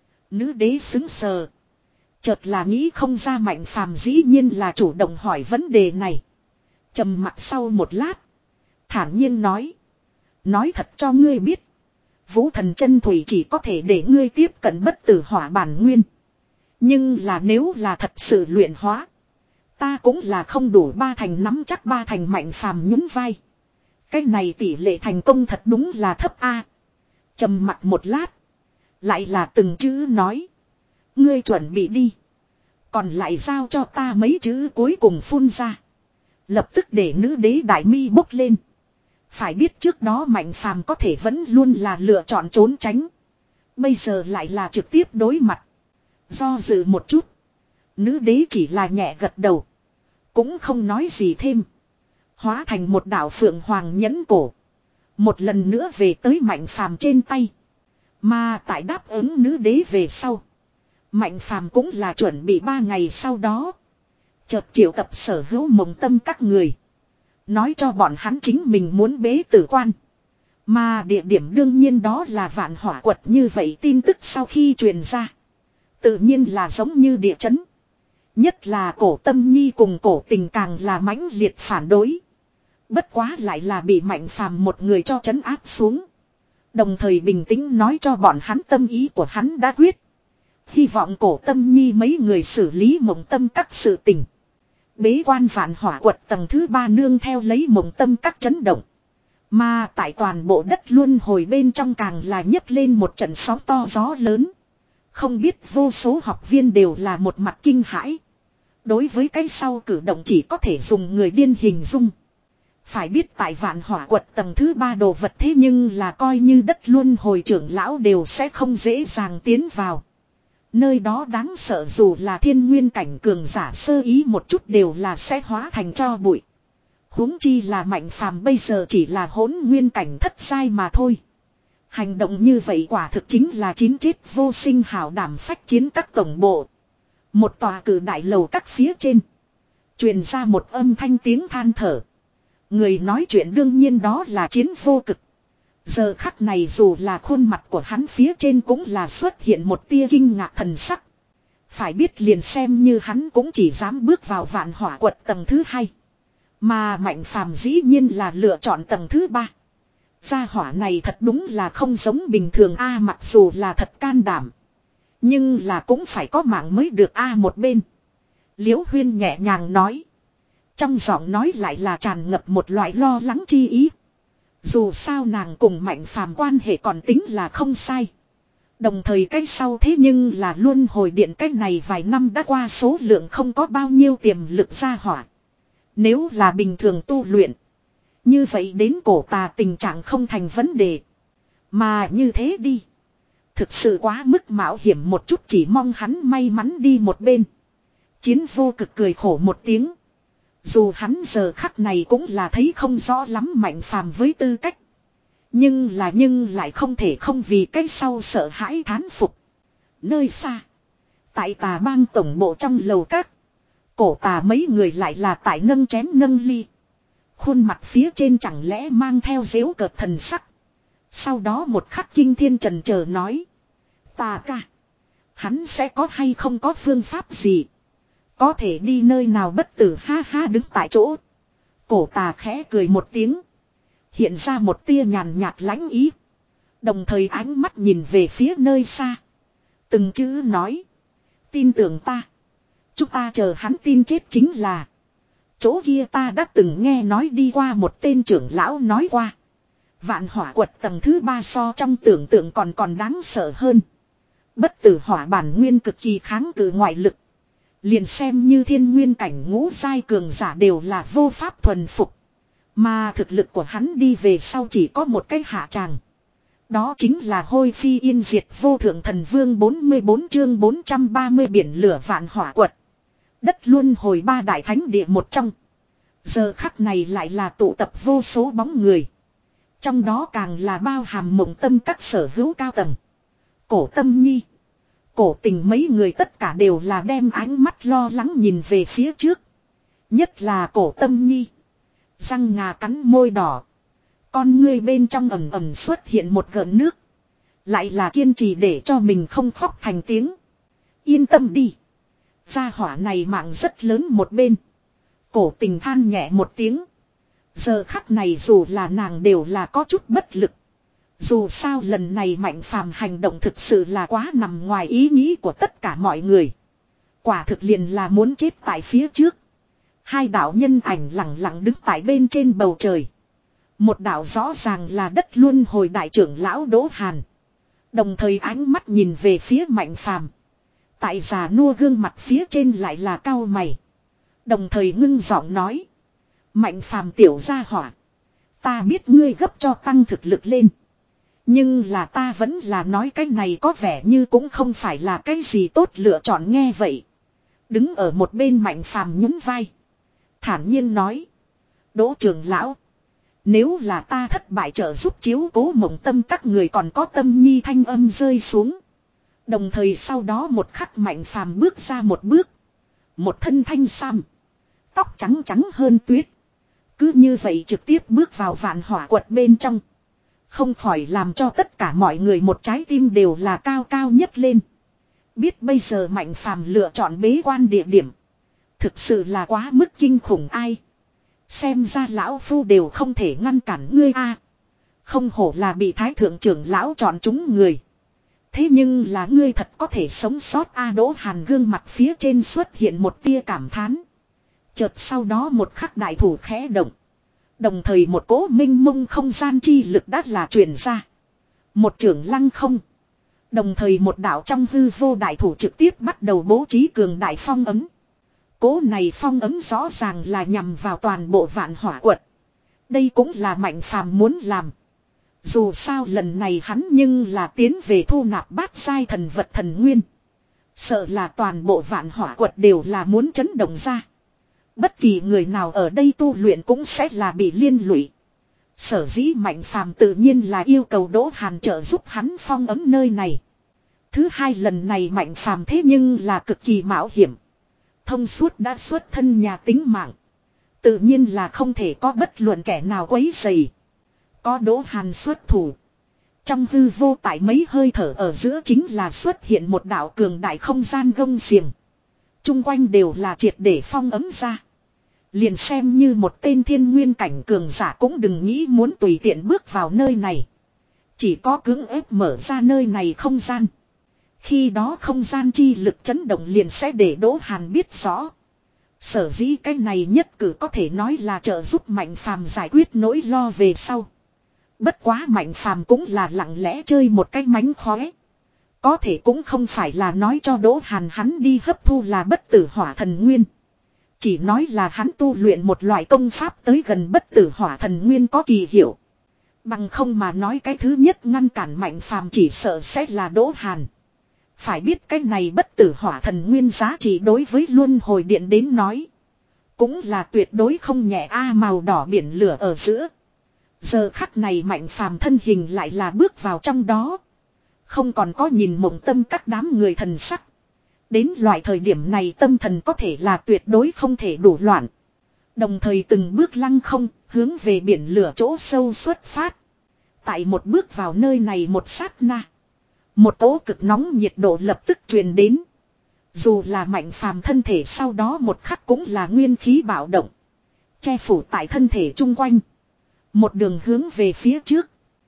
Nữ đế xứng sờ. Chợt là nghĩ không ra Mạnh Phàm dĩ nhiên là chủ động hỏi vấn đề này. Trầm mặc sau một lát. Thản nhiên nói. Nói thật cho ngươi biết. Vũ thần chân thủy chỉ có thể để ngươi tiếp cận bất tử hỏa bản nguyên. Nhưng là nếu là thật sự luyện hóa. Ta cũng là không đủ ba thành nắm chắc ba thành. Mạnh Phàm nhún vai. Cái này tỷ lệ thành công thật đúng là thấp a. Trầm mặc một lát. Lại là từng chữ nói. Ngươi chuẩn bị đi. Còn lại giao cho ta mấy chữ cuối cùng phun ra. Lập tức để nữ đế đại mi bốc lên. Phải biết trước đó Mạnh Phàm có thể vẫn luôn là lựa chọn trốn tránh. Bây giờ lại là trực tiếp đối mặt. Do dự một chút. Nữ đế chỉ là nhẹ gật đầu. Cũng không nói gì thêm. Hóa thành một đạo Phượng Hoàng nhẫn cổ. Một lần nữa về tới Mạnh Phàm trên tay. Mà tại đáp ứng nữ đế về sau. Mạnh Phàm cũng là chuẩn bị ba ngày sau đó. Chợt triệu tập sở hữu mộng tâm các người. Nói cho bọn hắn chính mình muốn bế tử quan. Mà địa điểm đương nhiên đó là Vạn Hỏa Quật. Như vậy tin tức sau khi truyền ra. Tự nhiên là giống như địa chấn. Nhất là Cổ Tâm Nhi cùng Cổ Tình càng là mãnh liệt phản đối. Bất quá lại là bị Mạnh Phàm một người cho trấn áp xuống. Đồng thời bình tĩnh nói cho bọn hắn tâm ý của hắn đã quyết. Hy vọng Cổ Tâm Nhi mấy người xử lý mộng tâm các sự tình. Bế quan Vạn Hỏa Quật tầng thứ ba nương theo lấy mộng tâm các chấn động. Mà tại toàn bộ đất luân hồi bên trong càng là nhấc lên một trận sóng to gió lớn. Không biết vô số học viên đều là một mặt kinh hãi. Đối với cái sau cử động chỉ có thể dùng người điên hình dung. Phải biết tại Vạn Hỏa Quật tầng thứ ba đồ vật thế nhưng là coi như đất luân hồi trưởng lão đều sẽ không dễ dàng tiến vào. Nơi đó đáng sợ dù là thiên nguyên cảnh cường giả sơ ý một chút đều là sẽ hóa thành tro bụi. Huống chi là Mạnh Phàm bây giờ chỉ là hỗn nguyên cảnh thất giai mà thôi. Hành động như vậy quả thực chính là chín chết vô sinh hảo đảm phách chiến các tổng bộ. Một tòa cử đại lầu các phía trên. Truyền ra một âm thanh tiếng than thở. Người nói chuyện đương nhiên đó là Chiến Vô Cực. Giờ khắc này dù là khuôn mặt của hắn phía trên cũng là xuất hiện một tia kinh ngạc thần sắc. Phải biết liền xem như hắn cũng chỉ dám bước vào Vạn Hỏa Quật tầng thứ hai. Mà Mạnh Phàm dĩ nhiên là lựa chọn tầng thứ ba. Gia hỏa này thật đúng là không giống bình thường a, mặc dù là thật can đảm. Nhưng là cũng phải có mạng mới được a một bên. Liễu Huyên nhẹ nhàng nói. Trong giọng nói lại là tràn ngập một loại lo lắng chi ý. Dù sao nàng cùng Mạnh Phàm quan hệ còn tính là không sai. Đồng thời cái sau thế nhưng là luân hồi điện cái này vài năm đã qua số lượng không có bao nhiêu tiềm lực ra hỏa. Nếu là bình thường tu luyện. Như vậy đến cổ tà tình trạng không thành vấn đề. Mà như thế đi. Thực sự quá mức mạo hiểm một chút, chỉ mong hắn may mắn đi một bên. Chiến vô cực cười khổ một tiếng. Dù hắn giờ khắc này cũng là thấy không rõ lắm Mạnh Phàm với tư cách. Nhưng là nhưng lại không thể không vì cái sau sợ hãi thán phục. Nơi xa. Tại Tà Bang tổng bộ trong lầu các. Cổ tà mấy người lại là tại nâng chén nâng ly. Khuôn mặt phía trên chẳng lẽ mang theo giễu cợt thần sắc. Sau đó một khắc Kinh Thiên trần chờ nói. Tà ca. Hắn sẽ có hay không có phương pháp gì. Có thể đi nơi nào bất tử, ha ha, đứng tại chỗ. Cổ tà khẽ cười một tiếng. Hiện ra một tia nhàn nhạt lãnh ý. Đồng thời ánh mắt nhìn về phía nơi xa. Từng chữ nói. Tin tưởng ta. Chúng ta chờ hắn tin chết chính là. Chỗ kia ta đã từng nghe nói đi qua một tên trưởng lão nói qua. Vạn hỏa quật tầng thứ ba so trong tưởng tượng còn còn đáng sợ hơn. Bất tử hỏa bản nguyên cực kỳ kháng cự ngoại lực. Liền xem như thiên nguyên cảnh ngũ giai cường giả đều là vô pháp thuần phục. Mà thực lực của hắn đi về sau chỉ có một cái hạ tràng. Đó chính là hôi phi yên diệt vô thượng thần vương. Bốn mươi bốn chương bốn trăm ba mươi biển lửa vạn hỏa quật. Đất luân hồi ba đại thánh địa một trong. Giờ khắc này lại là tụ tập vô số bóng người. Trong đó càng là bao hàm mộng tâm các sở hữu cao tầng. Cổ Tâm Nhi, Cổ Tình mấy người tất cả đều là đem ánh mắt lo lắng nhìn về phía trước. Nhất là Cổ Tâm Nhi. Răng ngà cắn môi đỏ. Con ngươi bên trong ẩm ẩm xuất hiện một gợn nước. Lại là kiên trì để cho mình không khóc thành tiếng. Yên tâm đi. Gia hỏa này mạng rất lớn một bên. Cổ Tình than nhẹ một tiếng. Giờ khắc này dù là nàng đều là có chút bất lực. Dù sao lần này Mạnh Phàm hành động thực sự là quá nằm ngoài ý nghĩ của tất cả mọi người. Quả thực liền là muốn chết tại phía trước. Hai đạo nhân ảnh lặng lặng đứng tại bên trên bầu trời. Một đạo rõ ràng là đất luân hồi đại trưởng lão Đỗ Hàn. Đồng thời ánh mắt nhìn về phía Mạnh Phàm. Tại già nua gương mặt phía trên lại là cau mày. Đồng thời ngưng giọng nói. Mạnh Phàm tiểu gia hỏa. Ta biết ngươi gấp cho tăng thực lực lên. Nhưng là ta vẫn là nói cái này có vẻ như cũng không phải là cái gì tốt lựa chọn, nghe vậy. Đứng ở một bên Mạnh Phàm nhún vai. Thản nhiên nói. Đỗ trưởng lão. Nếu là ta thất bại trợ giúp chiếu cố mộng tâm các người còn có Tâm Nhi thanh âm rơi xuống. Đồng thời sau đó một khắc Mạnh Phàm bước ra một bước. Một thân thanh sam. Tóc trắng trắng hơn tuyết. Cứ như vậy trực tiếp bước vào vạn hỏa quật bên trong. Không khỏi làm cho tất cả mọi người một trái tim đều là cao cao nhất lên. Biết bây giờ Mạnh Phàm lựa chọn bế quan địa điểm. Thực sự là quá mức kinh khủng ai. Xem ra lão phu đều không thể ngăn cản ngươi a. Không hổ là bị thái thượng trưởng lão chọn chúng người. Thế nhưng là ngươi thật có thể sống sót a. Đỗ Hàn gương mặt phía trên xuất hiện một tia cảm thán. Chợt sau đó một khắc đại thủ khẽ động. Đồng thời một cỗ minh mông không gian chi lực đã là truyền ra. Một trưởng lăng không. Đồng thời một đạo trong hư vô đại thủ trực tiếp bắt đầu bố trí cường đại phong ấm. Cỗ này phong ấm rõ ràng là nhằm vào toàn bộ vạn hỏa quật. Đây cũng là Mạnh Phàm muốn làm. Dù sao lần này hắn nhưng là tiến về thu nạp bát giai thần vật thần nguyên. Sợ là toàn bộ vạn hỏa quật đều là muốn chấn động ra. Bất kỳ người nào ở đây tu luyện cũng sẽ là bị liên lụy. Sở dĩ Mạnh Phàm tự nhiên là yêu cầu Đỗ Hàn trợ giúp hắn phong ấm nơi này. Thứ hai, lần này Mạnh Phàm thế nhưng là cực kỳ mạo hiểm. Thông suốt đã xuất thân nhà tính mạng. Tự nhiên là không thể có bất luận kẻ nào quấy rầy. Có Đỗ Hàn xuất thủ. Trong hư vô tại mấy hơi thở ở giữa chính là xuất hiện một đạo cường đại không gian gông xiềng. Trung quanh đều là triệt để phong ấm ra. Liền xem như một tên thiên nguyên cảnh cường giả cũng đừng nghĩ muốn tùy tiện bước vào nơi này. Chỉ có cưỡng ép mở ra nơi này không gian. Khi đó không gian chi lực chấn động liền sẽ để Đỗ Hàn biết rõ. Sở dĩ cái này nhất cử có thể nói là trợ giúp Mạnh Phàm giải quyết nỗi lo về sau. Bất quá Mạnh Phàm cũng là lặng lẽ chơi một cái mánh khóe. Có thể cũng không phải là nói cho Đỗ Hàn hắn đi hấp thu là bất tử hỏa thần nguyên. Chỉ nói là hắn tu luyện một loại công pháp tới gần bất tử hỏa thần nguyên có kỳ hiệu. Bằng không mà nói cái thứ nhất ngăn cản Mạnh Phàm chỉ sợ sẽ là Đỗ Hàn. Phải biết cái này bất tử hỏa thần nguyên giá trị đối với luân hồi điện đến nói. Cũng là tuyệt đối không nhẹ a màu đỏ biển lửa ở giữa. Giờ khắc này Mạnh Phàm thân hình lại là bước vào trong đó. Không còn có nhìn mộng tâm các đám người thần sắc. Đến loại thời điểm này tâm thần có thể là tuyệt đối không thể đủ loạn. Đồng thời từng bước lăng không, hướng về biển lửa chỗ sâu xuất phát. Tại một bước vào nơi này một sát na. Một cỗ cực nóng nhiệt độ lập tức truyền đến. Dù là Mạnh Phàm thân thể sau đó một khắc cũng là nguyên khí bạo động. Che phủ tại thân thể chung quanh. Một đường hướng về phía trước.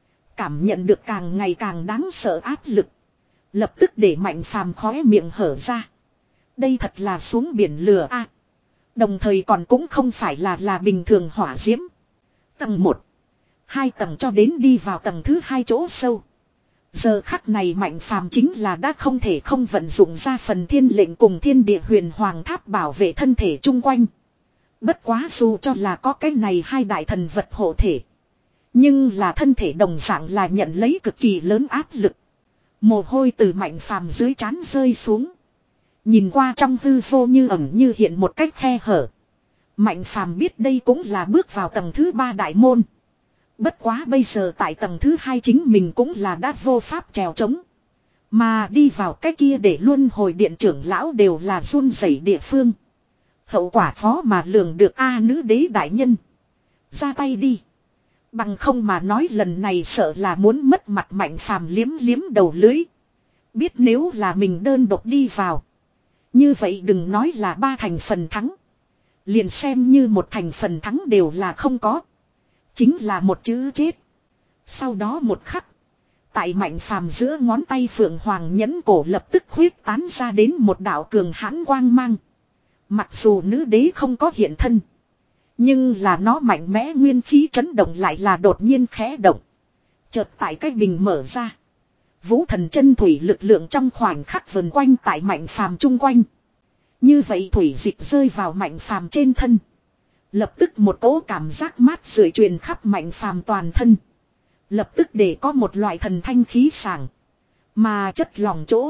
Cảm nhận được càng ngày càng đáng sợ áp lực. Lập tức để Mạnh Phàm khóe miệng hở ra. Đây thật là xuống biển lửa a. Đồng thời còn cũng không phải là là bình thường hỏa diễm. Tầng một. Hai tầng cho đến đi vào tầng thứ hai chỗ sâu. Giờ khắc này Mạnh Phàm chính là đã không thể không vận dụng ra phần thiên lệnh cùng thiên địa huyền hoàng tháp bảo vệ thân thể chung quanh. Bất quá dù cho là có cái này hai đại thần vật hộ thể. Nhưng là thân thể đồng dạng là nhận lấy cực kỳ lớn áp lực. Mồ hôi từ Mạnh Phàm dưới trán rơi xuống. Nhìn qua trong hư vô như ẩn như hiện một cách khe hở. Mạnh Phàm biết đây cũng là bước vào tầng thứ ba đại môn. Bất quá bây giờ tại tầng thứ hai chính mình cũng là đã vô pháp trèo trống. Mà đi vào cái kia để luân hồi điện trưởng lão đều là run rẩy địa phương. Hậu quả khó mà lường được a nữ đế đại nhân. Ra tay đi. Bằng không mà nói lần này sợ là muốn mất mặt Mạnh Phàm liếm liếm đầu lưới. Biết nếu là mình đơn độc đi vào. Như vậy đừng nói là ba thành phần thắng. Liền xem như một thành phần thắng đều là không có. Chính là một chữ chết. Sau đó một khắc. Tại Mạnh Phàm giữa ngón tay Phượng Hoàng nhẫn cổ lập tức huyết tán ra đến một đạo cường hãn quang mang. Mặc dù nữ đế không có hiện thân. Nhưng là nó mạnh mẽ nguyên khí chấn động lại là đột nhiên khẽ động. Chợt tại cái bình mở ra. Vũ thần chân thủy lực lượng trong khoảnh khắc vần quanh tại Mạnh Phàm chung quanh. Như vậy thủy dịch rơi vào Mạnh Phàm trên thân. Lập tức một cỗ cảm giác mát rượi truyền khắp Mạnh Phàm toàn thân. Lập tức để có một loại thần thanh khí sảng. Mà chất lòng chỗ.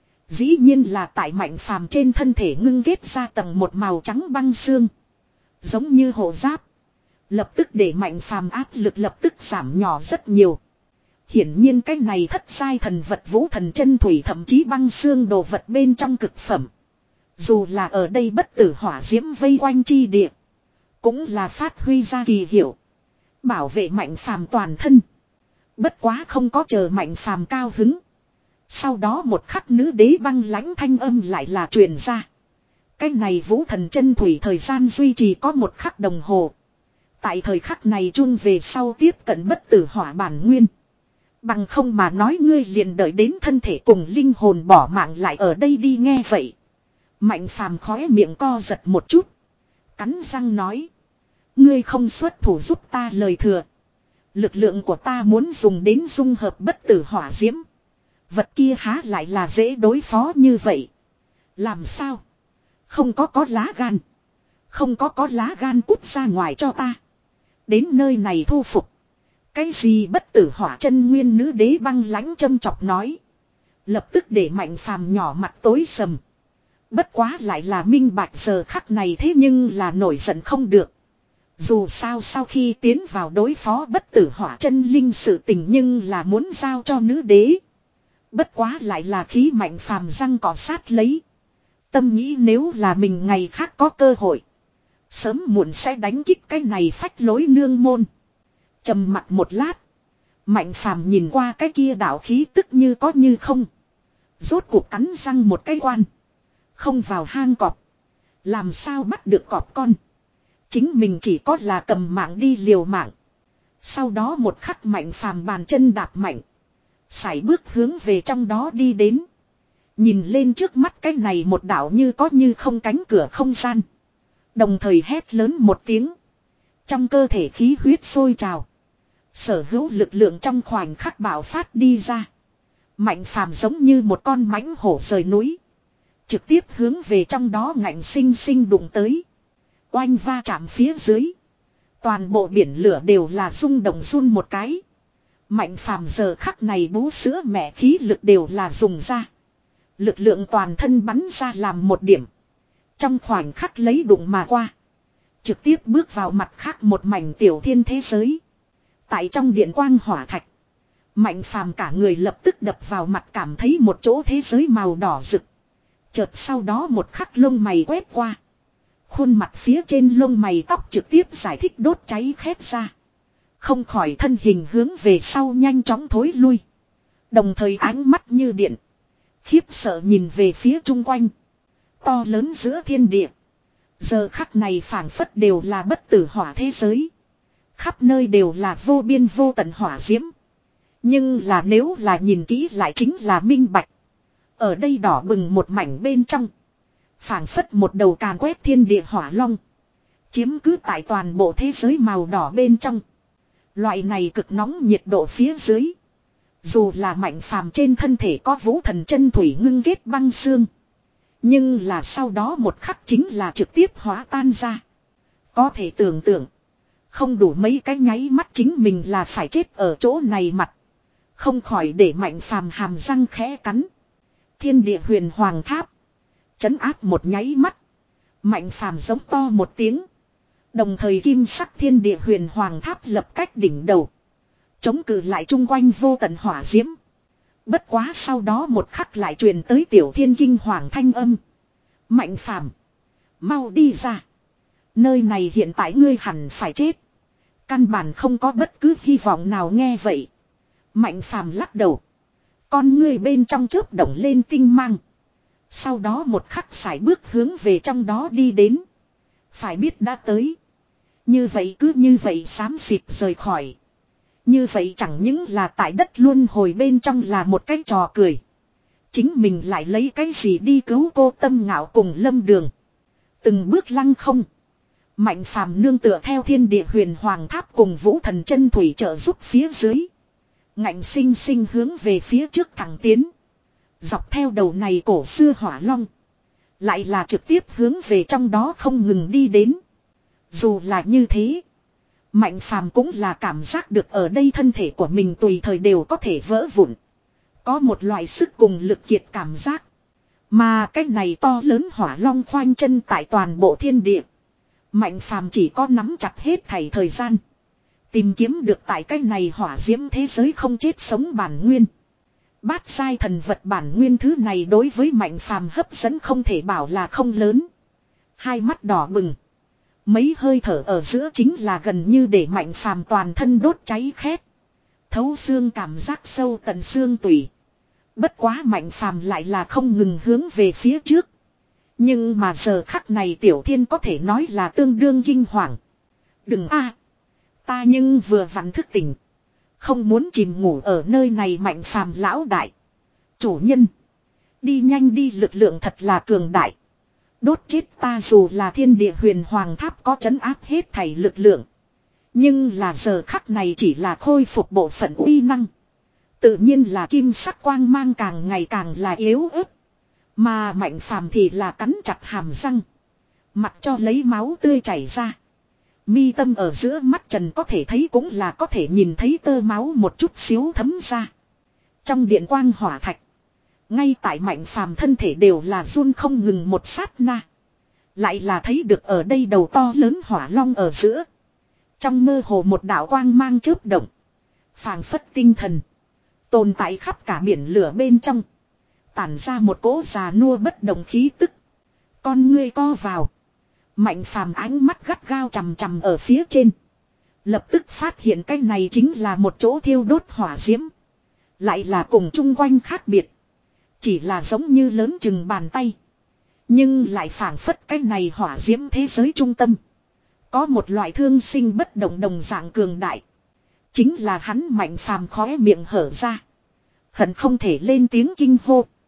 Dĩ nhiên là tại Mạnh Phàm trên thân thể ngưng kết ra tầng một màu trắng băng xương. Giống như hộ giáp. Lập tức để Mạnh Phàm áp lực lập tức giảm nhỏ rất nhiều. Hiển nhiên cái này thất giai thần vật vũ thần chân thủy thậm chí băng xương đồ vật bên trong cực phẩm. Dù là ở đây bất tử hỏa diễm vây quanh chi địa. Cũng là phát huy ra kỳ hiệu. Bảo vệ Mạnh Phàm toàn thân. Bất quá không có chờ Mạnh Phàm cao hứng. Sau đó một khắc nữ đế băng lãnh thanh âm lại là truyền ra. Cái này vũ thần chân thủy thời gian duy trì có một khắc đồng hồ. Tại thời khắc này chun về sau tiếp cận bất tử hỏa bản nguyên. Bằng không mà nói ngươi liền đợi đến thân thể cùng linh hồn bỏ mạng lại ở đây đi nghe vậy. Mạnh Phàm khóe miệng co giật một chút. Cắn răng nói. Ngươi không xuất thủ giúp ta lời thừa. Lực lượng của ta muốn dùng đến dung hợp bất tử hỏa diễm. Vật kia há lại là dễ đối phó như vậy. Làm sao? Không có có lá gan. Không có có lá gan cút ra ngoài cho ta. Đến nơi này thu phục. Cái gì bất tử hỏa chân nguyên nữ đế băng lãnh châm chọc nói. Lập tức để Mạnh Phàm nhỏ mặt tối sầm. Bất quá lại là minh bạch giờ khắc này thế nhưng là nổi giận không được. Dù sao sau khi tiến vào đối phó bất tử hỏa chân linh sự tình nhưng là muốn giao cho nữ đế. Bất quá lại là khí Mạnh Phàm răng cỏ sát lấy. Tâm nghĩ nếu là mình ngày khác có cơ hội. Sớm muộn sẽ đánh kích cái này phách lối nương môn. Trầm mặt một lát. Mạnh Phàm nhìn qua cái kia đạo khí tức như có như không. Rốt cuộc cắn răng một cái quan. Không vào hang cọp. Làm sao bắt được cọp con. Chính mình chỉ có là cầm mạng đi liều mạng. Sau đó một khắc Mạnh Phàm bàn chân đạp mạnh. Sải bước hướng về trong đó đi đến. Nhìn lên trước mắt cái này một đạo như có như không cánh cửa không gian. Đồng thời hét lớn một tiếng. Trong cơ thể khí huyết sôi trào. Sở hữu lực lượng trong khoảnh khắc bạo phát đi ra. Mạnh phàm giống như một con mãnh hổ rời núi. Trực tiếp hướng về trong đó ngạnh sinh sinh đụng tới. Oanh va chạm phía dưới. Toàn bộ biển lửa đều là rung động run một cái. Mạnh phàm giờ khắc này bú sữa mẹ khí lực đều là dùng ra. Lực lượng toàn thân bắn ra làm một điểm. Trong khoảnh khắc lấy đụng mà qua. Trực tiếp bước vào mặt khác một mảnh tiểu thiên thế giới. Tại trong điện quang hỏa thạch. Mạnh phàm cả người lập tức đập vào mặt cảm thấy một chỗ thế giới màu đỏ rực. Chợt sau đó một khắc lông mày quét qua. Khuôn mặt phía trên lông mày tóc trực tiếp giải thích đốt cháy khét ra. Không khỏi thân hình hướng về sau nhanh chóng thối lui. Đồng thời ánh mắt như điện. Khiếp sợ nhìn về phía chung quanh. To lớn giữa thiên địa. Giờ khắc này phảng phất đều là bất tử hỏa thế giới. Khắp nơi đều là vô biên vô tận hỏa diễm. Nhưng là nếu là nhìn kỹ lại chính là minh bạch. Ở đây đỏ bừng một mảnh bên trong. Phảng phất một đầu càn quét thiên địa hỏa long. Chiếm cứ tại toàn bộ thế giới màu đỏ bên trong. Loại này cực nóng nhiệt độ phía dưới. Dù là mạnh phàm trên thân thể có vũ thần chân thủy ngưng kết băng xương. Nhưng là sau đó một khắc chính là trực tiếp hóa tan ra. Có thể tưởng tượng. Không đủ mấy cái nháy mắt chính mình là phải chết ở chỗ này mặt. Không khỏi để mạnh phàm hàm răng khẽ cắn. Thiên địa huyền hoàng tháp. Chấn áp một nháy mắt. Mạnh phàm giống to một tiếng. Đồng thời kim sắc thiên địa huyền hoàng tháp lập cách đỉnh đầu. Chống cự lại chung quanh vô tận hỏa diễm. Bất quá sau đó một khắc lại truyền tới tiểu thiên kinh hoàng thanh âm. Mạnh phàm. Mau đi ra. Nơi này hiện tại ngươi hẳn phải chết. Căn bản không có bất cứ hy vọng nào nghe vậy. Mạnh phàm lắc đầu. Con ngươi bên trong chớp động lên tinh mang. Sau đó một khắc sải bước hướng về trong đó đi đến. Phải biết đã tới. Như vậy cứ như vậy xám xịt rời khỏi. Như vậy chẳng những là tại đất luân hồi bên trong là một cái trò cười. Chính mình lại lấy cái gì đi cứu cô Tâm Ngạo cùng Lâm Đường. Từng bước lăng không. Mạnh phàm nương tựa theo thiên địa huyền hoàng tháp cùng vũ thần chân thủy trợ giúp phía dưới. Ngạnh sinh sinh hướng về phía trước thẳng tiến. Dọc theo đầu này cổ xưa hỏa long. Lại là trực tiếp hướng về trong đó không ngừng đi đến. Dù là như thế. Mạnh phàm cũng là cảm giác được ở đây thân thể của mình tùy thời đều có thể vỡ vụn. Có một loại sức cùng lực kiệt cảm giác. Mà cái này to lớn hỏa long khoanh chân tại toàn bộ thiên địa. Mạnh phàm chỉ có nắm chặt hết thảy thời gian. Tìm kiếm được tại cái này hỏa diễm thế giới không chết sống bản nguyên. Bát sai thần vật bản nguyên thứ này đối với mạnh phàm hấp dẫn không thể bảo là không lớn. Hai mắt đỏ bừng. Mấy hơi thở ở giữa chính là gần như để mạnh phàm toàn thân đốt cháy khét. Thấu xương cảm giác sâu tận xương tủy. Bất quá mạnh phàm lại là không ngừng hướng về phía trước. Nhưng mà giờ khắc này tiểu thiên có thể nói là tương đương kinh hoàng. Đừng a, ta nhưng vừa vặn thức tỉnh. Không muốn chìm ngủ ở nơi này mạnh phàm lão đại. Chủ nhân. Đi nhanh đi, lực lượng thật là cường đại. Đốt chết ta, dù là thiên địa huyền hoàng tháp có trấn áp hết thảy lực lượng. Nhưng là giờ khắc này chỉ là khôi phục bộ phận uy năng. Tự nhiên là kim sắc quang mang càng ngày càng là yếu ớt. Mà mạnh phàm thì là cắn chặt hàm răng. Mặc cho lấy máu tươi chảy ra. Mi tâm ở giữa mắt trần có thể thấy cũng là có thể nhìn thấy tơ máu một chút xíu thấm ra. Trong điện quang hỏa thạch. Ngay tại mạnh phàm thân thể đều là run không ngừng một sát na. Lại là thấy được ở đây đầu to lớn hỏa long ở giữa. Trong mơ hồ một đạo quang mang chớp động. Phảng phất tinh thần. Tồn tại khắp cả biển lửa bên trong. Tản ra một cỗ già nua bất động khí tức. Con ngươi co vào. Mạnh phàm ánh mắt gắt gao chằm chằm ở phía trên. Lập tức phát hiện cái này chính là một chỗ thiêu đốt hỏa diễm. Lại là cùng chung quanh khác biệt. Chỉ là giống như lớn chừng bàn tay. Nhưng lại phảng phất cái này hỏa diễm thế giới trung tâm. Có một loại thương sinh bất động đồng dạng cường đại. Chính là hắn mạnh phàm khóe miệng hở ra. Hận không thể lên tiếng kinh hô.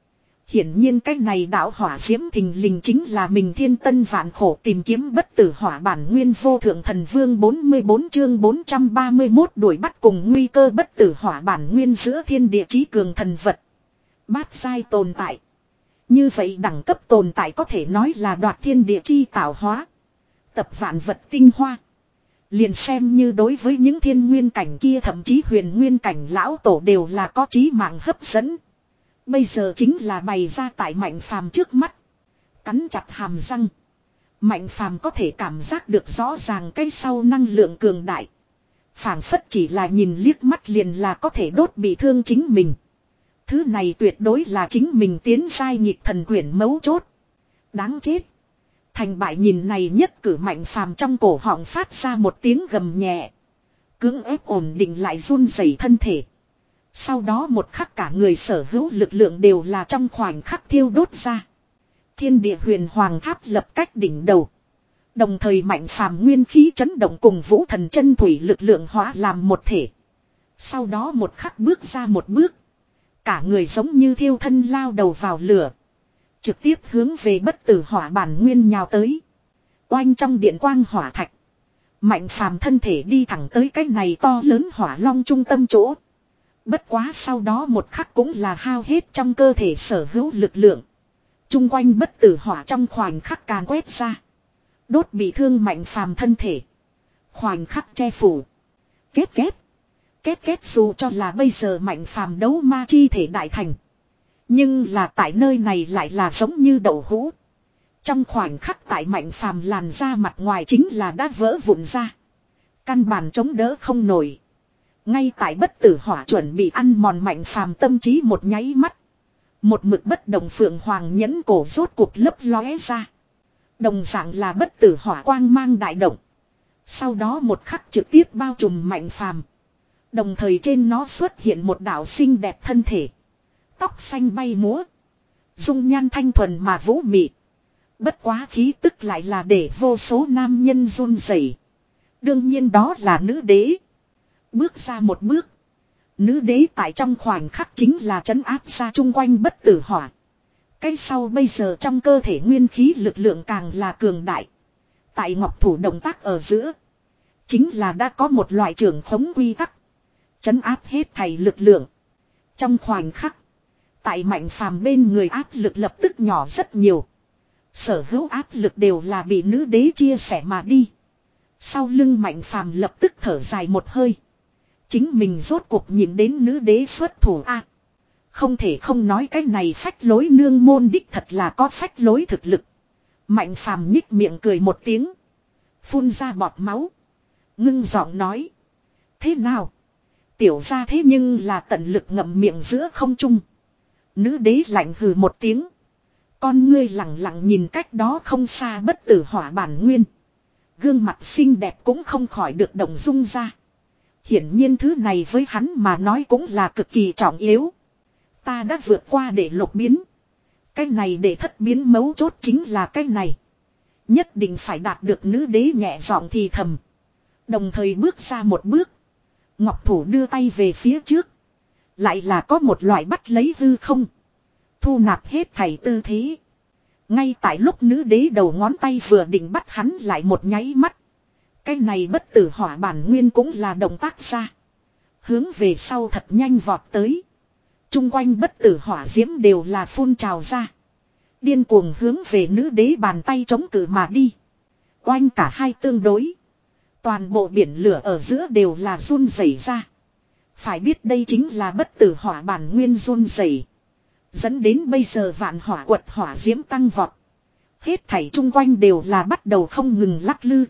Hiển nhiên cái này đạo hỏa diễm thình lình chính là mình thiên tân vạn khổ tìm kiếm bất tử hỏa bản nguyên vô thượng thần vương bốn mươi bốn chương bốn trăm ba mươi mốt đuổi bắt cùng nguy cơ bất tử hỏa bản nguyên giữa thiên địa chí cường thần vật. Bát giai tồn tại. Như vậy đẳng cấp tồn tại có thể nói là đoạt thiên địa chi tạo hóa. Tập vạn vật tinh hoa. Liền xem như đối với những thiên nguyên cảnh kia thậm chí huyền nguyên cảnh lão tổ đều là có trí mạng hấp dẫn. Bây giờ chính là bày ra tại Mạnh Phàm trước mắt. Cắn chặt hàm răng. Mạnh Phàm có thể cảm giác được rõ ràng cái sau năng lượng cường đại. Phảng phất chỉ là nhìn liếc mắt liền là có thể đốt bị thương chính mình. Thứ này tuyệt đối là chính mình tiến giai nhịp thần quyển mấu chốt. Đáng chết. Thành bại nhìn này nhất cử Mạnh Phàm trong cổ họng phát ra một tiếng gầm nhẹ. Cưỡng ép ổn định lại run rẩy thân thể. Sau đó một khắc cả người sở hữu lực lượng đều là trong khoảnh khắc thiêu đốt ra. Thiên địa huyền hoàng tháp lập cách đỉnh đầu. Đồng thời Mạnh Phàm nguyên khí chấn động cùng vũ thần chân thủy lực lượng hóa làm một thể. Sau đó một khắc bước ra một bước. Cả người giống như thiêu thân lao đầu vào lửa. Trực tiếp hướng về bất tử hỏa bản nguyên nhào tới. Oanh trong điện quang hỏa thạch. Mạnh Phàm thân thể đi thẳng tới cái này to lớn hỏa long trung tâm chỗ. Bất quá sau đó một khắc cũng là hao hết trong cơ thể sở hữu lực lượng. Trung quanh bất tử hỏa trong khoảnh khắc càn quét ra. Đốt bị thương Mạnh Phàm thân thể. Khoảnh khắc che phủ. Kết kết. Kết kết dù cho là bây giờ Mạnh Phàm đấu ma chi thể đại thành. Nhưng là tại nơi này lại là giống như đậu hũ. Trong khoảnh khắc tại Mạnh Phàm làn ra mặt ngoài chính là đã vỡ vụn ra. Căn bản chống đỡ không nổi. Ngay tại bất tử hỏa chuẩn bị ăn mòn Mạnh Phàm tâm trí một nháy mắt. Một mực bất động phượng hoàng nhẫn cổ rốt cuộc lấp lóe ra. Đồng dạng là bất tử hỏa quang mang đại động. Sau đó một khắc trực tiếp bao trùm Mạnh Phàm. Đồng thời trên nó xuất hiện một đạo xinh đẹp thân thể. Tóc xanh bay múa. Dung nhan thanh thuần mà vũ mị. Bất quá khí tức lại là để vô số nam nhân run rẩy. Đương nhiên đó là nữ đế. Bước ra một bước. Nữ đế tại trong khoảnh khắc chính là trấn áp ra chung quanh bất tử hỏa. Cái sau bây giờ trong cơ thể nguyên khí lực lượng càng là cường đại. Tại ngọc thủ động tác ở giữa. Chính là đã có một loại trưởng khống quy tắc. Trấn áp hết thảy lực lượng. Trong khoảnh khắc. Tại Mạnh Phàm bên người áp lực lập tức nhỏ rất nhiều. Sở hữu áp lực đều là bị nữ đế chia sẻ mà đi. Sau lưng Mạnh Phàm lập tức thở dài một hơi. Chính mình rốt cuộc nhìn đến nữ đế xuất thủ a. À, không thể không nói cái này phách lối nương môn đích thật là có phách lối thực lực. Mạnh Phàm nhích miệng cười một tiếng. Phun ra bọt máu. Ngưng giọng nói. Thế nào? Tiểu ra thế nhưng là tận lực ngậm miệng giữa không trung. Nữ đế lạnh hừ một tiếng. Con ngươi lặng lặng nhìn cách đó không xa bất tử hỏa bản nguyên. Gương mặt xinh đẹp cũng không khỏi được động dung ra. Hiển nhiên thứ này với hắn mà nói cũng là cực kỳ trọng yếu. Ta đã vượt qua để lục biến. Cái này để thất biến mấu chốt chính là cái này. Nhất định phải đạt được nữ đế nhẹ giọng thì thầm. Đồng thời bước ra một bước. Ngọc thủ đưa tay về phía trước. Lại là có một loại bắt lấy hư không. Thu nạp hết thảy tư thế. Ngay tại lúc nữ đế đầu ngón tay vừa định bắt hắn lại một nháy mắt. Cái này bất tử hỏa bản nguyên cũng là động tác ra. Hướng về sau thật nhanh vọt tới. Trung quanh bất tử hỏa diễm đều là phun trào ra. Điên cuồng hướng về nữ đế bàn tay chống cự mà đi. Oanh cả hai tương đối. Toàn bộ biển lửa ở giữa đều là run rẩy ra. Phải biết đây chính là bất tử hỏa bản nguyên run rẩy. Dẫn đến bây giờ vạn hỏa quật hỏa diễm tăng vọt. Hết thảy chung quanh đều là bắt đầu không ngừng lắc lư.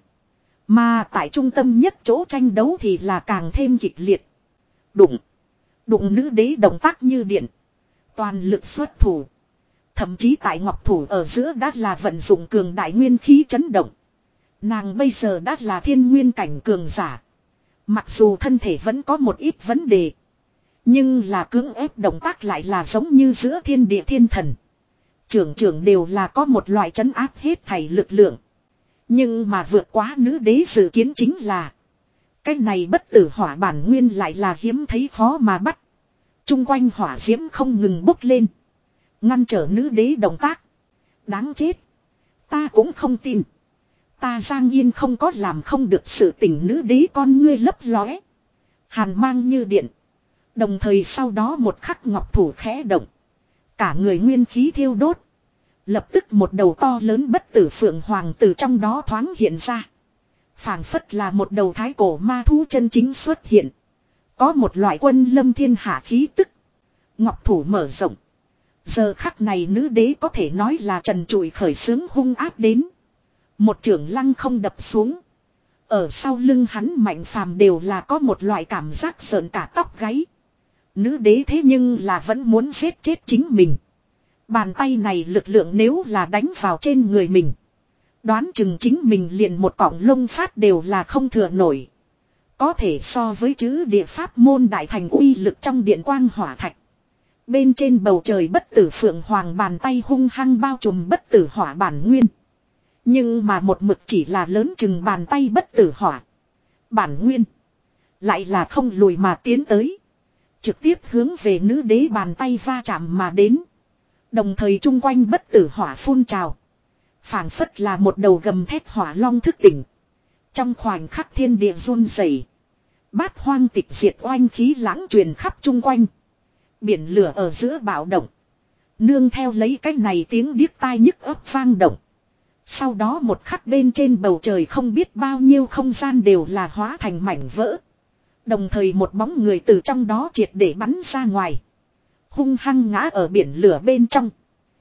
Mà tại trung tâm nhất chỗ tranh đấu thì là càng thêm kịch liệt. Đụng. Đụng nữ đế động tác như điện. Toàn lực xuất thủ. Thậm chí tại ngọc thủ ở giữa đã là vận dụng cường đại nguyên khí chấn động. Nàng bây giờ đã là thiên nguyên cảnh cường giả. Mặc dù thân thể vẫn có một ít vấn đề. Nhưng là cưỡng ép động tác lại là giống như giữa thiên địa thiên thần. Trưởng trưởng đều là có một loại trấn áp hết thảy lực lượng. Nhưng mà vượt quá nữ đế dự kiến chính là. Cái này bất tử hỏa bản nguyên lại là hiếm thấy khó mà bắt. Trung quanh hỏa diễm không ngừng bốc lên. Ngăn trở nữ đế động tác. Đáng chết. Ta cũng không tin. Ta Giang Yên không có làm không được sự tình, nữ đế con ngươi lấp lóe. Hàn mang như điện. Đồng thời sau đó một khắc ngọc thủ khẽ động. Cả người nguyên khí thiêu đốt. Lập tức một đầu to lớn bất tử phượng hoàng từ trong đó thoáng hiện ra. Phảng phất là một đầu thái cổ ma thú chân chính xuất hiện. Có một loại quân lâm thiên hạ khí tức. Ngọc thủ mở rộng. Giờ khắc này nữ đế có thể nói là trần trụi khởi xướng hung áp đến. Một trưởng lăng không đập xuống. Ở sau lưng hắn Mạnh Phàm đều là có một loại cảm giác sợn cả tóc gáy. Nữ đế thế nhưng là vẫn muốn giết chết chính mình. Bàn tay này lực lượng nếu là đánh vào trên người mình. Đoán chừng chính mình liền một cọng lông phát đều là không thừa nổi. Có thể so với chữ địa pháp môn đại thành uy lực trong điện quang hỏa thạch. Bên trên bầu trời bất tử phượng hoàng bàn tay hung hăng bao trùm bất tử hỏa bản nguyên. Nhưng mà một mực chỉ là lớn chừng bàn tay bất tử hỏa. Bản nguyên. Lại là không lùi mà tiến tới. Trực tiếp hướng về nữ đế bàn tay va chạm mà đến. Đồng thời chung quanh bất tử hỏa phun trào. Phảng phất là một đầu gầm thét hỏa long thức tỉnh. Trong khoảnh khắc thiên địa run rẩy, bát hoang tịch diệt oanh khí lãng truyền khắp chung quanh. Biển lửa ở giữa bạo động. Nương theo lấy cái này tiếng điếc tai nhức ấp vang động. Sau đó một khắc bên trên bầu trời không biết bao nhiêu không gian đều là hóa thành mảnh vỡ. Đồng thời một bóng người từ trong đó triệt để bắn ra ngoài. Hung hăng ngã ở biển lửa bên trong.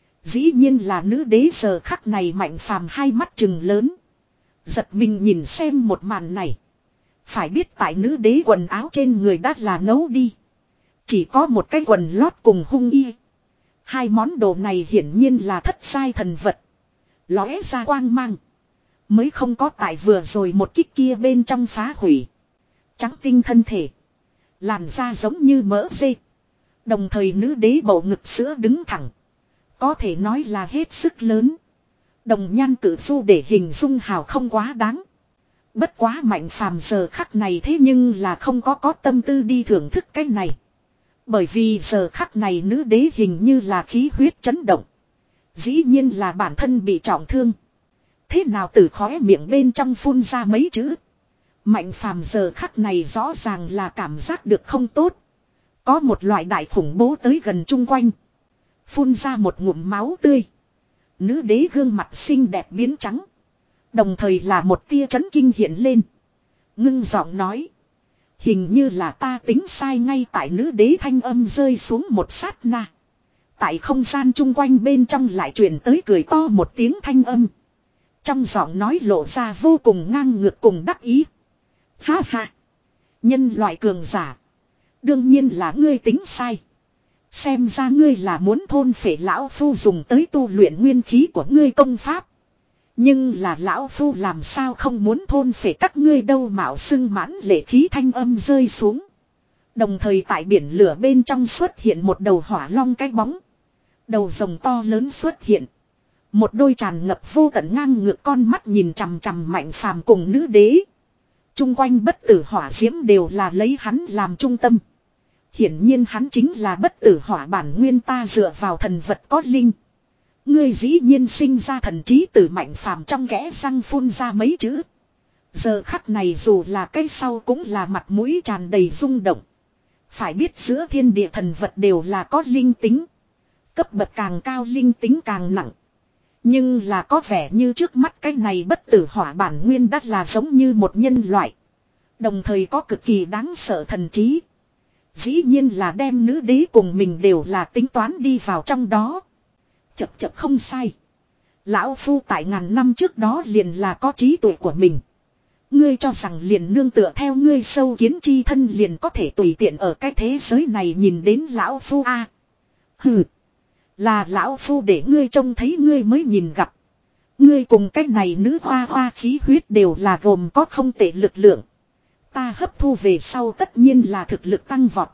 Dĩ nhiên là nữ đế, giờ khắc này Mạnh Phàm hai mắt trừng lớn. Giật mình nhìn xem một màn này. Phải biết tại nữ đế quần áo trên người đã là nấu đi. Chỉ có một cái quần lót cùng hung y. Hai món đồ này hiển nhiên là thất sai thần vật. Lóe ra quang mang. Mới không có tại vừa rồi một kích kia bên trong phá hủy. Trắng tinh thân thể. Làn da giống như mỡ dê. Đồng thời nữ đế bầu ngực sữa đứng thẳng. Có thể nói là hết sức lớn. Đồng nhan cử du để hình dung hào không quá đáng. Bất quá Mạnh Phàm giờ khắc này thế nhưng là không có có tâm tư đi thưởng thức cái này. Bởi vì giờ khắc này nữ đế hình như là khí huyết chấn động. Dĩ nhiên là bản thân bị trọng thương. Thế nào từ khóe miệng bên trong phun ra mấy chữ. Mạnh Phàm giờ khắc này rõ ràng là cảm giác được không tốt. Có một loại đại khủng bố tới gần chung quanh. Phun ra một ngụm máu tươi. Nữ đế gương mặt xinh đẹp biến trắng. Đồng thời là một tia chấn kinh hiện lên. Ngưng giọng nói. Hình như là ta tính sai, ngay tại nữ đế thanh âm rơi xuống một sát na. Tại không gian chung quanh bên trong lại truyền tới cười to một tiếng thanh âm. Trong giọng nói lộ ra vô cùng ngang ngược cùng đắc ý. Ha ha. Nhân loại cường giả. Đương nhiên là ngươi tính sai. Xem ra ngươi là muốn thôn phệ lão phu dùng tới tu luyện nguyên khí của ngươi công pháp. Nhưng là lão phu làm sao không muốn thôn phệ các ngươi đâu, mạo xưng mãn lệ khí thanh âm rơi xuống. Đồng thời tại biển lửa bên trong xuất hiện một đầu hỏa long cái bóng. Đầu rồng to lớn xuất hiện. Một đôi tràn ngập vô tận ngang ngược con mắt nhìn chằm chằm Mạnh Phàm cùng nữ đế. Trung quanh bất tử hỏa diễm đều là lấy hắn làm trung tâm. Hiển nhiên hắn chính là bất tử hỏa bản nguyên, ta dựa vào thần vật có linh. Ngươi dĩ nhiên sinh ra thần trí từ Mạnh Phàm trong kẽ răng phun ra mấy chữ. Giờ khắc này dù là cái sau cũng là mặt mũi tràn đầy rung động. Phải biết giữa thiên địa thần vật đều là có linh tính. Cấp bậc càng cao linh tính càng nặng. Nhưng là có vẻ như trước mắt cái này bất tử hỏa bản nguyên đắt là giống như một nhân loại. Đồng thời có cực kỳ đáng sợ thần trí. Dĩ nhiên là đem nữ đế cùng mình đều là tính toán đi vào trong đó. Chập chập không sai. Lão phu tại ngàn năm trước đó liền là có trí tuệ của mình. Ngươi cho rằng liền nương tựa theo ngươi sâu kiến chi thân liền có thể tùy tiện ở cái thế giới này nhìn đến lão phu a? À, hừ. Là lão phu để ngươi trông thấy ngươi mới nhìn gặp. Ngươi cùng cái này nữ hoa hoa khí huyết đều là gồm có không tệ lực lượng. Ta hấp thu về sau tất nhiên là thực lực tăng vọt.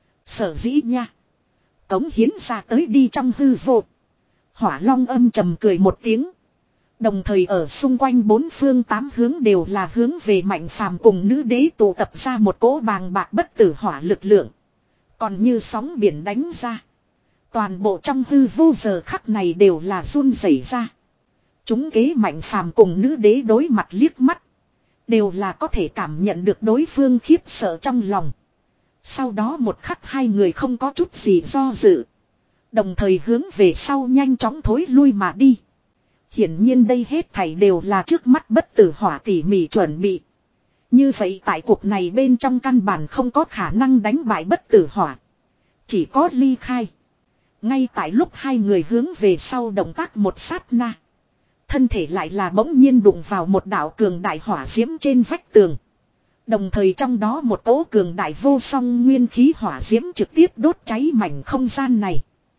Sở dĩ nha. Cống hiến ra tới đi trong hư vô. Hỏa long âm trầm cười một tiếng. Đồng thời ở xung quanh bốn phương tám hướng đều là hướng về Mạnh Phàm cùng nữ đế tụ tập ra một cỗ bàng bạc bất tử hỏa lực lượng. Còn như sóng biển đánh ra. Toàn bộ trong hư vô giờ khắc này đều là run rẩy ra. Chúng kế Mạnh Phàm cùng nữ đế đối mặt liếc mắt. Đều là có thể cảm nhận được đối phương khiếp sợ trong lòng. Sau đó một khắc hai người không có chút gì do dự. Đồng thời hướng về sau nhanh chóng thối lui mà đi. Hiển nhiên đây hết thảy đều là trước mắt bất tử hỏa tỉ mỉ chuẩn bị. Như vậy tại cuộc này bên trong căn bản không có khả năng đánh bại bất tử hỏa. Chỉ có ly khai. Ngay tại lúc hai người hướng về sau động tác một sát na. Thân thể lại là bỗng nhiên đụng vào một đạo cường đại hỏa diễm trên vách tường. Đồng thời trong đó một cỗ cường đại vô song nguyên khí hỏa diễm trực tiếp đốt cháy mảnh không gian này.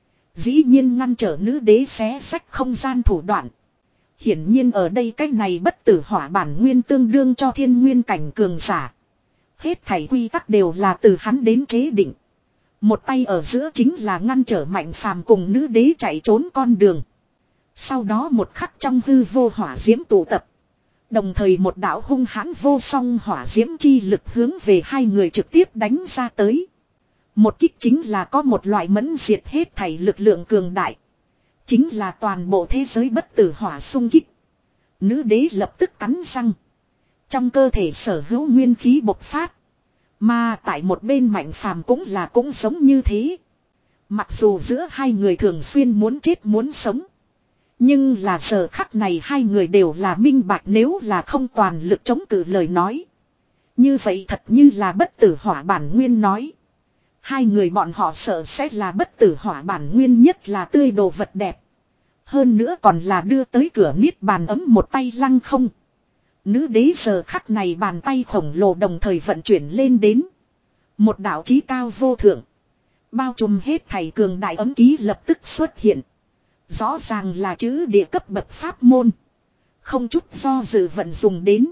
Dĩ nhiên ngăn trở nữ đế xé sách không gian thủ đoạn. Hiển nhiên ở đây cái này bất tử hỏa bản nguyên tương đương cho thiên nguyên cảnh cường giả. Hết thảy quy tắc đều là từ hắn đến chế định. Một tay ở giữa chính là ngăn trở Mạnh Phàm cùng nữ đế chạy trốn con đường. Sau đó một khắc trong hư vô hỏa diễm tụ tập. Đồng thời một đạo hung hãn vô song hỏa diễm chi lực hướng về hai người trực tiếp đánh ra tới. Một kích chính là có một loại mẫn diệt hết thảy lực lượng cường đại. Chính là toàn bộ thế giới bất tử hỏa xung kích. Nữ đế lập tức cắn răng. Trong cơ thể sở hữu nguyên khí bộc phát. Mà tại một bên Mạnh Phàm cũng là cũng giống như thế. Mặc dù giữa hai người thường xuyên muốn chết muốn sống. Nhưng là giờ khắc này hai người đều là minh bạch nếu là không toàn lực chống cự lời nói. Như vậy thật như là bất tử hỏa bản nguyên nói. Hai người bọn họ sợ sẽ là bất tử hỏa bản nguyên nhất là tươi đồ vật đẹp. Hơn nữa còn là đưa tới cửa niết bàn ấm một tay lăng không. Nữ đế giờ khắc này bàn tay khổng lồ đồng thời vận chuyển lên đến. Một đạo chí cao vô thượng. Bao trùm hết thảy cường đại ấm ký lập tức xuất hiện. Rõ ràng là chữ địa cấp bậc pháp môn. Không chút do dự vận dùng đến.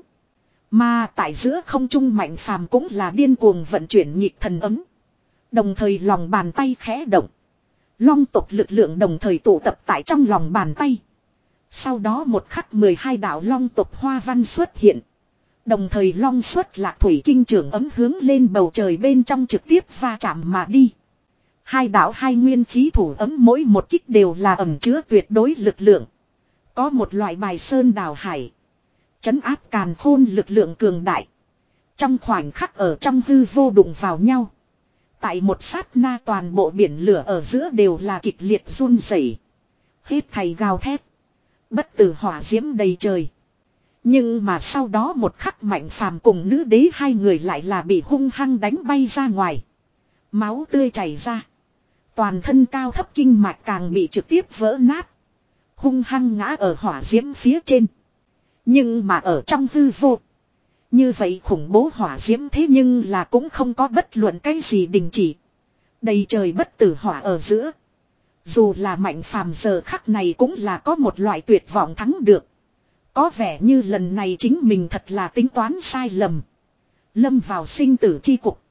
Mà tại giữa không trung Mạnh Phàm cũng là điên cuồng vận chuyển nhịp thần ấm. Đồng thời lòng bàn tay khẽ động. Long tộc lực lượng đồng thời tụ tập tại trong lòng bàn tay. Sau đó một khắc mười hai đạo long tộc hoa văn xuất hiện. Đồng thời long xuất lạc thủy kinh trường ấm hướng lên bầu trời bên trong trực tiếp va chạm mà đi. Hai đạo hai nguyên khí thủ ấm mỗi một kích đều là ẩn chứa tuyệt đối lực lượng. Có một loại bài sơn đào hải. Trấn áp càn khôn lực lượng cường đại. Trong khoảnh khắc ở trong hư vô đụng vào nhau. Tại một sát na toàn bộ biển lửa ở giữa đều là kịch liệt run rẩy. Hết thầy gào thét. Bất tử hỏa diễm đầy trời. Nhưng mà sau đó một khắc Mạnh Phàm cùng nữ đế hai người lại là bị hung hăng đánh bay ra ngoài. Máu tươi chảy ra. Toàn thân cao thấp kinh mạch càng bị trực tiếp vỡ nát. Hung hăng ngã ở hỏa diễm phía trên. Nhưng mà ở trong hư vô. Như vậy khủng bố hỏa diễm thế nhưng là cũng không có bất luận cái gì đình chỉ. Đầy trời bất tử hỏa ở giữa. Dù là Mạnh Phàm giờ khắc này cũng là có một loại tuyệt vọng thắng được. Có vẻ như lần này chính mình thật là tính toán sai lầm. Lâm vào sinh tử chi cục.